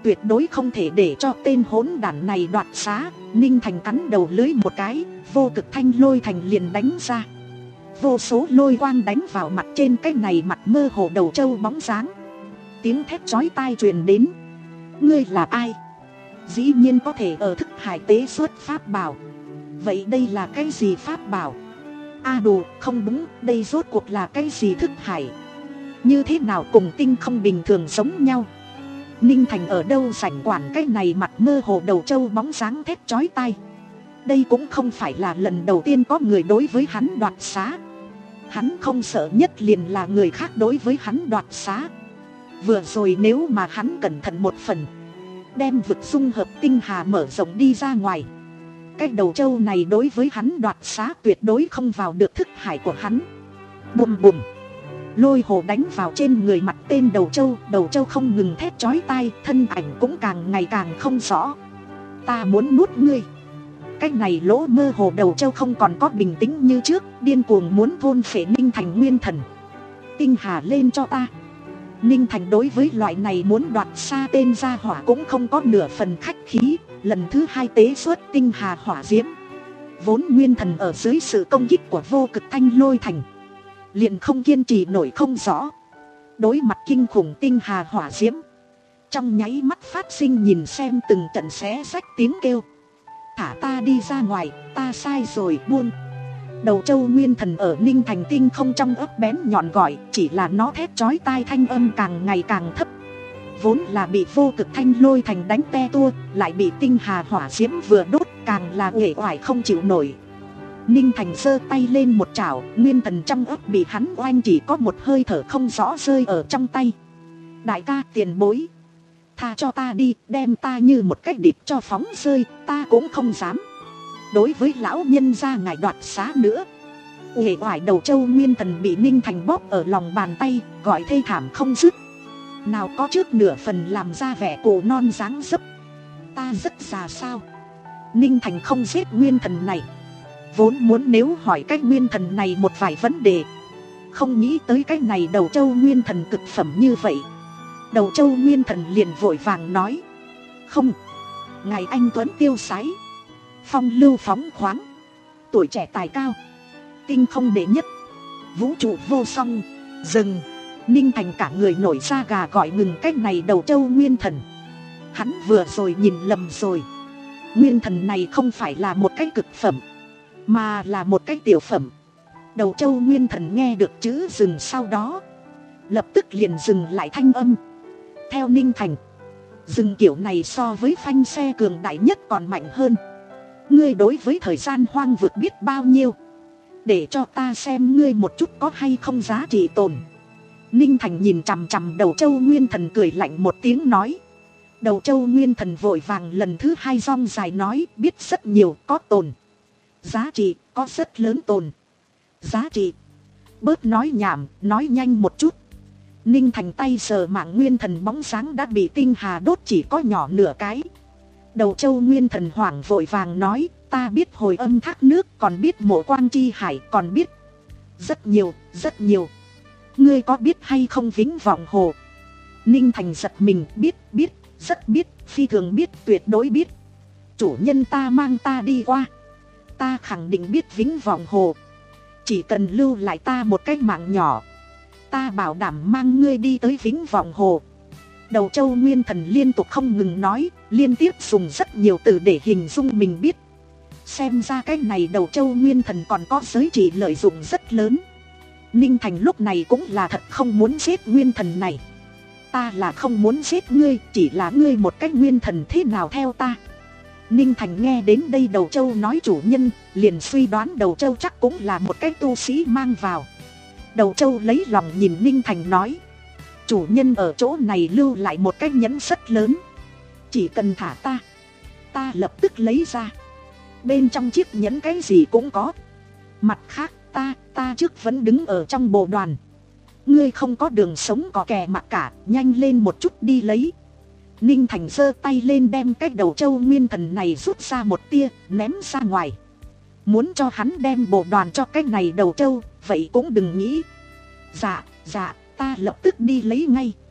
tuyệt đối không thể để cho tên hỗn đản này đoạt xá. Ninh Thành cắn đầu lưới một cái, vô cực thanh lôi thành liền đánh ra. Vô số lôi quang đánh vào mặt trên cái này mặt mơ hồ đầu trâu bóng dáng. Tiếng thét chói tai truyền đến. Ngươi là ai? Dĩ nhiên có thể ở thức hải tế xuất pháp bảo. Vậy đây là cái gì pháp bảo? A đồ, không đúng, đây rốt cuộc là cái gì thức hải? Như thế nào cùng tinh không bình thường giống nhau? Ninh Thành ở đâu rảnh quản cái này mặt mơ hồ đầu trâu bóng dáng thét chói tai. Đây cũng không phải là lần đầu tiên có người đối với hắn đoạt xá. Hắn không sợ nhất liền là người khác đối với hắn đoạt xá. Vừa rồi nếu mà hắn cẩn thận một phần, đem vực dung hợp tinh hà mở rộng đi ra ngoài, cái đầu trâu này đối với hắn đoạt xá tuyệt đối không vào được thức hải của hắn. Bùm bùm, lôi hồ đánh vào trên người mặt tên đầu trâu. Đầu trâu không ngừng thét chói tai, thân ảnh cũng càng ngày càng không rõ. Ta muốn nuốt ngươi. Cái này lỗ mơ hồ đầu trâu không còn có bình tĩnh như trước, điên cuồng muốn thôn phệ Ninh Thành nguyên thần. Tinh hà lên cho ta. Ninh Thành đối với loại này muốn đoạt xa tên gia hỏa cũng không có nửa phần khách khí. Lần thứ hai tế xuất tinh hà hỏa diễm. Vốn nguyên thần ở dưới sự công kích của vô cực thanh lôi thành, liền không kiên trì nổi không rõ. Đối mặt kinh khủng tinh hà hỏa diễm, trong nháy mắt phát sinh nhìn xem từng trận xé rách tiếng kêu. Thả ta đi ra ngoài, ta sai rồi, buông. Đầu trâu nguyên thần ở Ninh Thành tinh không trong ấp bén nhọn gọi, chỉ là nó thét chói tai thanh âm càng ngày càng thấp. Vốn là bị vô cực thanh lôi thành đánh te tua, lại bị tinh hà hỏa diễm vừa đốt, càng là uể oải không chịu nổi. Ninh Thành giơ tay lên một chảo, nguyên thần trong ấp bị hắn oanh chỉ có một hơi thở không rõ rơi ở trong tay. Đại ca, tiền bối, tha cho ta đi, đem ta như một cái điệp cho phóng rơi, ta cũng không dám đối với lão nhân gia ngài đoạt xá nữa. Uể oải đầu trâu nguyên thần bị Ninh Thành bóp ở lòng bàn tay, gọi thê thảm không dứt. Nào có trước nửa phần làm ra vẻ cổ non dáng dấp. Ta rất già sao? Ninh Thành không giết nguyên thần này, vốn muốn nếu hỏi cái nguyên thần này một vài vấn đề, không nghĩ tới cái này đầu trâu nguyên thần cực phẩm như vậy. Đầu trâu nguyên thần liền vội vàng nói: không, ngài anh tuấn tiêu sái, phong lưu phóng khoáng, tuổi trẻ tài cao, tinh không đệ nhất, vũ trụ vô song. Dừng. Ninh Thành cả người nổi da gà gọi ngừng cái này đầu trâu nguyên thần. Hắn vừa rồi nhìn lầm rồi. Nguyên thần này không phải là một cái cực phẩm, mà là một cái tiểu phẩm. Đầu trâu nguyên thần nghe được chữ dừng sau đó, lập tức liền dừng lại thanh âm. Theo Ninh Thành, dừng kiểu này so với phanh xe cường đại nhất còn mạnh hơn. Ngươi đối với thời gian hoang vực biết bao nhiêu? Để cho ta xem ngươi một chút có hay không giá trị tồn. Ninh Thành nhìn chằm chằm đầu trâu nguyên thần cười lạnh một tiếng nói. Đầu trâu nguyên thần vội vàng lần thứ hai rong dài nói: biết rất nhiều, có tồn. Giá trị, có rất lớn tồn. Giá trị. Bớt nói nhảm, nói nhanh một chút. Ninh Thành tay sờ mạng nguyên thần bóng sáng đã bị tinh hà đốt chỉ có nhỏ nửa cái. Đầu trâu nguyên thần hoảng vội vàng nói: ta biết hồi âm thác nước, còn biết mộ quang chi hải, còn biết rất nhiều, rất nhiều. Ngươi có biết hay không Vĩnh Vọng Hồ? Ninh Thành giật mình: biết, biết, rất biết, phi thường biết, tuyệt đối biết. Chủ nhân ta mang ta đi qua, ta khẳng định biết Vĩnh Vọng Hồ. Chỉ cần lưu lại ta một cái mạng nhỏ, ta bảo đảm mang ngươi đi tới Vĩnh Vọng Hồ. Đầu trâu nguyên thần liên tục không ngừng nói, liên tiếp dùng rất nhiều từ để hình dung mình biết. Xem ra cái này đầu trâu nguyên thần còn có giới trị lợi dụng rất lớn. Ninh Thành lúc này cũng là thật không muốn giết nguyên thần này. Ta là không muốn giết ngươi, chỉ là ngươi một cái nguyên thần thế nào theo ta. Ninh Thành nghe đến đây đầu trâu nói chủ nhân, liền suy đoán đầu trâu chắc cũng là một cái tu sĩ mang vào. Đầu trâu lấy lòng nhìn Ninh Thành nói: chủ nhân ở chỗ này lưu lại một cái nhẫn rất lớn, chỉ cần thả ta, ta lập tức lấy ra. Bên trong chiếc nhẫn cái gì cũng có. Mặt khác, ta, ta trước vẫn đứng ở trong bộ đoàn. Ngươi không có đường sống có kẻ mặc cả, nhanh lên một chút đi lấy. Ninh Thành giơ tay lên đem cái đầu trâu nguyên thần này rút ra một tia, ném ra ngoài. Muốn cho hắn đem bộ đoàn cho cái này đầu trâu, vậy cũng đừng nghĩ. Dạ, dạ, ta lập tức đi lấy ngay.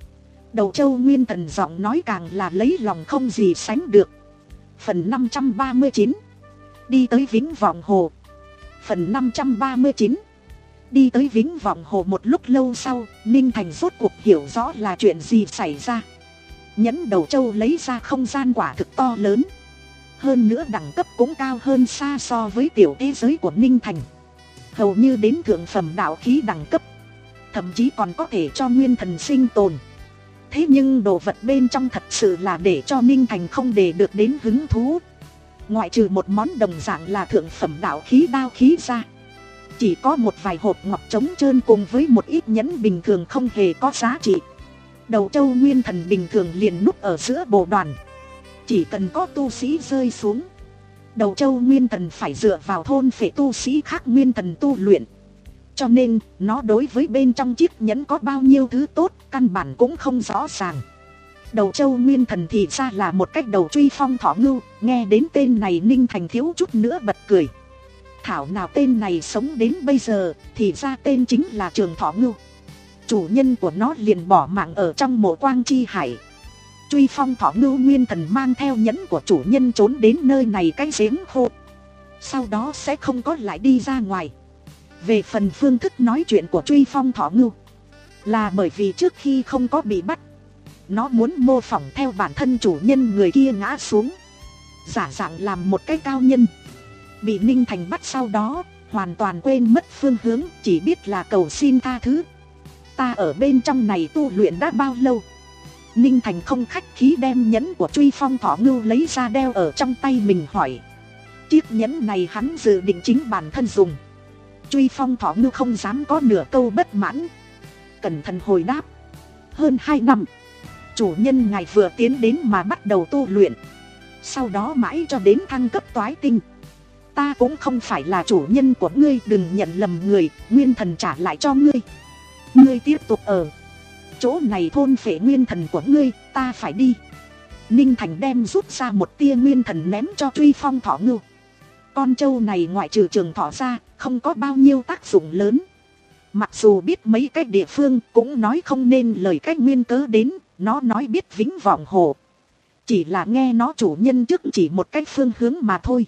Đầu Châu Nguyên Thần giọng nói càng là lấy lòng không gì sánh được. Phần năm trăm ba mươi chín. Đi tới Vĩnh Vọng Hồ. Phần năm trăm ba mươi chín. Đi tới Vĩnh Vọng Hồ. Một lúc lâu sau, Ninh Thành rốt cuộc hiểu rõ là chuyện gì xảy ra. Nhẫn Đầu Châu lấy ra không gian quả thực to lớn. Hơn nữa đẳng cấp cũng cao hơn xa so với tiểu thế giới của Ninh Thành. Hầu như đến thượng phẩm đạo khí đẳng cấp. Thậm chí còn có thể cho nguyên thần sinh tồn. Thế nhưng đồ vật bên trong thật sự là để cho Ninh Thành không để được đến hứng thú. Ngoại trừ một món đồng dạng là thượng phẩm đạo khí đao khí ra, chỉ có một vài hộp ngọc trống trơn cùng với một ít nhẫn bình thường không hề có giá trị. Đầu Châu Nguyên Thần bình thường liền núp ở giữa bộ đoàn. Chỉ cần có tu sĩ rơi xuống, Đầu Châu Nguyên Thần phải dựa vào thôn phệ tu sĩ khác nguyên thần tu luyện. Cho nên, nó đối với bên trong chiếc nhẫn có bao nhiêu thứ tốt, căn bản cũng không rõ ràng. Đầu Châu Nguyên Thần thì ra là một cách đầu truy phong thỏ ngưu. Nghe đến tên này Ninh Thành thiếu chút nữa bật cười. Thảo nào tên này sống đến bây giờ, thì ra tên chính là Trường Thỏ Ngưu. Chủ nhân của nó liền bỏ mạng ở trong mộ quang chi hải. Truy phong thỏ ngưu Nguyên Thần mang theo nhẫn của chủ nhân trốn đến nơi này cái giếng khô. Sau đó sẽ không có lại đi ra ngoài. Về phần phương thức nói chuyện của truy phong thỏ ngưu, là bởi vì trước khi không có bị bắt, nó muốn mô phỏng theo bản thân chủ nhân người kia ngã xuống, giả dạng làm một cái cao nhân. Bị Ninh Thành bắt sau đó, hoàn toàn quên mất phương hướng, chỉ biết là cầu xin tha thứ. Ta ở bên trong này tu luyện đã bao lâu? Ninh Thành không khách khí đem nhẫn của truy phong thỏ ngưu lấy ra đeo ở trong tay mình hỏi. Chiếc nhẫn này hắn dự định chính bản thân dùng. Truy phong thỏ ngưu không dám có nửa câu bất mãn, cẩn thận hồi đáp. Hơn hai năm, chủ nhân ngài vừa tiến đến mà bắt đầu tu luyện, sau đó mãi cho đến thăng cấp toái tinh. Ta cũng không phải là chủ nhân của ngươi, đừng nhận lầm người, nguyên thần trả lại cho ngươi. Ngươi tiếp tục ở chỗ này thôn phệ nguyên thần của ngươi, ta phải đi. Ninh Thành đem rút ra một tia nguyên thần ném cho truy phong thỏ ngưu. Con trâu này ngoại trừ Trường Thỏ ra, không có bao nhiêu tác dụng lớn. Mặc dù biết mấy cái địa phương cũng nói không nên lời cách nguyên cớ đến, nó nói biết Vĩnh Vọng Hồ. Chỉ là nghe nó chủ nhân trước chỉ một cách phương hướng mà thôi.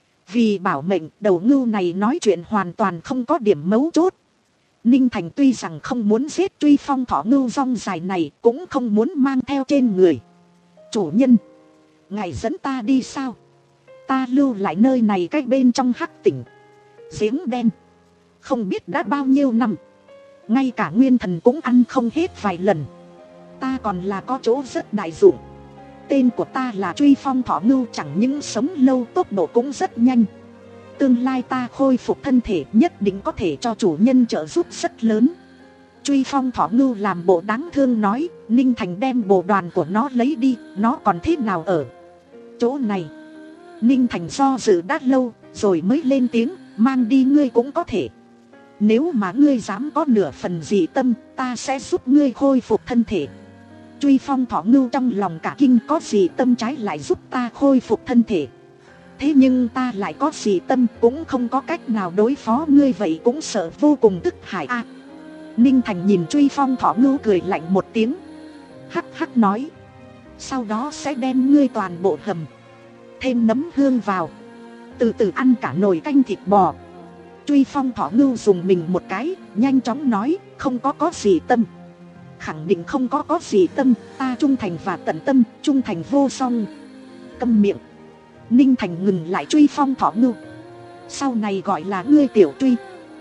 Vì bảo mệnh, đầu ngưu này nói chuyện hoàn toàn không có điểm mấu chốt. Ninh Thành tuy rằng không muốn giết truy phong thỏ ngưu rong dài này, cũng không muốn mang theo trên người. Chủ nhân, ngài dẫn ta đi sao? Ta lưu lại nơi này cách bên trong hắc tỉnh giếng đen, không biết đã bao nhiêu năm, ngay cả nguyên thần cũng ăn không hết vài lần. Ta còn là có chỗ rất đại dụng. Tên của ta là truy phong thỏ ngưu, chẳng những sống lâu, tốc độ cũng rất nhanh. Tương lai ta khôi phục thân thể nhất định có thể cho chủ nhân trợ giúp rất lớn. Truy phong thỏ ngưu làm bộ đáng thương nói. Ninh Thành đem bộ đoàn của nó lấy đi, nó còn thế nào ở chỗ này? Ninh Thành do dự đã lâu rồi mới lên tiếng, mang đi ngươi cũng có thể. Nếu mà ngươi dám có nửa phần dị tâm, ta sẽ giúp ngươi khôi phục thân thể. Truy phong thỏ ngưu trong lòng cả kinh, có dị tâm trái lại giúp ta khôi phục thân thể. Thế nhưng ta lại có dị tâm, cũng không có cách nào đối phó ngươi, vậy cũng sợ vô cùng tức hại a. À, Ninh Thành nhìn truy phong thỏ ngưu cười lạnh một tiếng, hắc hắc nói. Sau đó sẽ đem ngươi toàn bộ hầm, thêm nấm hương vào, từ từ ăn cả nồi canh thịt bò. Truy phong thỏ ngưu dùng mình một cái, nhanh chóng nói, không có có gì tâm. Khẳng định không có có gì tâm, ta trung thành và tận tâm, trung thành vô song. Câm miệng. Ninh Thành ngừng lại truy phong thỏ ngưu. Sau này gọi là ngươi tiểu truy.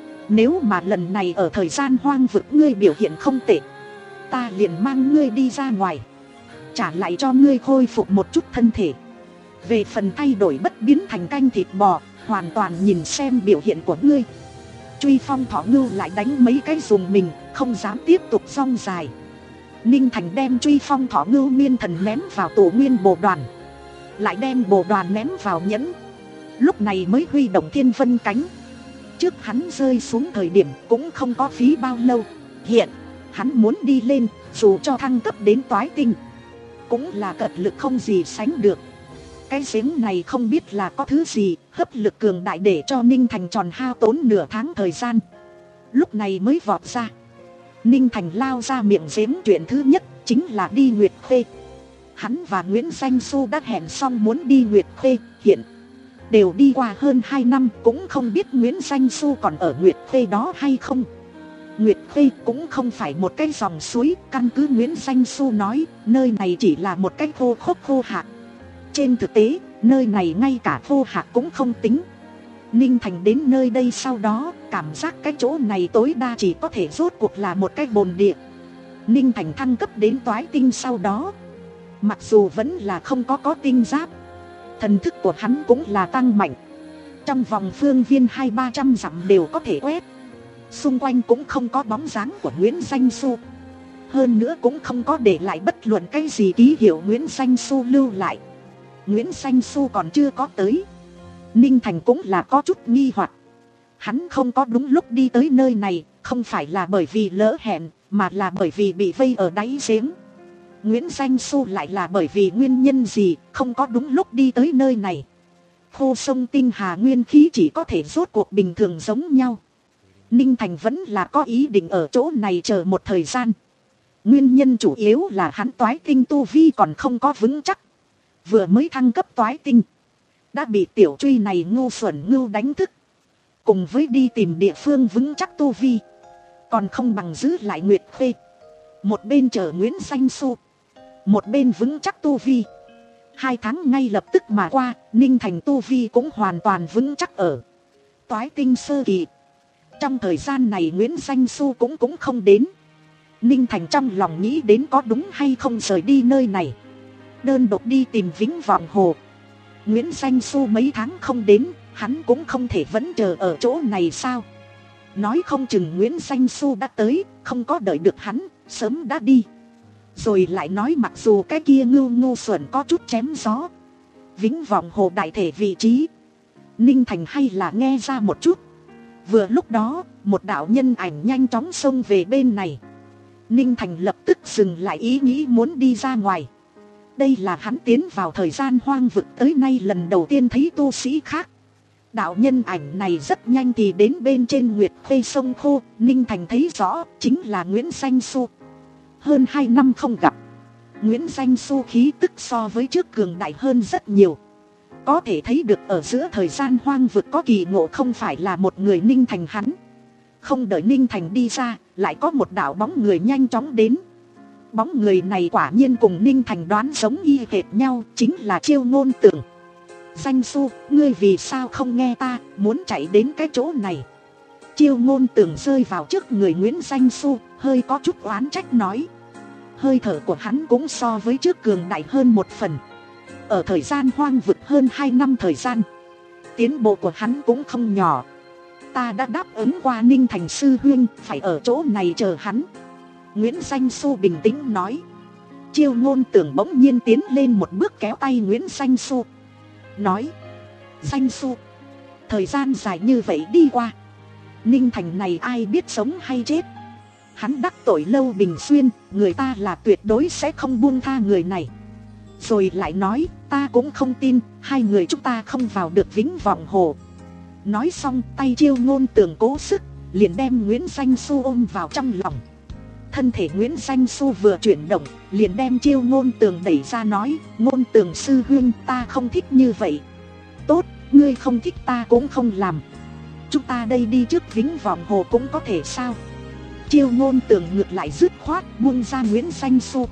Nếu mà lần này ở thời gian hoang vực ngươi biểu hiện không tệ, ta liền mang ngươi đi ra ngoài, trả lại cho ngươi khôi phục một chút thân thể. Về phần thay đổi bất biến thành canh thịt bò, hoàn toàn nhìn xem biểu hiện của ngươi. Truy phong thỏ ngưu lại đánh mấy cái dùng mình, không dám tiếp tục rong dài. Ninh Thành đem truy phong thỏ ngưu nguyên thần ném vào tổ nguyên bộ đoàn, lại đem bộ đoàn ném vào nhẫn. Lúc này mới huy động thiên vân cánh. Trước hắn rơi xuống thời điểm cũng không có phí bao lâu. Hiện hắn muốn đi lên, dù cho thăng cấp đến toái tinh, cũng là cật lực không gì sánh được. Cái giếng này không biết là có thứ gì, hấp lực cường đại để cho Ninh Thành tròn hao tốn nửa tháng thời gian, lúc này mới vọt ra. Ninh Thành lao ra miệng giếng, chuyện thứ nhất chính là đi Nguyệt Khê. Hắn và Nguyễn Danh Xu đã hẹn xong muốn đi Nguyệt Khê, hiện đều đi qua hơn hai năm, cũng không biết Nguyễn Danh Xu còn ở Nguyệt Khê đó hay không. Nguyệt Khê cũng không phải một cái dòng suối, căn cứ Nguyễn Danh Xu nói, nơi này chỉ là một cái khô khốc khô hạc. Trên thực tế, nơi này ngay cả khô hạc cũng không tính. Ninh Thành đến nơi đây sau đó, cảm giác cái chỗ này tối đa chỉ có thể rốt cuộc là một cái bồn địa. Ninh Thành thăng cấp đến toái tinh sau đó, mặc dù vẫn là không có có tinh giáp, thần thức của hắn cũng là tăng mạnh. Trong vòng phương viên hai ba trăm dặm đều có thể quét. Xung quanh cũng không có bóng dáng của Nguyễn Danh Xu. Hơn nữa cũng không có để lại bất luận cái gì ký hiệu Nguyễn Danh Xu lưu lại. Nguyễn Danh Xu còn chưa có tới. Ninh Thành cũng là có chút nghi hoặc. Hắn không có đúng lúc đi tới nơi này, không phải là bởi vì lỡ hẹn, mà là bởi vì bị vây ở đáy giếng. Nguyễn Danh Xu lại là bởi vì nguyên nhân gì, không có đúng lúc đi tới nơi này. Khô sông tinh hà nguyên khí chỉ có thể rốt cuộc bình thường giống nhau. Ninh Thành vẫn là có ý định ở chỗ này chờ một thời gian. Nguyên nhân chủ yếu là hắn toái tinh tu vi còn không có vững chắc. Vừa mới thăng cấp toái tinh, đã bị tiểu truy này ngu xuẩn ngưu đánh thức. Cùng với đi tìm địa phương vững chắc tu vi, còn không bằng giữ lại Nguyệt Khê. Một bên chờ Nguyễn Danh Xu, một bên vững chắc tu vi. Hai tháng ngay lập tức mà qua, Ninh Thành tu vi cũng hoàn toàn vững chắc ở toái tinh sơ kỳ. Trong thời gian này Nguyễn Danh Xu cũng cũng không đến. Ninh Thành trong lòng nghĩ đến có đúng hay không rời đi nơi này, đơn độc đi tìm Vĩnh Vọng Hồ. Nguyễn Danh Xu mấy tháng không đến, hắn cũng không thể vẫn chờ ở chỗ này sao. Nói không chừng Nguyễn Danh Xu đã tới, không có đợi được hắn, sớm đã đi. Rồi lại nói mặc dù cái kia ngưu ngu xuẩn có chút chém gió, Vĩnh Vọng Hồ đại thể vị trí, Ninh Thành hay là nghe ra một chút. Vừa lúc đó, một đạo nhân ảnh nhanh chóng xông về bên này. Ninh Thành lập tức dừng lại ý nghĩ muốn đi ra ngoài. Đây là hắn tiến vào thời gian hoang vực tới nay lần đầu tiên thấy tu sĩ khác. Đạo nhân ảnh này rất nhanh thì đến bên trên Nguyệt Khê sông khô. Ninh Thành thấy rõ chính là Nguyễn Danh Xu. Hơn hai năm không gặp, Nguyễn Danh Xu khí tức so với trước cường đại hơn rất nhiều. Có thể thấy được ở giữa thời gian hoang vực có kỳ ngộ không phải là một người. Ninh Thành hắn không đợi Ninh Thành đi ra, lại có một đạo bóng người nhanh chóng đến. Bóng người này quả nhiên cùng Ninh Thành đoán giống y hệt nhau, chính là Chiêu Ngôn Tưởng. Danh Xu, ngươi vì sao không nghe ta, muốn chạy đến cái chỗ này? Chiêu Ngôn Tưởng rơi vào trước người Nguyễn Danh Xu, hơi có chút oán trách nói. Hơi thở của hắn cũng so với trước cường đại hơn một phần. Ở thời gian hoang vực hơn hai năm thời gian, tiến bộ của hắn cũng không nhỏ. Ta đã đáp ứng qua Ninh Thành sư huynh, phải ở chỗ này chờ hắn. Nguyễn Danh Xu bình tĩnh nói. Chiêu Ngôn Tưởng bỗng nhiên tiến lên một bước kéo tay Nguyễn Danh Xu, nói. Danh Xu, thời gian dài như vậy đi qua, Ninh Thành này ai biết sống hay chết. Hắn đắc tội Lâu Bình Xuyên, người ta là tuyệt đối sẽ không buông tha người này. Rồi lại nói, ta cũng không tin hai người chúng ta không vào được Vĩnh Vọng Hồ. Nói xong tay Chiêu Ngôn Tưởng cố sức, liền đem Nguyễn Danh Xu ôm vào trong lòng. Thân thể Nguyễn Danh Xu vừa chuyển động, liền đem Chiêu Ngôn Tưởng đẩy ra nói. Ngôn Tưởng sư huynh, ta không thích như vậy. Tốt, ngươi không thích ta cũng không làm. Chúng ta đây đi trước Vĩnh Vọng Hồ cũng có thể sao? Chiêu Ngôn Tưởng ngược lại dứt khoát buông ra Nguyễn Danh Xu.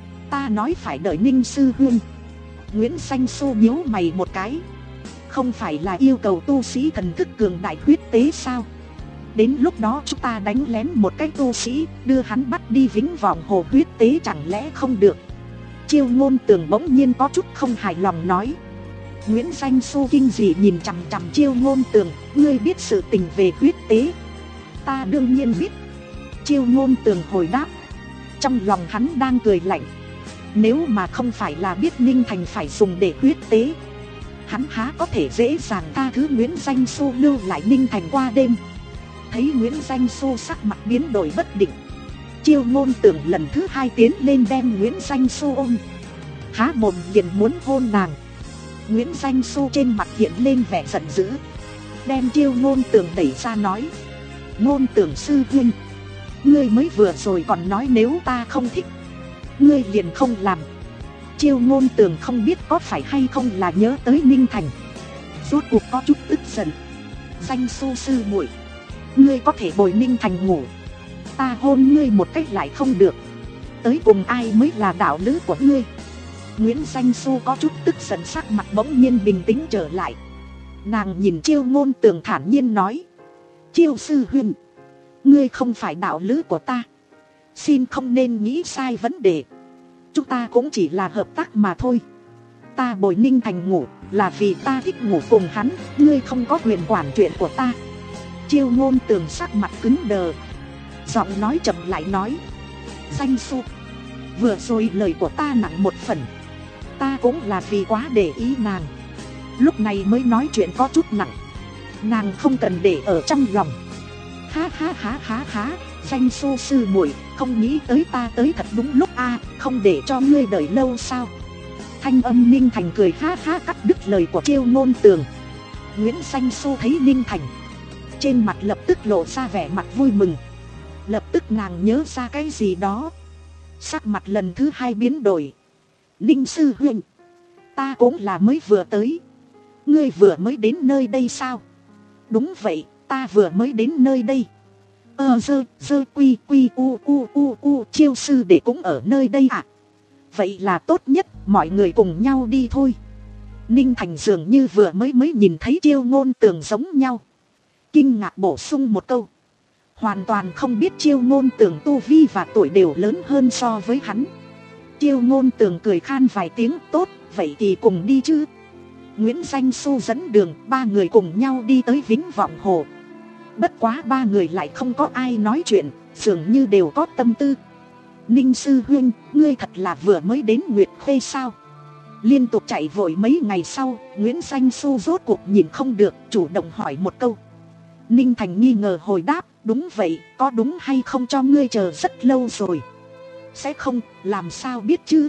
Ta nói phải đợi Ninh sư huynh. Nguyễn Danh Xu nhíu mày một cái. Không phải là yêu cầu tu sĩ thần thức cường đại huyết tế sao? Đến lúc đó chúng ta đánh lén một cái tu sĩ, đưa hắn bắt đi Vĩnh Vọng Hồ huyết tế chẳng lẽ không được? Chiêu Ngôn Tưởng bỗng nhiên có chút không hài lòng nói. Nguyễn Danh Xu kinh dị nhìn chằm chằm Chiêu Ngôn Tưởng. Ngươi biết sự tình về huyết tế? Ta đương nhiên biết. Chiêu Ngôn Tưởng hồi đáp. Trong lòng hắn đang cười lạnh. Nếu mà không phải là biết Ninh Thành phải dùng để huyết tế, hắn há có thể dễ dàng tha thứ Nguyễn Danh Xu lưu lại Ninh Thành qua đêm. Thấy Nguyễn Danh Xu sắc mặt biến đổi bất định, Chiêu Ngôn Tưởng lần thứ hai tiến lên đem Nguyễn Danh Xu ôm, há mồm liền muốn hôn nàng. Nguyễn Danh Xu trên mặt hiện lên vẻ giận dữ, đem Chiêu Ngôn Tưởng đẩy ra nói. Ngôn Tưởng sư huynh, ngươi mới vừa rồi còn nói nếu ta không thích, ngươi liền không làm. Chiêu Ngôn Tường không biết có phải hay không là nhớ tới Ninh Thành, rốt cuộc có chút tức giận. Danh Xu sư muội, ngươi có thể bồi Ninh Thành ngủ, ta hôn ngươi một cách lại không được, tới cùng ai mới là đạo lữ của ngươi? Nguyễn Danh Xu có chút tức giận, sắc mặt bỗng nhiên bình tĩnh trở lại. Nàng nhìn Chiêu Ngôn Tường thản nhiên nói, Chiêu sư huynh, ngươi không phải đạo lữ của ta, xin không nên nghĩ sai vấn đề. Chúng ta cũng chỉ là hợp tác mà thôi. Ta bồi Ninh Thành ngủ là vì ta thích ngủ cùng hắn, ngươi không có quyền quản chuyện của ta. Chiêu Ngôn Tường sắc mặt cứng đờ, giọng nói chậm lại nói, Danh Xu, vừa rồi lời của ta nặng một phần, ta cũng là vì quá để ý nàng, lúc này mới nói chuyện có chút nặng, nàng không cần để ở trong lòng. Ha ha ha ha ha, Danh Xu sư muội, không nghĩ tới ta tới thật đúng lúc a, à, không để cho ngươi đợi lâu sao? Thanh âm Ninh Thành cười ha ha cắt đứt lời của Chiêu Ngôn Tường. Nguyễn Danh Xu thấy Ninh Thành, trên mặt lập tức lộ ra vẻ mặt vui mừng. Lập tức nàng nhớ ra cái gì đó, sắc mặt lần thứ hai biến đổi. Ninh sư huynh, ta cũng là mới vừa tới, ngươi vừa mới đến nơi đây sao? Đúng vậy, ta vừa mới đến nơi đây. Ờ dơ dơ quy quy u u u u, Chiêu sư đệ cũng ở nơi đây à? Vậy là tốt nhất, mọi người cùng nhau đi thôi. Ninh Thành dường như vừa mới mới nhìn thấy Chiêu Ngôn Tường giống nhau, kinh ngạc bổ sung một câu, hoàn toàn không biết Chiêu Ngôn Tường tu vi và tuổi đều lớn hơn so với hắn. Chiêu Ngôn Tường cười khan vài tiếng, tốt, vậy thì cùng đi chứ. Nguyễn Danh Xu dẫn đường, ba người cùng nhau đi tới Vĩnh Vọng Hồ. Bất quá ba người lại không có ai nói chuyện, dường như đều có tâm tư. Ninh sư huynh, ngươi thật là vừa mới đến Nguyệt Khê sao? Liên tục chạy vội mấy ngày sau, Nguyễn Danh Xu rốt cuộc nhìn không được, chủ động hỏi một câu. Ninh Thành nghi ngờ hồi đáp, đúng vậy, có đúng hay không cho ngươi chờ rất lâu rồi? Sẽ không, làm sao biết chứ?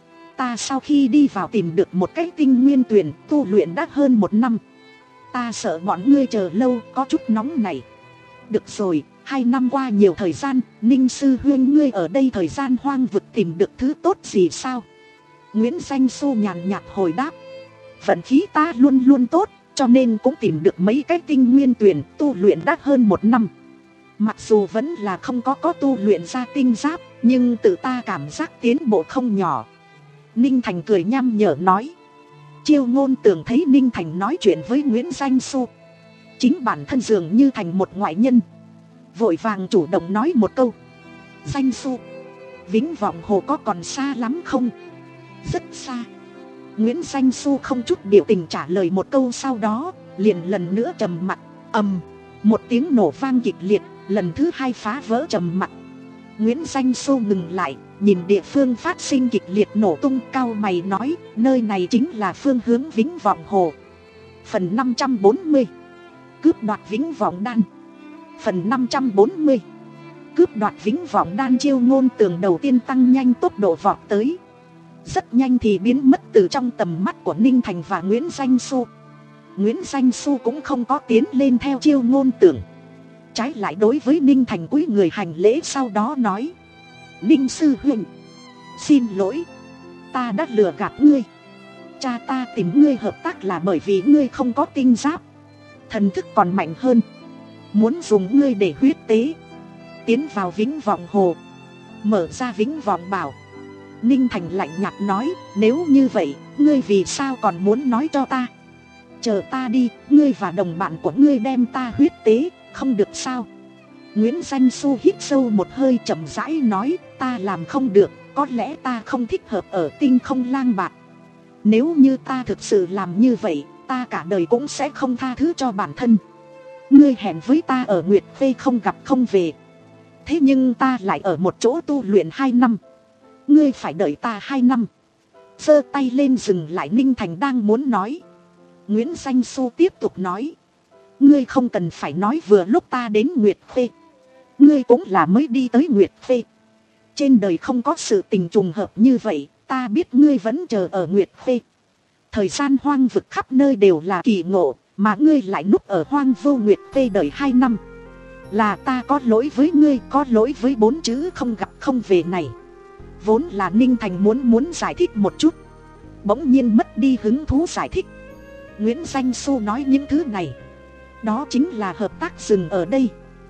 Ta sau khi đi vào tìm được một cái tinh nguyên tuyển, tu luyện đã hơn một năm. Ta sợ bọn ngươi chờ lâu, có chút nóng này. Được rồi, hai năm qua nhiều thời gian, Ninh sư huynh ngươi ở đây thời gian hoang vực tìm được thứ tốt gì sao? Nguyễn Danh Xu nhàn nhạt hồi đáp, vận khí ta luôn luôn tốt, cho nên cũng tìm được mấy cái tinh nguyên tuyển, tu luyện đã hơn một năm. Mặc dù vẫn là không có có tu luyện ra tinh giáp, nhưng tự ta cảm giác tiến bộ không nhỏ. Ninh Thành cười nham nhở nói. Chiêu Ngôn Tường thấy Ninh Thành nói chuyện với Nguyễn Danh Xu, chính bản thân dường như thành một ngoại nhân, vội vàng chủ động nói một câu, Danh Xu, Vĩnh Vọng Hồ có còn xa lắm không? Rất xa. Nguyễn Danh Xu không chút biểu tình trả lời một câu, sau đó liền lần nữa trầm mặc. Ầm, một tiếng nổ vang kịch liệt, lần thứ hai phá vỡ trầm mặc. Nguyễn Danh Xu ngừng lại, nhìn địa phương phát sinh kịch liệt nổ tung, cao mày nói, nơi này chính là phương hướng Vĩnh Vọng Hồ. Phần năm trăm bốn mươi, cướp đoạt Vĩnh Vọng Đan. Phần năm trăm bốn mươi, cướp đoạt Vĩnh Vọng Đan. Chiêu Ngôn Tường đầu tiên tăng nhanh tốc độ vọt tới, rất nhanh thì biến mất từ trong tầm mắt của Ninh Thành và Nguyễn Danh Xu. Nguyễn Danh Xu cũng không có tiến lên theo Chiêu Ngôn Tường, trái lại đối với Ninh Thành cúi người hành lễ, sau đó nói, Ninh sư huynh, xin lỗi, ta đã lừa gạt ngươi. Cha ta tìm ngươi hợp tác là bởi vì ngươi không có tinh giáp, thần thức còn mạnh hơn, muốn dùng ngươi để huyết tế, tiến vào Vĩnh Vọng Hồ, mở ra Vĩnh Vọng Bảo. Ninh Thành lạnh nhạt nói, nếu như vậy, ngươi vì sao còn muốn nói cho ta? Chờ ta đi, ngươi và đồng bạn của ngươi đem ta huyết tế, không được sao? Nguyễn Danh Xu hít sâu một hơi, chậm rãi nói, ta làm không được, có lẽ ta không thích hợp ở Tinh Không Lang Bạt. Nếu như ta thực sự làm như vậy, ta cả đời cũng sẽ không tha thứ cho bản thân. Ngươi hẹn với ta ở Nguyệt Khê không gặp không về, thế nhưng ta lại ở một chỗ tu luyện hai năm, ngươi phải đợi ta hai năm. Giơ tay lên dừng lại Ninh Thành đang muốn nói. Nguyễn Danh Xu tiếp tục nói, ngươi không cần phải nói vừa lúc ta đến Nguyệt Khê, ngươi cũng là mới đi tới Nguyệt Khê. Trên đời không có sự tình trùng hợp như vậy, ta biết ngươi vẫn chờ ở Nguyệt Khê. Thời gian hoang vực khắp nơi đều là kỳ ngộ, mà ngươi lại núp ở Hoang Vô Nguyệt Khê đợi hai năm. Là ta có lỗi với ngươi, có lỗi với bốn chữ không gặp không về này. Vốn là Ninh Thành muốn muốn giải thích một chút, bỗng nhiên mất đi hứng thú giải thích. Nguyễn Danh Xu nói những thứ này, đó chính là hợp tác dừng ở đây.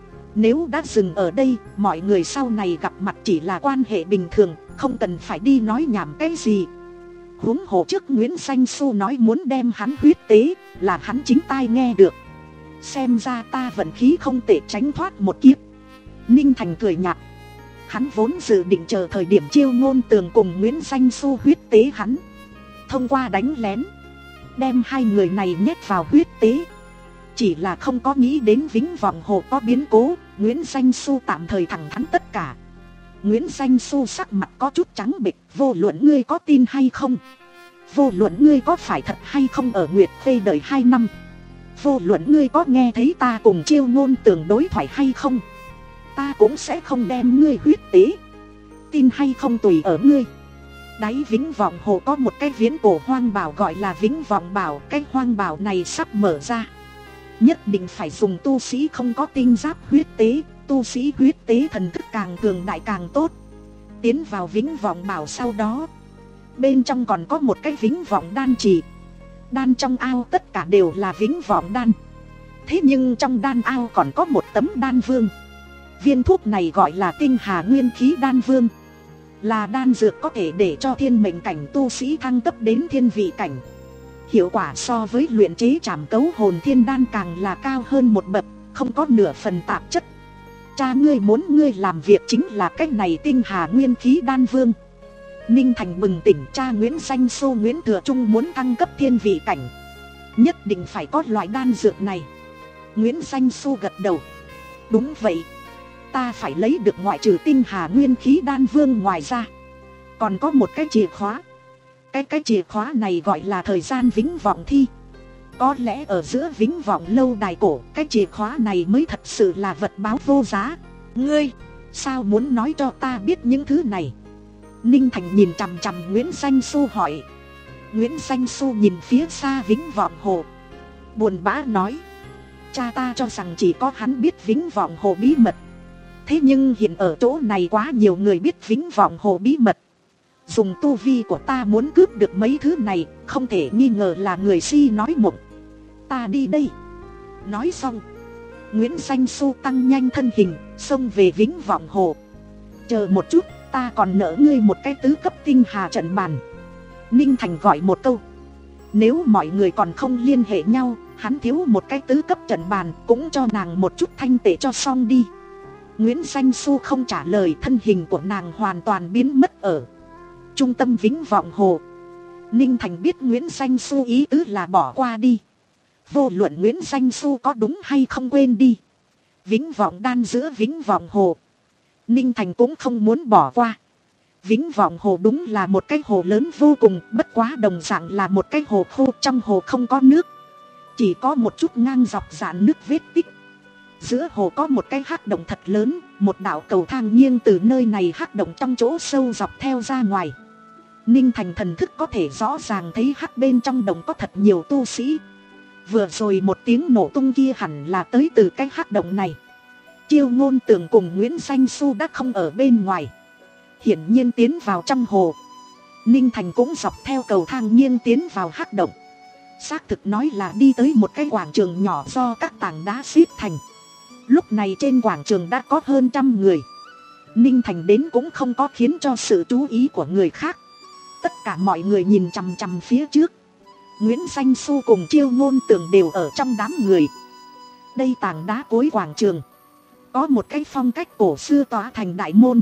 Nếu đã dừng ở đây, mọi người sau này gặp mặt chỉ là quan hệ bình thường, không cần phải đi nói nhảm cái gì. Huống hồ trước Nguyễn Danh Xu nói muốn đem hắn huyết tế, là hắn chính tai nghe được. Xem ra ta vận khí không tệ, tránh thoát một kiếp. Ninh Thành cười nhạt. Hắn vốn dự định chờ thời điểm Chiêu Ngôn Tường cùng Nguyễn Danh Xu huyết tế hắn, thông qua đánh lén đem hai người này nhét vào huyết tế. Chỉ là không có nghĩ đến Vĩnh Vọng Hồ có biến cố, Nguyễn Danh Xu tạm thời thẳng thắn tất cả. Nguyễn Danh Xu sắc mặt có chút trắng bệch. Vô luận ngươi có tin hay không, vô luận ngươi có phải thật hay không ở Nguyệt Khê đợi hai năm, vô luận ngươi có nghe thấy ta cùng Chiêu Ngôn Tường đối thoại hay không, ta cũng sẽ không đem ngươi huyết tế. Tin hay không tùy ở ngươi. Đáy Vĩnh Vọng Hồ có một cái viễn cổ hoang bảo gọi là Vĩnh Vọng Bảo. Cái hoang bảo này sắp mở ra, nhất định phải dùng tu sĩ không có tinh giáp huyết tế. Tu sĩ huyết tế thần thức càng cường đại càng tốt. Tiến vào Vĩnh Vọng Bảo sau đó, bên trong còn có một cái Vĩnh Vọng Đan trì. Đan trong ao tất cả đều là Vĩnh Vọng Đan. Thế nhưng trong đan ao còn có một tấm đan vương. Viên thuốc này gọi là Tinh Hà Nguyên Khí Đan Vương, là đan dược có thể để cho thiên mệnh cảnh tu sĩ thăng cấp đến thiên vị cảnh. Hiệu quả so với luyện chế trảm cấu hồn thiên đan càng là cao hơn một bậc, không có nửa phần tạp chất. Cha ngươi muốn ngươi làm việc chính là cách này Tinh Hà Nguyên Khí Đan Vương. Ninh Thành bừng tỉnh, cha Nguyễn Danh Xu Nguyễn Thừa Trung muốn thăng cấp thiên vị cảnh, nhất định phải có loại đan dược này. Nguyễn Danh Xu gật đầu. Đúng vậy, ta phải lấy được ngoại trừ Tinh Hà Nguyên Khí Đan Vương ngoài ra, còn có một cái chìa khóa. Cái cái chìa khóa này gọi là thời gian vĩnh vọng thi. Có lẽ ở giữa Vĩnh Vọng lâu đài cổ, cái chìa khóa này mới thật sự là vật báo vô giá. Ngươi, sao muốn nói cho ta biết những thứ này? Ninh Thành nhìn chằm chằm Nguyễn Danh Xu hỏi. Nguyễn Danh Xu nhìn phía xa Vĩnh Vọng Hồ, buồn bã nói. Cha ta cho rằng chỉ có hắn biết Vĩnh Vọng Hồ bí mật. Thế nhưng hiện ở chỗ này quá nhiều người biết Vĩnh Vọng Hồ bí mật. Dùng tu vi của ta muốn cướp được mấy thứ này, không thể nghi ngờ là người si nói mộng. Ta đi đây. Nói xong, Nguyễn Danh Xu tăng nhanh thân hình, xông về Vĩnh Vọng Hồ. Chờ một chút, ta còn nợ ngươi một cái tứ cấp tinh hà trận bàn. Ninh Thành gọi một câu. Nếu mọi người còn không liên hệ nhau, hắn thiếu một cái tứ cấp trận bàn, cũng cho nàng một chút thanh tệ cho xong đi. Nguyễn Danh Xu không trả lời, thân hình của nàng hoàn toàn biến mất ở trung tâm Vĩnh Vọng Hồ. Ninh Thành biết Nguyễn Danh Xu ý tứ là bỏ qua đi. Vô luận Nguyễn Danh Xu có đúng hay không, quên đi. Vĩnh Vọng đan giữa Vĩnh Vọng Hồ, Ninh Thành cũng không muốn bỏ qua. Vĩnh Vọng Hồ đúng là một cái hồ lớn vô cùng, bất quá đồng dạng là một cái hồ khô, trong hồ không có nước, chỉ có một chút ngang dọc dạn nước vết tích. Giữa hồ có một cái hắc động thật lớn, một đạo cầu thang nghiêng từ nơi này hắc động trong chỗ sâu dọc theo ra ngoài. Ninh Thành thần thức có thể rõ ràng thấy hắc bên trong động có thật nhiều tu sĩ. Vừa rồi một tiếng nổ tung kia hẳn là tới từ cái hắc động này. Chiêu Ngôn Tường cùng Nguyễn Danh Xu đã không ở bên ngoài, hiển nhiên tiến vào trong hồ. Ninh Thành cũng dọc theo cầu thang nghiêng tiến vào hắc động. Xác thực nói là đi tới một cái quảng trường nhỏ do các tảng đá xếp thành. Lúc này trên quảng trường đã có hơn trăm người. Ninh Thành đến cũng không có khiến cho sự chú ý của người khác. Tất cả mọi người nhìn chằm chằm phía trước. Nguyễn Danh Xu cùng Chiêu Ngôn Tường đều ở trong đám người. Đây tảng đá cuối quảng trường có một cái phong cách cổ xưa tỏa thành đại môn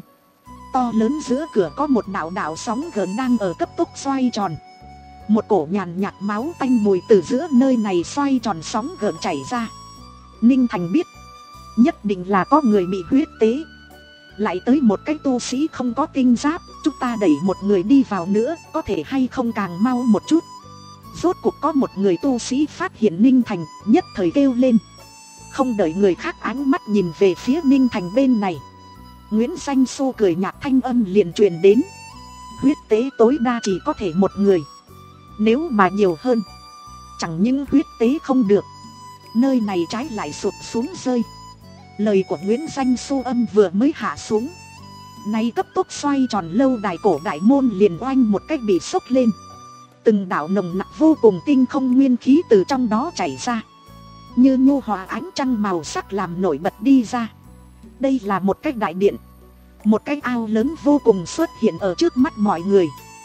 to lớn, giữa cửa có một đạo đạo sóng gợn đang ở cấp tốc xoay tròn. Một cổ nhàn nhạt máu tanh mùi từ giữa nơi này xoay tròn sóng gợn chảy ra. Ninh Thành biết nhất định là có người bị huyết tế. Lại tới một cái tu sĩ không có tinh giáp, chúng ta đẩy một người đi vào nữa, có thể hay không càng mau một chút. Rốt cuộc có một người tu sĩ phát hiện Ninh Thành, nhất thời kêu lên. Không đợi người khác ánh mắt nhìn về phía Ninh Thành bên này, Nguyễn Danh Xu cười nhạt, thanh âm liền truyền đến. Huyết tế tối đa chỉ có thể một người, nếu mà nhiều hơn, chẳng những huyết tế không được, nơi này trái lại sụp xuống rơi. Lời của Nguyễn Danh Xu âm vừa mới hạ xuống, Nay cấp tốc xoay tròn lâu đài cổ đại môn liền oanh một cách bị sốc lên. Từng đạo nồng nặc vô cùng tinh không nguyên khí từ trong đó chảy ra, như nhu hòa ánh trăng màu sắc làm nổi bật đi ra. Đây là một cái đại điện. Một cái ao lớn vô cùng xuất hiện ở trước mắt mọi người.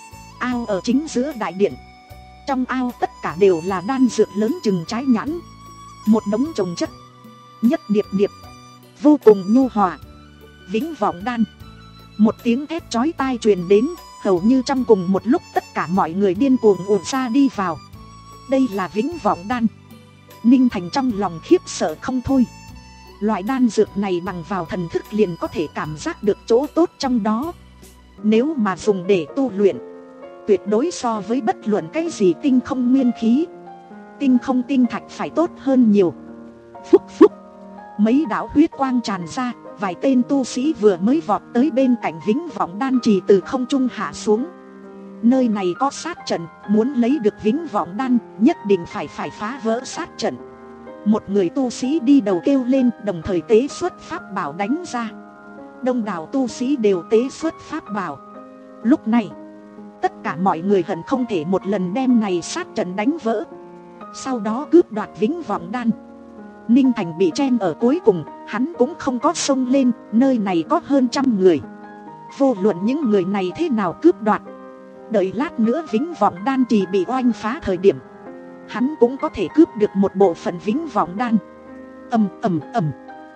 Ao ở chính giữa đại điện. Trong ao tất cả đều là đan dược lớn chừng trái nhãn. Một đống chồng chất, nhất điệp điệp, vô cùng nhu hòa. Vĩnh vọng đan. Một tiếng thét chói tai truyền đến. Hầu như trong cùng một lúc tất cả mọi người điên cuồng ùa ra đi vào. Đây là vĩnh vọng đan. Ninh Thành trong lòng khiếp sợ không thôi. Loại đan dược này bằng vào thần thức liền có thể cảm giác được chỗ tốt trong đó. Nếu mà dùng để tu luyện, tuyệt đối so với bất luận cái gì tinh không nguyên khí, tinh không tinh thạch phải tốt hơn nhiều. Phúc phúc, mấy đạo huyết quang tràn ra. Vài tên tu sĩ vừa mới vọt tới bên cạnh vĩnh vọng đan trì từ không trung hạ xuống. Nơi này có sát trận, muốn lấy được vĩnh vọng đan nhất định phải phải phá vỡ sát trận. Một người tu sĩ đi đầu kêu lên, đồng thời tế xuất pháp bảo đánh ra. Đông đảo tu sĩ đều tế xuất pháp bảo. Lúc này tất cả mọi người hận không thể một lần đem này sát trận đánh vỡ, sau đó cướp đoạt vĩnh vọng đan. Ninh Thành bị chen ở cuối cùng, hắn cũng không có xông lên, nơi này có hơn trăm người. Vô luận những người này thế nào cướp đoạt, đợi lát nữa vĩnh vọng đan trì bị oanh phá thời điểm, hắn cũng có thể cướp được một bộ phận vĩnh vọng đan. Ầm ầm ầm,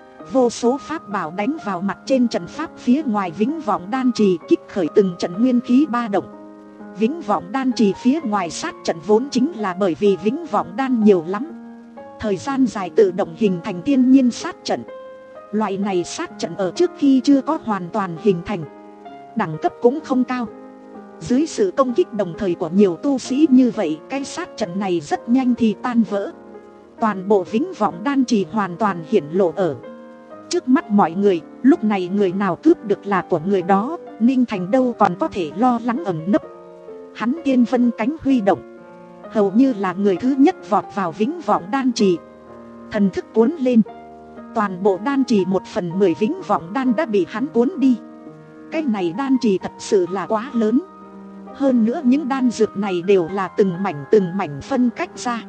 vô số pháp bảo đánh vào mặt trên trận pháp phía ngoài vĩnh vọng đan trì, kích khởi từng trận nguyên khí ba động. Vĩnh vọng đan trì phía ngoài sát trận vốn chính là bởi vì vĩnh vọng đan nhiều lắm, thời gian dài tự động hình thành thiên nhiên sát trận. Loại này sát trận ở trước khi chưa có hoàn toàn hình thành, đẳng cấp cũng không cao. Dưới sự công kích đồng thời của nhiều tu sĩ như vậy, cái sát trận này rất nhanh thì tan vỡ. Toàn bộ vĩnh vọng đan trì hoàn toàn hiển lộ ở trước mắt mọi người. Lúc này người nào cướp được là của người đó, Ninh Thành đâu còn có thể lo lắng ẩn nấp. Hắn tiên vân cánh huy động, hầu như là người thứ nhất vọt vào vĩnh vọng đan trì. Thần thức cuốn lên, toàn bộ đan trì một phần mười vĩnh vọng đan đã bị hắn cuốn đi. Cái này đan trì thật sự là quá lớn. Hơn nữa những đan dược này đều là từng mảnh từng mảnh phân cách ra.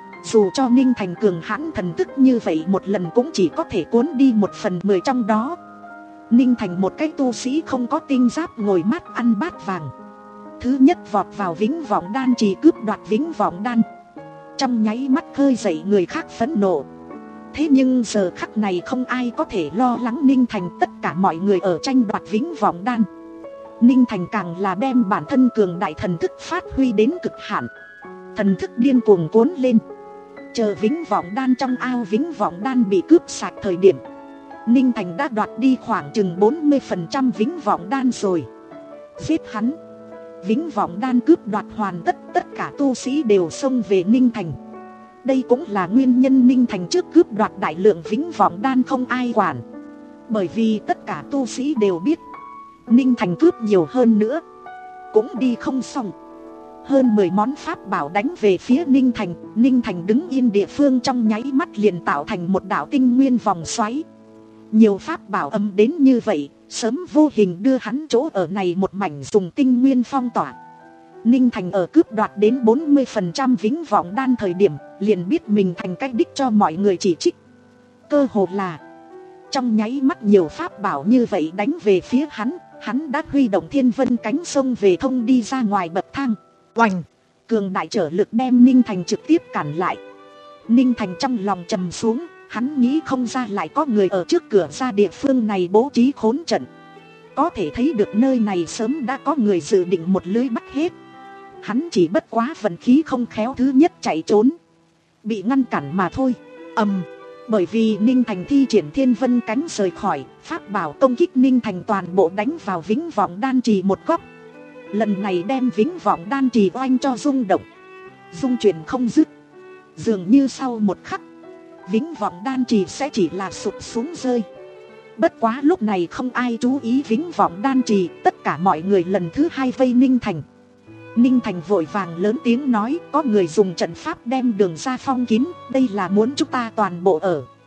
Dù cho Ninh Thành cường hãn thần thức như vậy, một lần cũng chỉ có thể cuốn đi một phần mười trong đó. Ninh Thành một cái tu sĩ không có tinh giáp ngồi mát ăn bát vàng, thứ nhất vọt vào vĩnh vọng đan trì cướp đoạt vĩnh vọng đan, trong nháy mắt khơi dậy người khác phẫn nộ. Thế nhưng giờ khắc này không ai có thể lo lắng Ninh Thành, tất cả mọi người ở tranh đoạt vĩnh vọng đan. Ninh Thành càng là đem bản thân cường đại thần thức phát huy đến cực hạn, thần thức điên cuồng cuốn lên. Chờ vĩnh vọng đan trong ao vĩnh vọng đan bị cướp sạch thời điểm, Ninh Thành đã đoạt đi khoảng chừng bốn mươi phần trăm vĩnh vọng đan rồi. Giết hắn! Vĩnh vọng đan cướp đoạt hoàn tất, tất cả tu sĩ đều xông về Ninh Thành. Đây cũng là nguyên nhân Ninh Thành trước cướp đoạt đại lượng vĩnh vọng đan không ai quản. Bởi vì tất cả tu sĩ đều biết, Ninh Thành cướp nhiều hơn nữa cũng đi không xong. Hơn mười món pháp bảo đánh về phía Ninh Thành. Ninh Thành đứng yên địa phương trong nháy mắt liền tạo thành một đạo tinh nguyên vòng xoáy. Nhiều pháp bảo âm đến như vậy, sớm vô hình đưa hắn chỗ ở này một mảnh dùng tinh nguyên phong tỏa. Ninh Thành ở cướp đoạt đến bốn mươi phần trăm vĩnh vọng đan thời điểm, liền biết mình thành cách đích cho mọi người chỉ trích. Cơ hồ là trong nháy mắt nhiều pháp bảo như vậy đánh về phía hắn, hắn đã huy động thiên vân cánh sông về thông đi ra ngoài bậc thang. Oành! Cường đại trở lực đem Ninh Thành trực tiếp cản lại. Ninh Thành trong lòng trầm xuống, hắn nghĩ không ra lại có người ở trước cửa ra địa phương này bố trí khốn trận. Có thể thấy được nơi này sớm đã có người dự định một lưới bắt hết. Hắn chỉ bất quá vận khí không khéo thứ nhất chạy trốn, bị ngăn cản mà thôi. Ầm! Bởi vì Ninh Thành thi triển thiên vân cánh rời khỏi, pháp bảo công kích Ninh Thành toàn bộ đánh vào vĩnh vọng đan trì một góc. Lần này đem vĩnh vọng đan trì oanh cho rung động, rung chuyển không dứt. Dường như sau một khắc, vĩnh vọng đan trì sẽ chỉ là sụp xuống rơi. Bất quá lúc này không ai chú ý vĩnh vọng đan trì, tất cả mọi người lần thứ hai vây Ninh Thành. Ninh Thành vội vàng lớn tiếng nói, có người dùng trận pháp đem đường ra phong kín, đây là muốn chúng ta toàn bộ ở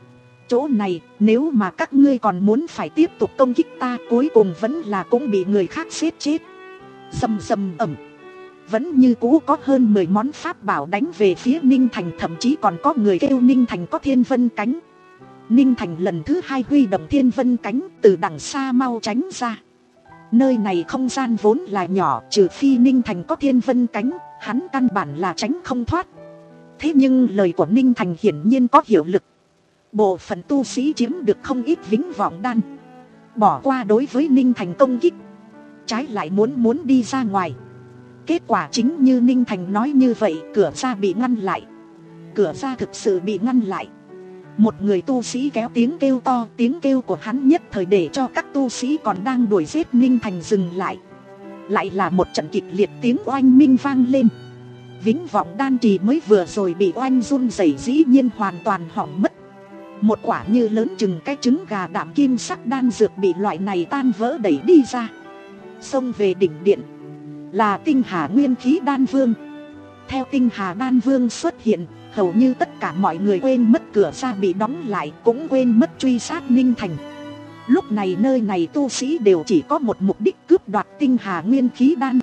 chỗ này, nếu mà các ngươi còn muốn phải tiếp tục công kích ta, cuối cùng vẫn là cũng bị người khác giết chết. Rầm rầm ầm, vẫn như cũ có hơn mười món pháp bảo đánh về phía Ninh Thành, thậm chí còn có người kêu Ninh Thành có thiên vân cánh. Ninh Thành lần thứ hai huy động thiên vân cánh, từ đằng xa mau tránh ra. Nơi này không gian vốn là nhỏ, trừ phi Ninh Thành có thiên vân cánh, hắn căn bản là tránh không thoát. Thế nhưng lời của Ninh Thành hiển nhiên có hiệu lực. Bộ phận tu sĩ chiếm được không ít vĩnh vọng đan, bỏ qua đối với Ninh Thành công kích, trái lại muốn muốn đi ra ngoài. Kết quả chính như Ninh Thành nói như vậy, cửa ra bị ngăn lại. Cửa ra thực sự bị ngăn lại. Một người tu sĩ kéo tiếng kêu to, tiếng kêu của hắn nhất thời để cho các tu sĩ còn đang đuổi giết Ninh Thành dừng lại. Lại là một trận kịch liệt tiếng oanh minh vang lên. Vĩnh vọng đan trì mới vừa rồi bị oanh run rẩy dĩ nhiên hoàn toàn hỏng mất. Một quả như lớn chừng cái trứng gà đạm kim sắc đan dược bị loại này tan vỡ đẩy đi ra. Xông về đỉnh điện là tinh hà nguyên khí đan vương. Theo tinh hà đan vương xuất hiện, hầu như tất cả mọi người quên mất cửa ra bị đóng lại, cũng quên mất truy sát Ninh Thành. Lúc này nơi này tu sĩ đều chỉ có một mục đích, cướp đoạt tinh hà nguyên khí đan.